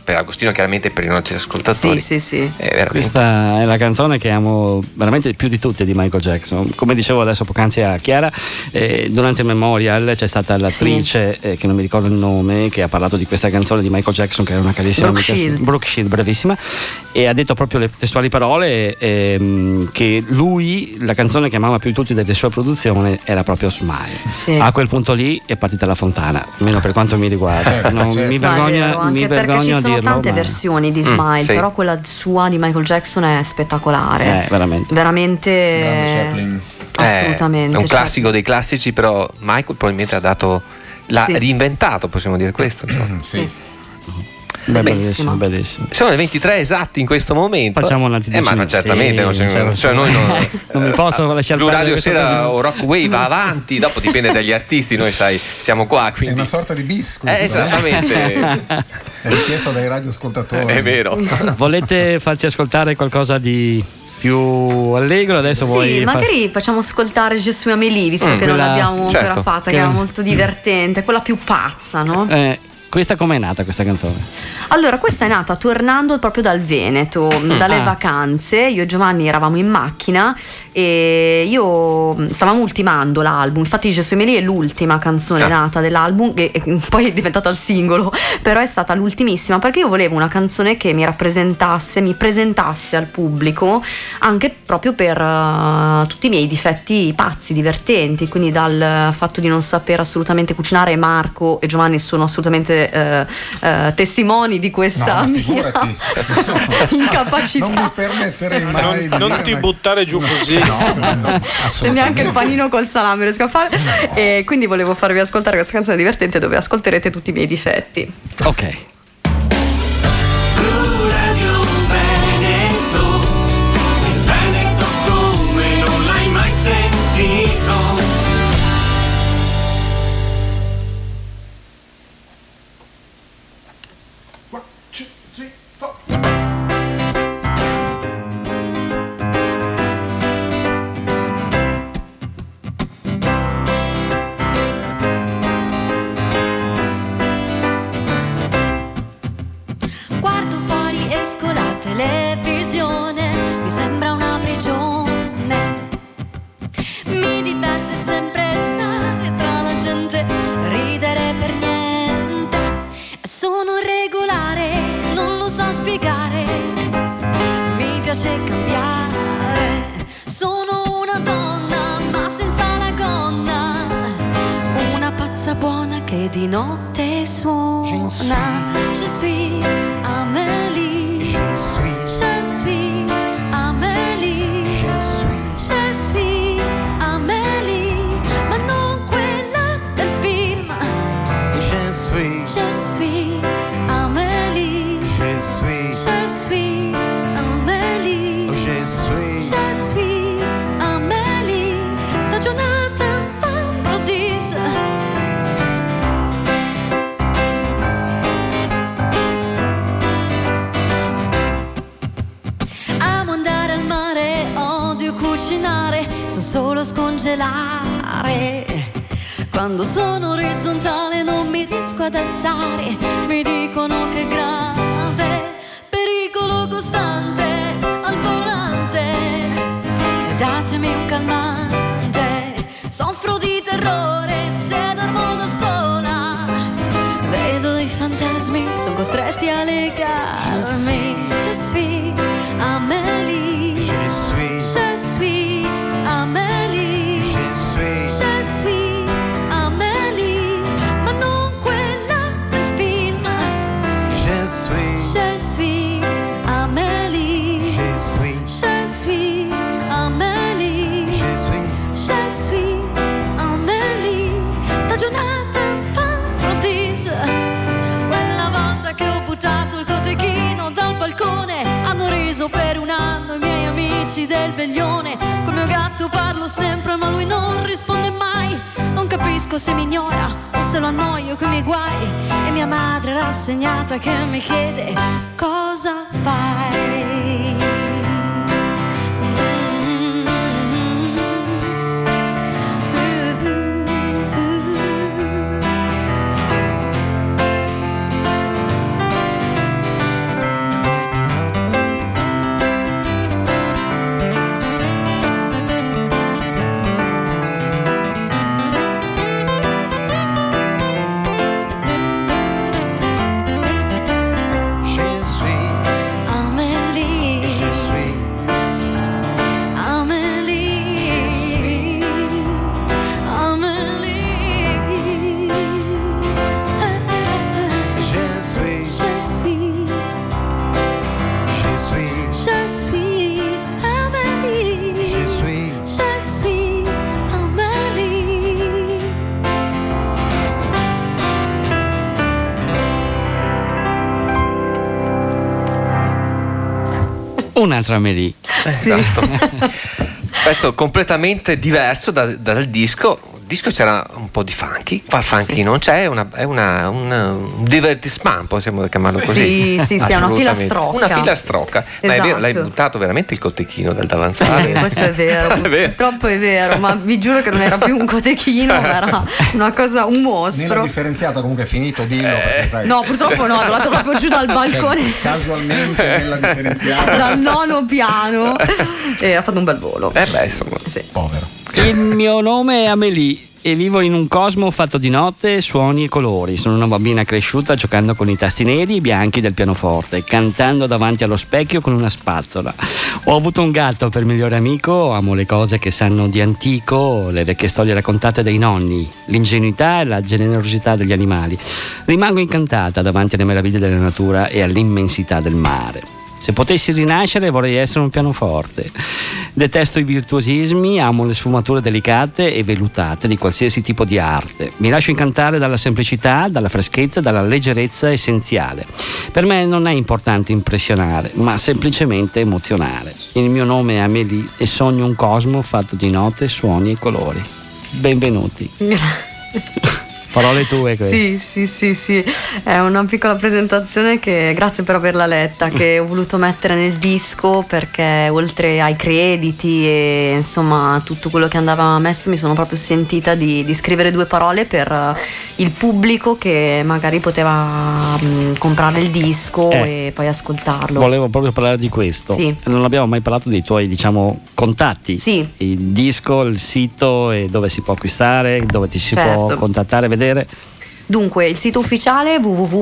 per Agostino, chiaramente per i nostri ascoltatori. Sì. Questa è la canzone che amo veramente più di tutte di Michael Jackson. Come dicevo adesso poc'anzi a Chiara, durante il Memorial c'è stata l'attrice che non mi ricordo il nome, che ha parlato di questa canzone di Michael Jackson, che era una carissima Brooke Shield, bravissima, e ha detto proprio le testuali parole che lui, la canzone che amava più di tutti delle sue produzioni era proprio Smile. A quel punto lì è partita la fontana, almeno per quanto mi riguarda. Mi vergogno ci a sono dirlo, tante versioni di Smile, però quella sua di Michael Jackson è spettacolare, veramente assolutamente è un classico dei classici, però Michael probabilmente l'ha reinventato, possiamo dire questo. Bellissimo. Sono le 23 esatti in questo momento. Facciamo un ma no, certamente noi non mi posso lasciare Blue Radio Sera o Rock Wave va avanti, dopo dipende dagli artisti, noi siamo qua, quindi è una sorta di biscuit. Esattamente. È richiesto dai radioascoltatori. È vero. Volete farci ascoltare qualcosa di più allegro? Adesso magari facciamo ascoltare Je suis Amélie, visto che non l'abbiamo ancora fatta, che era molto divertente, quella più pazza, no? Questa com'è nata questa canzone? Allora, questa è nata tornando proprio dal Veneto, dalle vacanze. Io e Giovanni eravamo in macchina e stavamo ultimando l'album. Infatti Je suis Amélie è l'ultima canzone nata dell'album, che poi è diventata il singolo, però è stata l'ultimissima perché io volevo una canzone che mi presentasse al pubblico, anche proprio per tutti i miei difetti pazzi, divertenti, quindi dal fatto di non saper assolutamente cucinare. Marco e Giovanni sono assolutamente testimoni di questa mia incapacità. Non mi permetterei mai non ti buttare giù così. Se neanche il panino col salame riesco a fare. E quindi volevo farvi ascoltare questa canzone divertente dove ascolterete tutti i miei difetti. Ok. Di notte suona. Je suis Amélie. Je suis Amélie. Je suis Amélie, ma non quella del film. Je suis Amélie. Je suis Amélie. Je suis Amélie. Stagionata fan prodige. So solo scongelare. Quando sono orizzontale non mi riesco ad alzare. Mi dicono che è grave, pericolo costante al volante. Datemi un calmante. Soffro di terrore se dormo da sola. Vedo dei fantasmi, sono costretti a legarmi. Je suis Amélie. Je suis Amélie. Je suis Amélie, ma non quella del film. Je suis Amélie. Je suis Amélie. Je suis Amélie. Stagionata fan prodige. Quella volta che ho buttato il cotechino dal balcone, hanno riso per un anno i miei amici del veglione. Col mio gatto parlo sempre ma lui non risponde mai. Non capisco se mi ignora o se lo annoio coi miei guai. E mia madre rassegnata che mi chiede cosa fai. un'altra Amélie. Esatto. Pezzo completamente diverso dal disco. Il disco c'era un po' di funky, qua funky non c'è, è un divertissement, possiamo chiamarlo così. Sì, è una filastrocca. Una filastrocca, ma è vero, l'hai buttato veramente il cotechino dal davanzale. Questo è vero, purtroppo è vero, ma vi giuro che non era più un cotechino, ma era una cosa, un mostro. Nella differenziata comunque è finito, dillo, perché sai. No, purtroppo no, l'ho trovato proprio giù dal balcone. Casualmente nella differenziata. Dal 9° piano e ha fatto un bel volo. Insomma. Sì. Povero. Il mio nome è Amélie e vivo in un cosmo fatto di notte, suoni e colori. Sono una bambina cresciuta giocando con i tasti neri e bianchi del pianoforte, cantando davanti allo specchio con una spazzola. Ho avuto un gatto per migliore amico, amo le cose che sanno di antico, le vecchie storie raccontate dai nonni, l'ingenuità e la generosità degli animali. Rimango incantata davanti alle meraviglie della natura e all'immensità del mare. Se potessi rinascere vorrei essere un pianoforte. Detesto i virtuosismi, amo le sfumature delicate e vellutate di qualsiasi tipo di arte. Mi lascio incantare dalla semplicità, dalla freschezza, dalla leggerezza essenziale. Per me non è importante impressionare, ma semplicemente emozionare. Il mio nome è Amélie e sogno un cosmo fatto di note, suoni e colori. Benvenuti. Grazie. Parole tue queste. Sì, è una piccola presentazione che grazie per averla letta, che ho voluto mettere nel disco perché oltre ai crediti e insomma tutto quello che andava messo mi sono proprio sentita di scrivere 2 parole per il pubblico che magari poteva comprare il disco e poi ascoltarlo. Volevo proprio parlare di questo. Sì. Non abbiamo mai parlato dei tuoi, diciamo, contatti. Sì. Il disco, il sito e dove si può acquistare, dove ti si può contattare, vedere. Dunque, il sito ufficiale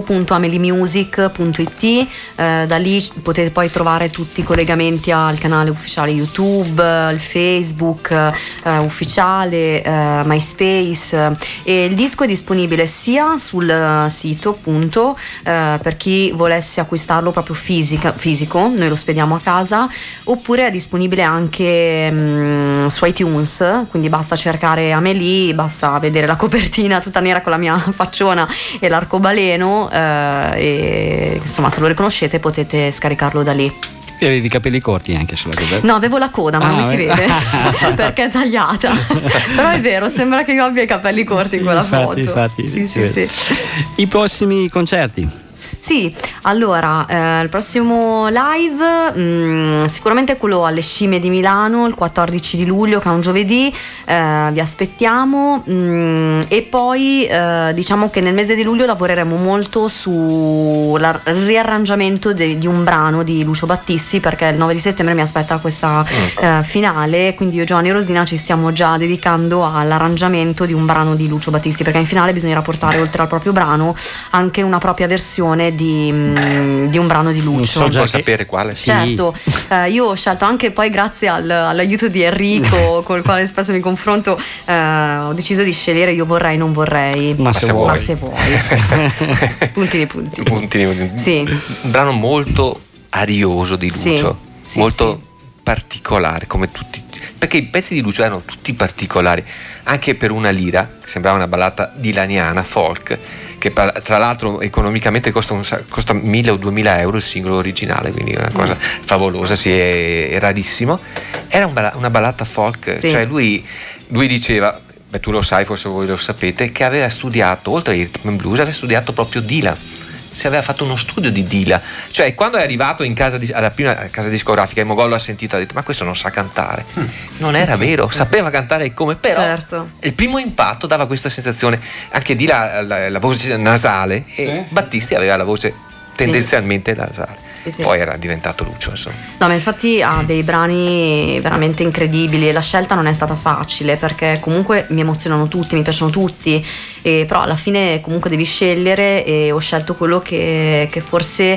www.ameliemusic.it, da lì potete poi trovare tutti i collegamenti al canale ufficiale YouTube, il Facebook ufficiale, MySpace, e il disco è disponibile sia sul sito appunto per chi volesse acquistarlo proprio fisico, noi lo spediamo a casa, oppure è disponibile anche su iTunes, quindi basta cercare Amélie, basta vedere la copertina tutta nera con la mia facciona e l'arcobaleno e insomma se lo riconoscete potete scaricarlo da lì. E avevi i capelli corti anche sulla copertina? No, avevo la coda ma non mi si vede perché è tagliata, però è vero, sembra che io abbia i capelli corti in quella foto. Infatti, sì. I prossimi concerti? Sì, allora il prossimo live sicuramente è quello alle Scimmie di Milano il 14 di luglio, che è un giovedì, vi aspettiamo, e poi diciamo che nel mese di luglio lavoreremo molto sul riarrangiamento di un brano di Lucio Battisti, perché il 9 di settembre mi aspetta questa finale, quindi io, Giovanni e Rosina ci stiamo già dedicando all'arrangiamento di un brano di Lucio Battisti, perché in finale bisognerà portare oltre al proprio brano anche una propria versione di un brano di Lucio. Può sapere quale? Certo, io ho scelto anche poi grazie all'aiuto di Enrico col quale spesso mi confronto, ho deciso di scegliere Io vorrei non vorrei, ma se vuoi. Puntini. Sì. Un brano molto arioso di Lucio, molto particolare come tutti, perché i pezzi di Lucio erano tutti particolari, anche per una lira sembrava una ballata dilaniana folk, che tra l'altro economicamente costa 1.000 o 2.000 euro il singolo originale, quindi una cosa favolosa, è rarissimo. Era una ballata folk, cioè lui diceva, tu lo sai, forse voi lo sapete, che aveva studiato, oltre a rhythm and blues, aveva studiato proprio Dylan. Si aveva fatto uno studio di Dylan, cioè quando è arrivato in alla prima casa discografica e Mogollo ha sentito, ha detto ma questo non sa cantare. Non era vero, sapeva cantare come, però il primo impatto dava questa sensazione. Anche Dylan la voce nasale e Battisti aveva la voce tendenzialmente nasale. Poi era diventato Lucio, insomma. No, ma infatti ha dei brani veramente incredibili e la scelta non è stata facile, perché comunque mi emozionano tutti, mi piacciono tutti, però alla fine comunque devi scegliere, e ho scelto quello che forse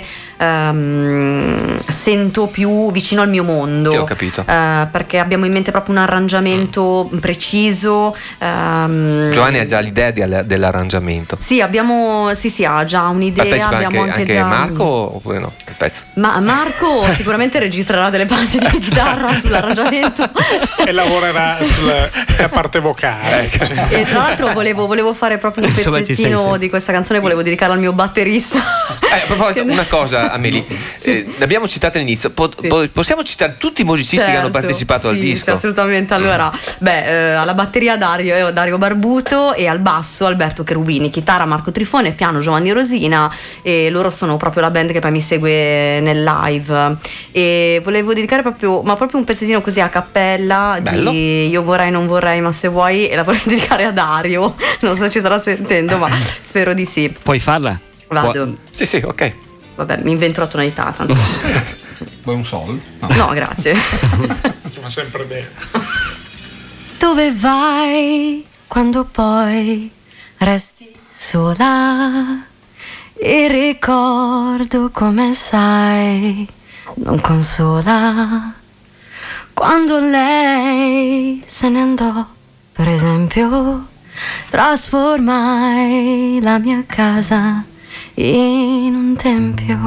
sento più vicino al mio mondo. Ti ho capito. Perché abbiamo in mente proprio un arrangiamento preciso. Giovanni ha già l'idea dell'arrangiamento. Sì, ha già un'idea. Partecipa anche già Marco oppure no? Il pezzo. Ma Marco sicuramente registrerà delle parti di chitarra sull'arrangiamento e lavorerà sulla parte vocale. E tra l'altro volevo fare proprio un pezzettino di questa canzone, volevo dedicarla al mio batterista. A proposito, una cosa, scusa Amelie, l'abbiamo citato all'inizio, possiamo citare tutti i musicisti che hanno partecipato al disco? Sì, assolutamente. Allora, alla batteria Dario Barbuto e al basso Alberto Cherubini, chitarra Marco Trifone, piano Giovanni Rosina, e loro sono proprio la band che poi mi segue nel live. E volevo dedicare proprio un pezzettino così a cappella di Io vorrei non vorrei ma se vuoi, e la vorrei dedicare a Dario, non so se ci starà sentendo ma spero di sì. Puoi farla? Vado. Sì, ok. Vabbè, mi invento la tonalità tanto. Vuoi un sol? No, grazie. Va sempre bene. Dove vai quando poi resti sola? Il ricordo, come sai, non consola. Quando lei se ne andò, per esempio, trasformai la mia casa in un tempio.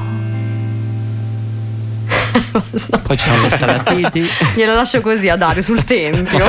Poi ci sono le stalattiti. Glielo lascio così a Dario sul tempio.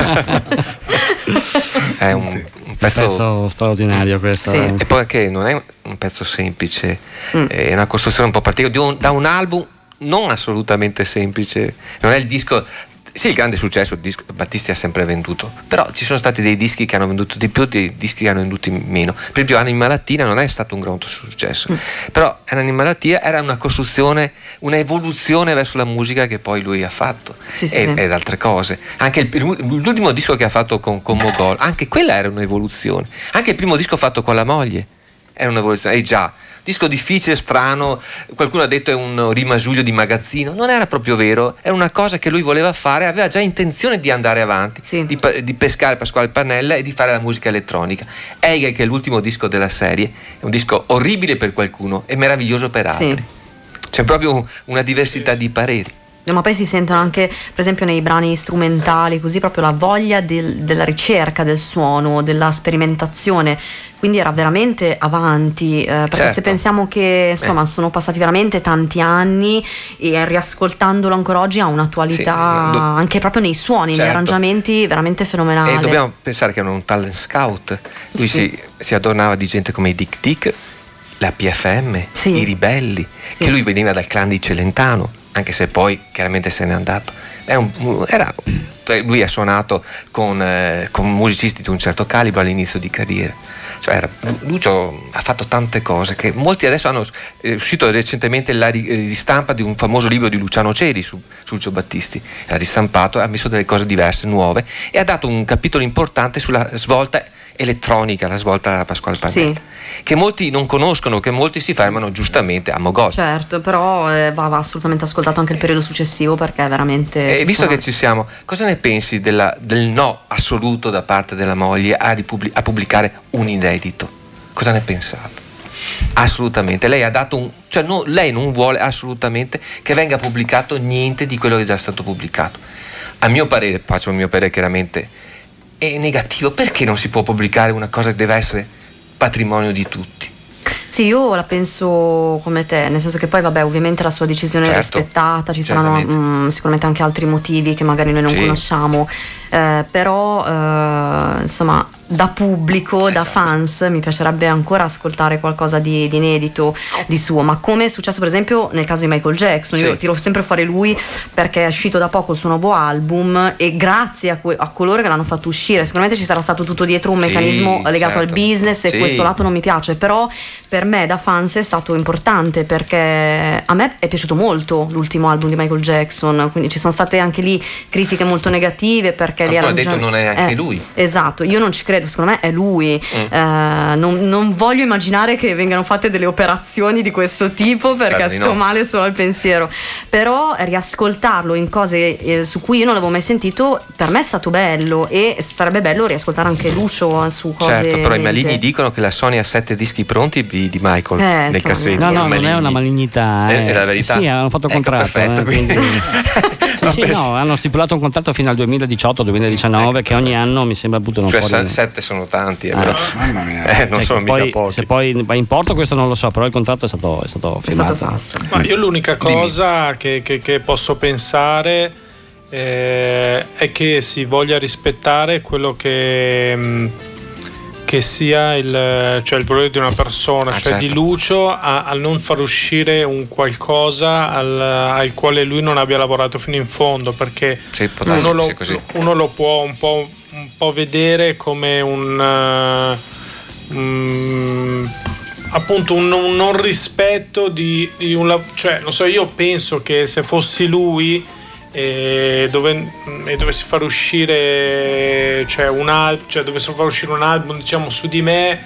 È un pezzo straordinario questo. Sì. E poi anche non è un pezzo semplice, è una costruzione un po' particolare da un album non assolutamente semplice. Non è il disco. Sì, il grande successo, il disco Battisti ha sempre venduto, però ci sono stati dei dischi che hanno venduto di più, dei dischi che hanno venduti meno. Per esempio Anima Lattina non è stato un grande successo, però Anima Lattina era una costruzione, una evoluzione verso la musica che poi lui ha fatto ed altre cose. Anche l'ultimo disco che ha fatto con Mogol, anche quella era un'evoluzione. Anche il primo disco fatto con la moglie era un'evoluzione. E già, disco difficile, strano, qualcuno ha detto è un rimasuglio di magazzino, non era proprio vero, era una cosa che lui voleva fare, aveva già intenzione di andare avanti, di pescare Pasquale Pannella e di fare la musica elettronica. Hegel, che è l'ultimo disco della serie, è un disco orribile per qualcuno e meraviglioso per altri. C'è proprio una diversità di pareri. Ma poi si sentono anche, per esempio, nei brani strumentali, così proprio la voglia della ricerca del suono, della sperimentazione. Quindi era veramente avanti, perché se pensiamo che insomma sono passati veramente tanti anni e riascoltandolo ancora oggi ha un'attualità anche proprio nei suoni, negli arrangiamenti veramente fenomenali. E dobbiamo pensare che era un talent scout, lui si adornava di gente come i Dick Dick, la PFM, i Ribelli, che lui veniva dal clan di Celentano, anche se poi chiaramente se n'è andato. Lui ha suonato con musicisti di un certo calibro all'inizio di carriera. Lucio ha fatto tante cose che molti adesso hanno. È uscito recentemente la ristampa di un famoso libro di Luciano Ceri su Lucio Battisti. L'ha ristampato, ha messo delle cose diverse, nuove, e ha dato un capitolo importante sulla svolta elettronica, la svolta a Pasquale Pannella, che molti non conoscono, che molti si fermano giustamente a Mogol. Certo, però va assolutamente ascoltato anche il periodo successivo, perché è veramente. E visto che ci siamo, cosa ne pensi del no assoluto da parte della moglie a pubblicare un inedito? Cosa ne pensate? Assolutamente, lei ha dato lei non vuole assolutamente che venga pubblicato niente di quello che è già stato pubblicato. A mio parere, faccio il mio parere chiaramente, è negativo. Perché non si può pubblicare una cosa che deve essere patrimonio di tutti? Sì, io la penso come te, nel senso che poi ovviamente la sua decisione è rispettata, ci saranno sicuramente anche altri motivi che magari noi non conosciamo, però insomma da pubblico, da fans, mi piacerebbe ancora ascoltare qualcosa di inedito di suo, ma come è successo per esempio nel caso di Michael Jackson. Io tiro sempre fuori lui perché è uscito da poco il suo nuovo album e grazie a coloro che l'hanno fatto uscire, sicuramente ci sarà stato tutto dietro un meccanismo legato al business e questo lato non mi piace, però per me da fans è stato importante perché a me è piaciuto molto l'ultimo album di Michael Jackson, quindi ci sono state anche lì critiche molto negative perché qualcuno ha detto non è neanche lui. Esatto, io non ci credo, secondo me è lui. Non voglio immaginare che vengano fatte delle operazioni di questo tipo perché sto male solo al pensiero, però riascoltarlo in cose su cui io non l'avevo mai sentito per me è stato bello e sarebbe bello riascoltare anche Lucio su cose. Certo, però i maligni dicono che la Sony ha 7 dischi pronti di Michael nel cassetto. No, non è una malignità, è la verità. Sì, hanno fatto un contratto. Perfetto, hanno stipulato un contratto fino al 2018-2019 che ogni anno mi sembra buttano fuori. 7 sono tanti, però non sono mica pochi. Se poi va in porto questo non lo so, però il contratto è stato firmato. Ma io l'unica cosa che posso pensare è che si voglia rispettare quello che che sia il valore di una persona, certo. di Lucio al non far uscire un qualcosa al quale lui non abbia lavorato fino in fondo, perché sì, uno lo può un po' vedere come appunto un non rispetto di un, cioè non so, io penso che se fossi lui e dovessi far uscire dovessero far uscire un album, diciamo, su di me,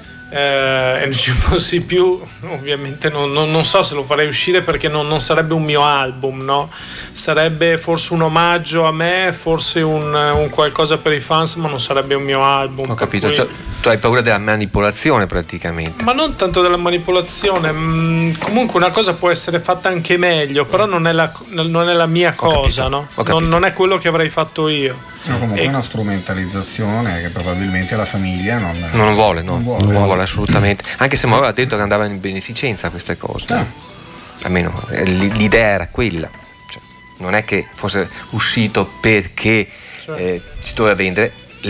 e non ci fossi più, ovviamente non so se lo farei uscire, perché non sarebbe un mio album, no? Sarebbe forse un omaggio a me, forse un qualcosa per i fans, ma non sarebbe un mio album. Ho capito, tu hai paura della manipolazione praticamente. Ma non tanto della manipolazione, comunque una cosa può essere fatta anche meglio, però non è la mia cosa, no? Non è quello che avrei fatto io. No, comunque è una strumentalizzazione che probabilmente la famiglia non vuole assolutamente, anche se mi aveva detto che andava in beneficenza queste cose, almeno l'idea era quella, cioè, non è che fosse uscito perché si doveva vendere,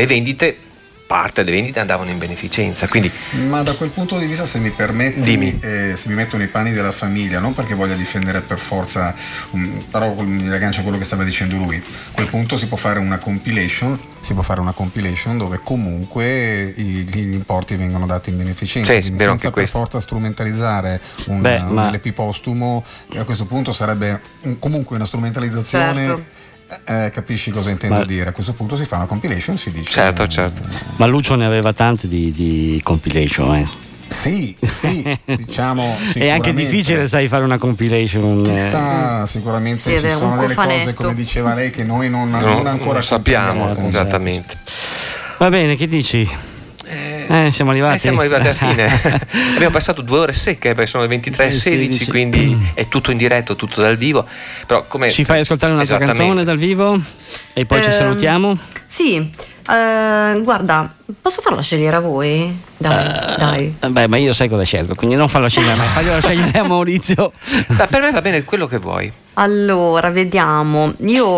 parte delle vendite andavano in beneficenza, quindi. Ma da quel punto di vista, se mi permetti, se mi metto nei panni della famiglia, non perché voglia difendere per forza, però mi raggancia quello che stava dicendo lui, a quel punto si può fare una compilation dove comunque gli importi vengono dati in beneficenza, senza per forza strumentalizzare un LP postumo, e a questo punto sarebbe comunque una strumentalizzazione. Certo. Capisci cosa intendo dire? A questo punto si fa una compilation, si dice. Certo. Ma Lucio ne aveva tante di compilation, Sì, diciamo. È anche difficile, sai, fare una compilation. Chissà, sicuramente ci sono delle cose, come diceva lei, che noi non ancora sappiamo esattamente. Va bene, che dici? Siamo arrivati alla fine. Abbiamo passato 2 ore secche, perché sono le 23:16, quindi è tutto in diretto, tutto dal vivo. Però come ci fai ascoltare una tua canzone dal vivo e poi ci salutiamo? Sì, guarda, posso farla scegliere a voi? Dai. Beh, ma io sai cosa scelgo, quindi non farlo scegliere a me, faglielo scegliere a Maurizio. Per me va bene quello che vuoi. Allora, vediamo.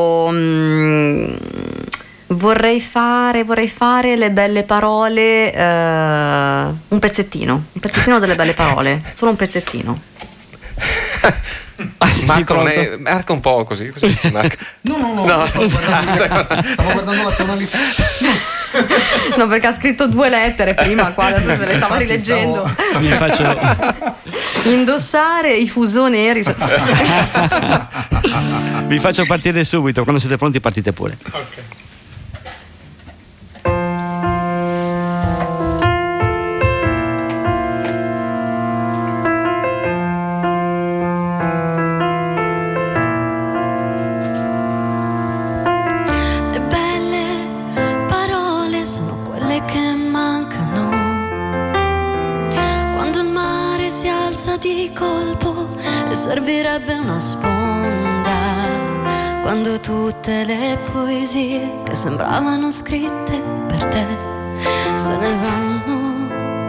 Io vorrei fare Le belle parole, un pezzettino delle belle parole, solo un pezzettino. Marca un po' così si marca. No, stavo guardando la tonalità. No, perché ha scritto 2 lettere prima qua, adesso se le stavo rileggendo. Vi faccio indossare i fuso neri. Vi faccio partire subito, quando siete pronti partite pure. Ok. Di colpo e servirebbe una sponda, quando tutte le poesie che sembravano scritte per te se ne vanno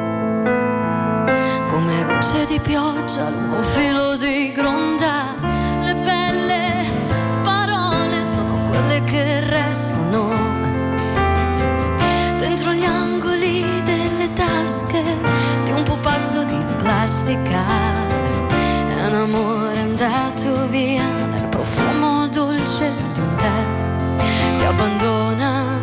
come gocce di pioggia lungo un filo di gronda. Le belle parole sono quelle che restano dentro gli angoli delle tasche di un pupazzo di plastica. È un amore andato via nel profumo dolce di un tè, ti abbandona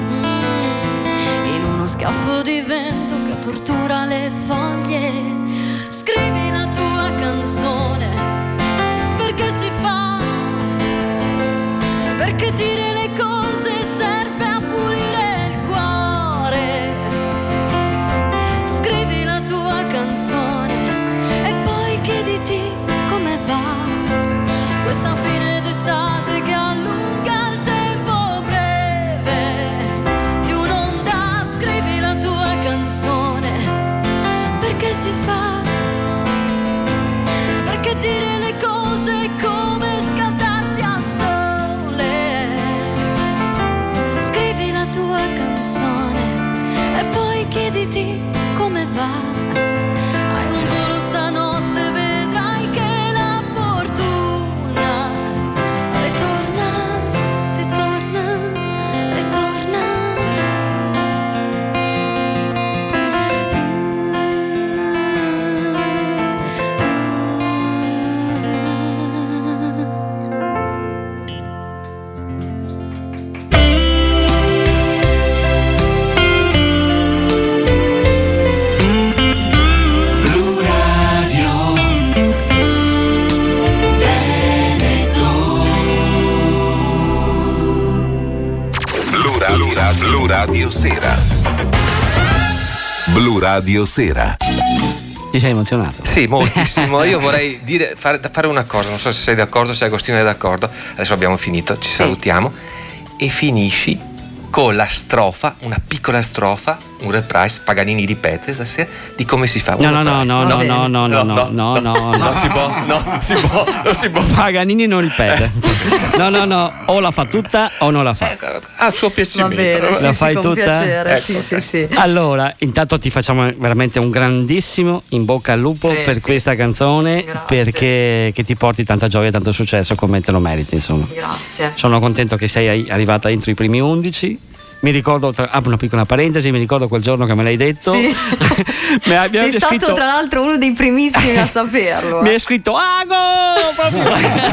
in uno schiaffo di vento che tortura le foglie. Scrivi la tua canzone, perché si fa, perché dire le cose serve a pulire il cuore. Scrivi la tua canzone e poi chiediti come va questa fine d'estate che allunga il tempo breve di un'onda. Scrivi la tua canzone, perché si fa, perché dire le cose è come scaldarsi al sole. Scrivi la tua canzone e poi chiediti come va. Hai un volo stanotte, vedrai che la fortuna ritorna, ritorna, ritorna. Blu Radio Sera. Blu Radio Sera. Ti sei emozionato? Sì, moltissimo. Io vorrei fare una cosa, non so se sei d'accordo, se Agostino è d'accordo. Adesso abbiamo finito, ci salutiamo e finisci con la strofa, una piccola strofa, un reprise. Paganini ripete stasera di come si fa. No. Non si può. Paganini non ripete. No, o la fa tutta o non la fa. Al suo piacimento. Va bene, la fai con tutta? piacere. Ecco, sì. Allora, intanto ti facciamo veramente un grandissimo in bocca al lupo per questa canzone. Grazie. Perché che ti porti tanta gioia e tanto successo come te lo meriti, insomma. Grazie. Sono contento che sei arrivata entro i primi 11. Mi ricordo, apro una piccola parentesi, mi ricordo quel giorno che me l'hai detto. Sì. Sei stato tra l'altro uno dei primissimi a saperlo. Mi hai scritto Ago! Proprio.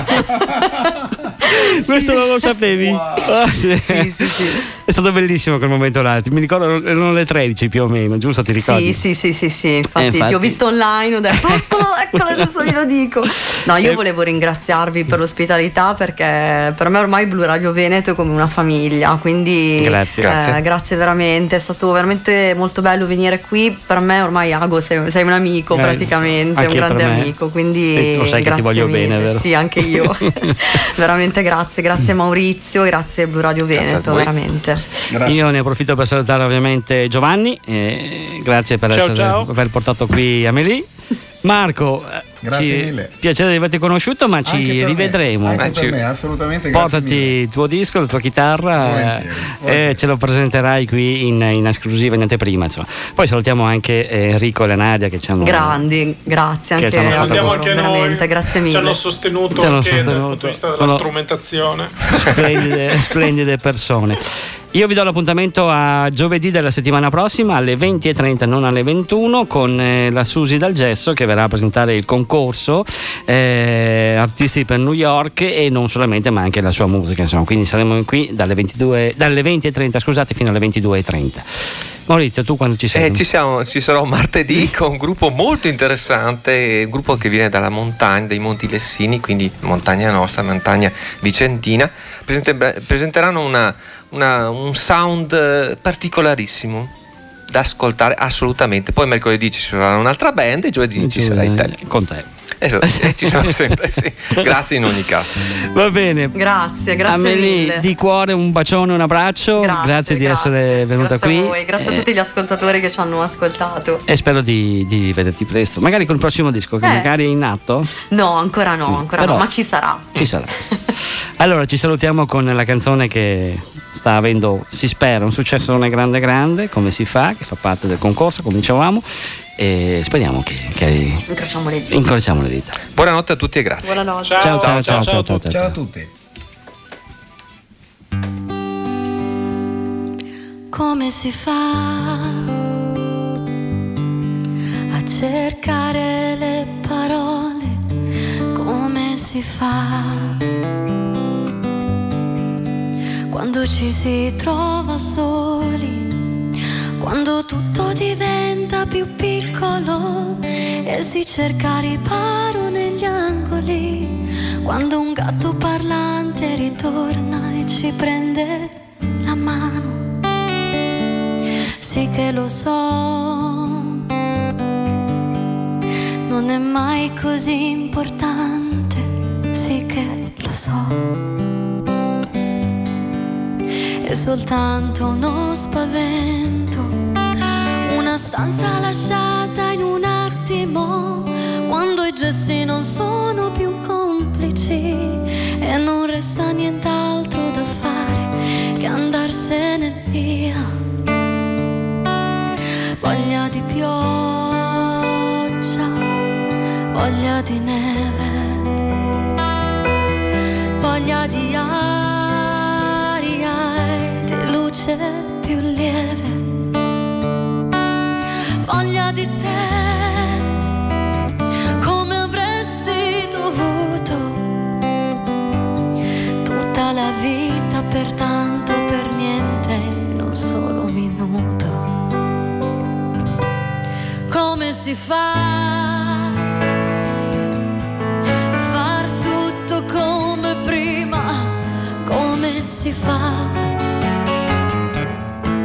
Questo non lo sapevi? Wow. Sì. È stato bellissimo quel momento là. Mi ricordo erano le 13 più o meno, giusto? Ti ricordi? Sì. Infatti ti ho visto online, ho detto eccolo, adesso glielo dico. No, io volevo ringraziarvi per l'ospitalità, perché per me ormai Blu Radio Veneto è come una famiglia, quindi grazie veramente, è stato veramente molto bello venire qui. Per me ormai Ago sei un amico praticamente, un grande amico, quindi lo sai che ti voglio bene, vero? Sì, anche io. Veramente grazie Maurizio, grazie Blu Radio Veneto, veramente. Grazie. Io ne approfitto per salutare ovviamente Giovanni, grazie per aver portato qui Amelie. Marco, grazie mille. Piacere di averti conosciuto, ma ci rivedremo. Anche per me, assolutamente. Portati il tuo disco, la tua chitarra e ce lo presenterai qui in esclusiva, in anteprima, insomma. Poi salutiamo anche Enrico e la Nadia che ci hanno grandi, grazie anche a loro, anche veramente, grazie mille. Ci hanno sostenuto anche dal punto di vista della strumentazione. Splendide persone. Io vi do l'appuntamento a giovedì della settimana prossima alle 20:30, non alle 21, con la Susi Dal Gesso che verrà a presentare il concorso Artisti per New York, e non solamente, ma anche la sua musica, insomma. Quindi saremo qui dalle 20:30 fino alle 22:30. Maurizio, tu quando ci sei? Ci sarò martedì con un gruppo molto interessante, un gruppo che viene dalla montagna, dai Monti Lessini, quindi montagna nostra, montagna vicentina. Presenteranno un sound particolarissimo da ascoltare assolutamente. Poi mercoledì ci sarà un'altra band e giovedì ci sarà Italia con te. Esatto, ci sono sempre, sì. Grazie in ogni caso. Va bene. Grazie Amelie, mille. di cuore un bacione, un abbraccio. Grazie di essere venuta qui. A voi. Grazie a tutti gli ascoltatori che ci hanno ascoltato. E spero di vederti presto. Magari col prossimo disco, che magari è in atto? No, ancora no, ma ci sarà. Ci sarà. Allora ci salutiamo con la canzone che sta avendo, si spera, un successo grande, come si fa, che fa parte del concorso, come dicevamo. E speriamo che incrociamo le dita. Buonanotte a tutti e grazie. Buonanotte. Ciao a tutti. Come si fa a cercare le parole? Come si fa quando ci si trova soli? Quando tutto diventa più piccolo e si cerca riparo negli angoli, quando un gatto parlante ritorna e ci prende la mano. Sì che lo so, non è mai così importante, sì che lo so. È soltanto uno spavento, una stanza lasciata in un attimo, quando i gesti non sono più complici e non resta nient'altro da fare che andarsene via. Voglia di pioggia, voglia di neve, voglia di aria e di luce più lieve. Voglia di te, come avresti dovuto, tutta la vita per tanto, per niente, in un solo minuto. Come si fa a far tutto come prima? Come si fa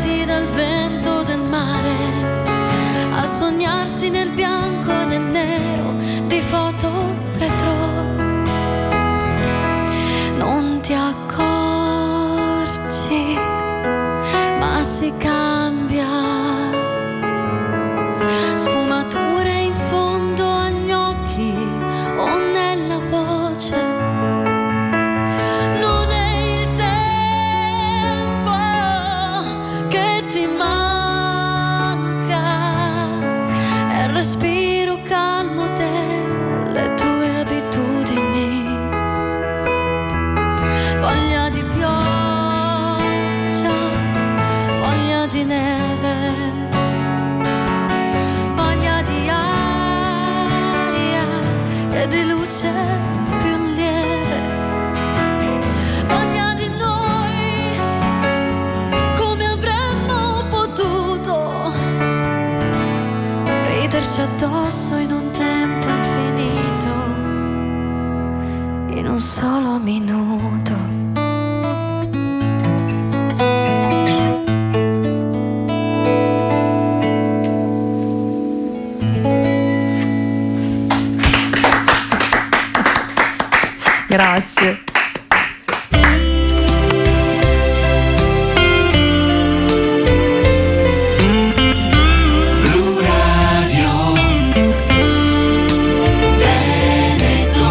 portati dal vento del mare, a sognarsi nel bianco e nel nero di foto retro. Non ti accorgi, ma si cambia. Sfumature in fondo agli occhi o nella voce. Non è il tempo che ti manca, è il respiro calmo delle tue abitudini. Voglia di pioggia, voglia di neve, voglia di aria e di luce più lieve, voglia di noi come avremmo potuto riderci addosso in un tempo infinito, in un solo minuto. Grazie. Blu Radio Veneto.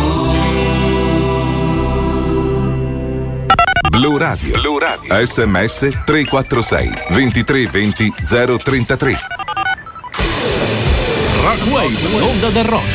Blu Radio. Blu Radio. SMS 346 2320 033. Rockwave, l'onda del rock.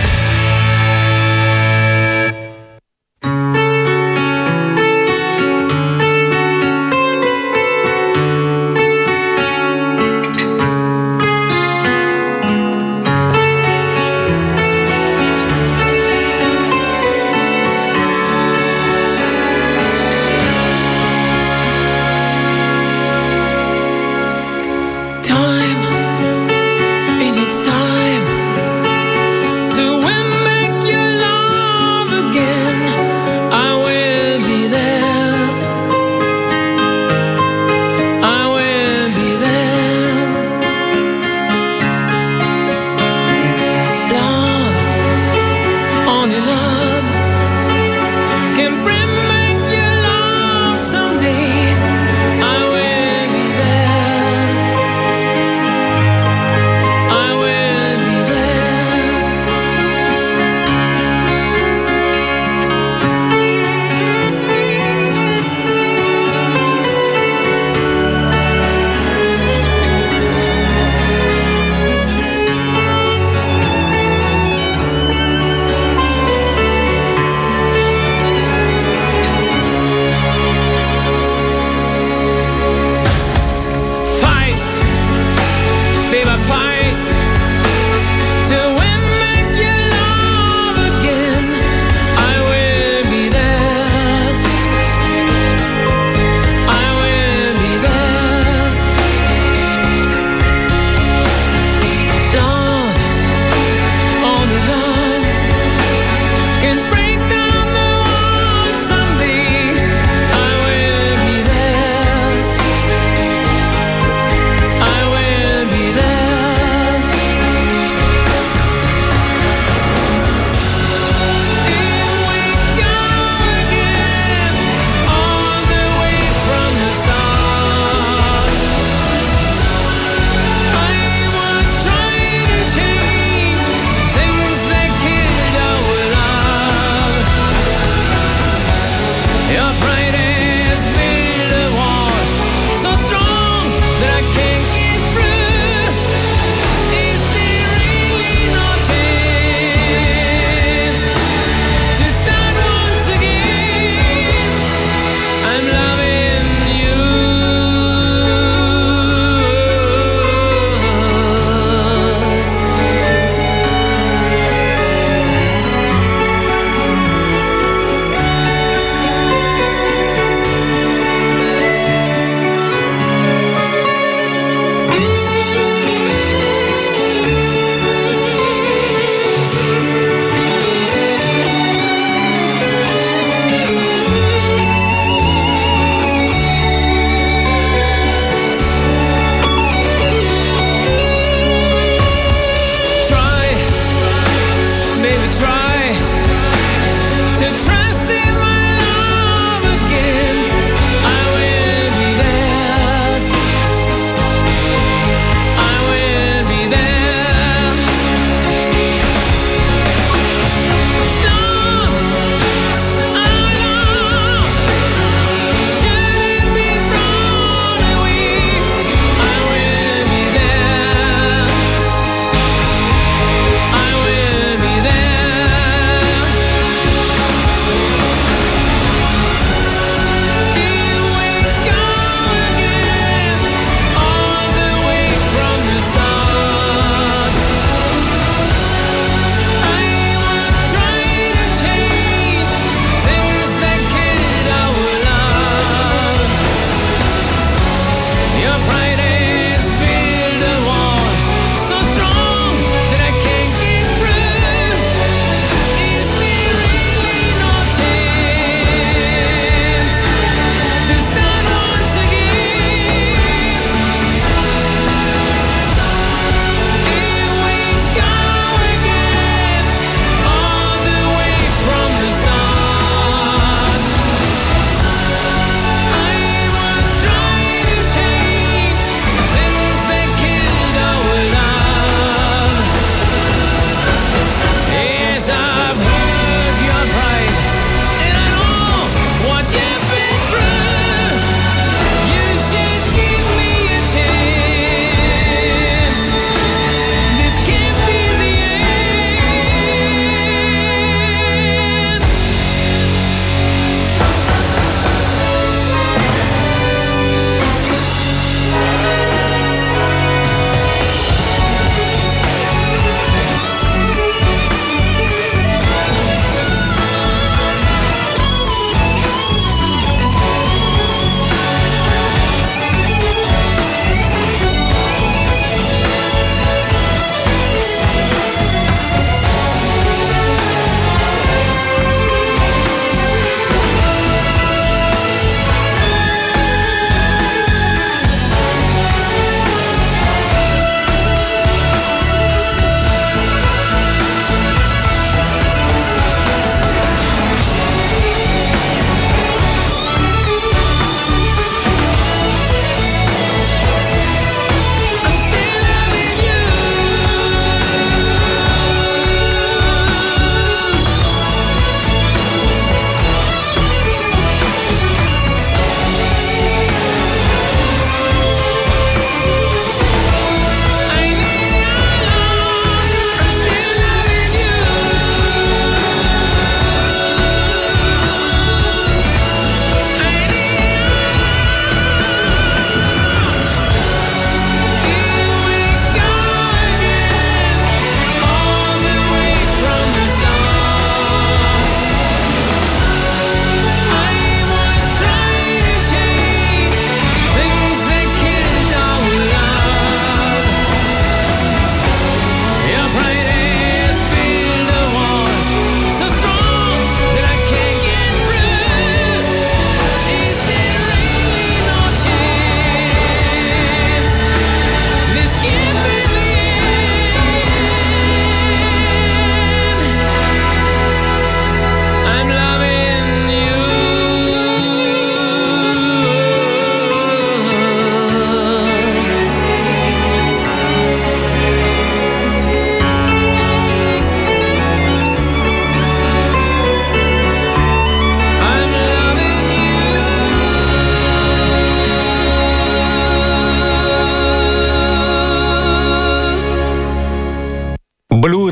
Time, and it's time to win.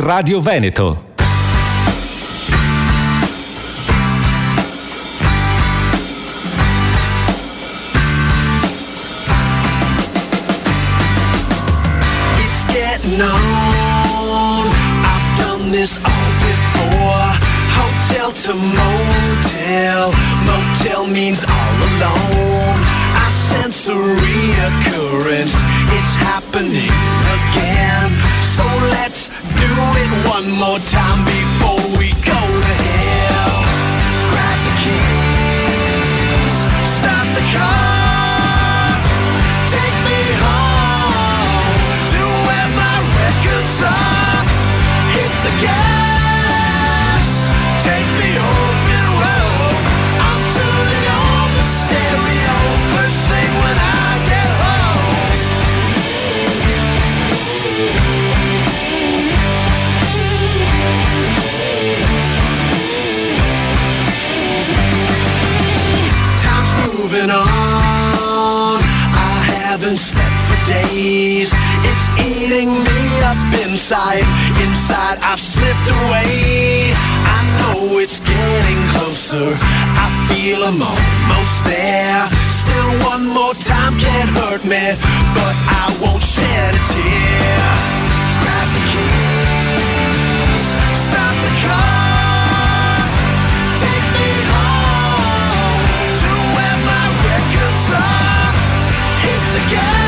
Radio Veneto. It's getting on. I've done this all before. Hotel to motel. Motel means all alone. I sense a reoccurrence. It's happening again. So let's do it one more time before we go to hell. Grab the keys, stop the car, take me home to where my records are. Hit the gas, take the open road. I'm turning on the stereo, first thing when I get home. Time's moving on. I haven't slept for days. It's eating me up inside. Inside I've slipped away. I know it's getting closer. I feel I'm almost there. Still one more time can't hurt me, but I won't shed a tear. Grab the keys, stop the car, take me home to where my records are. Hit the gas.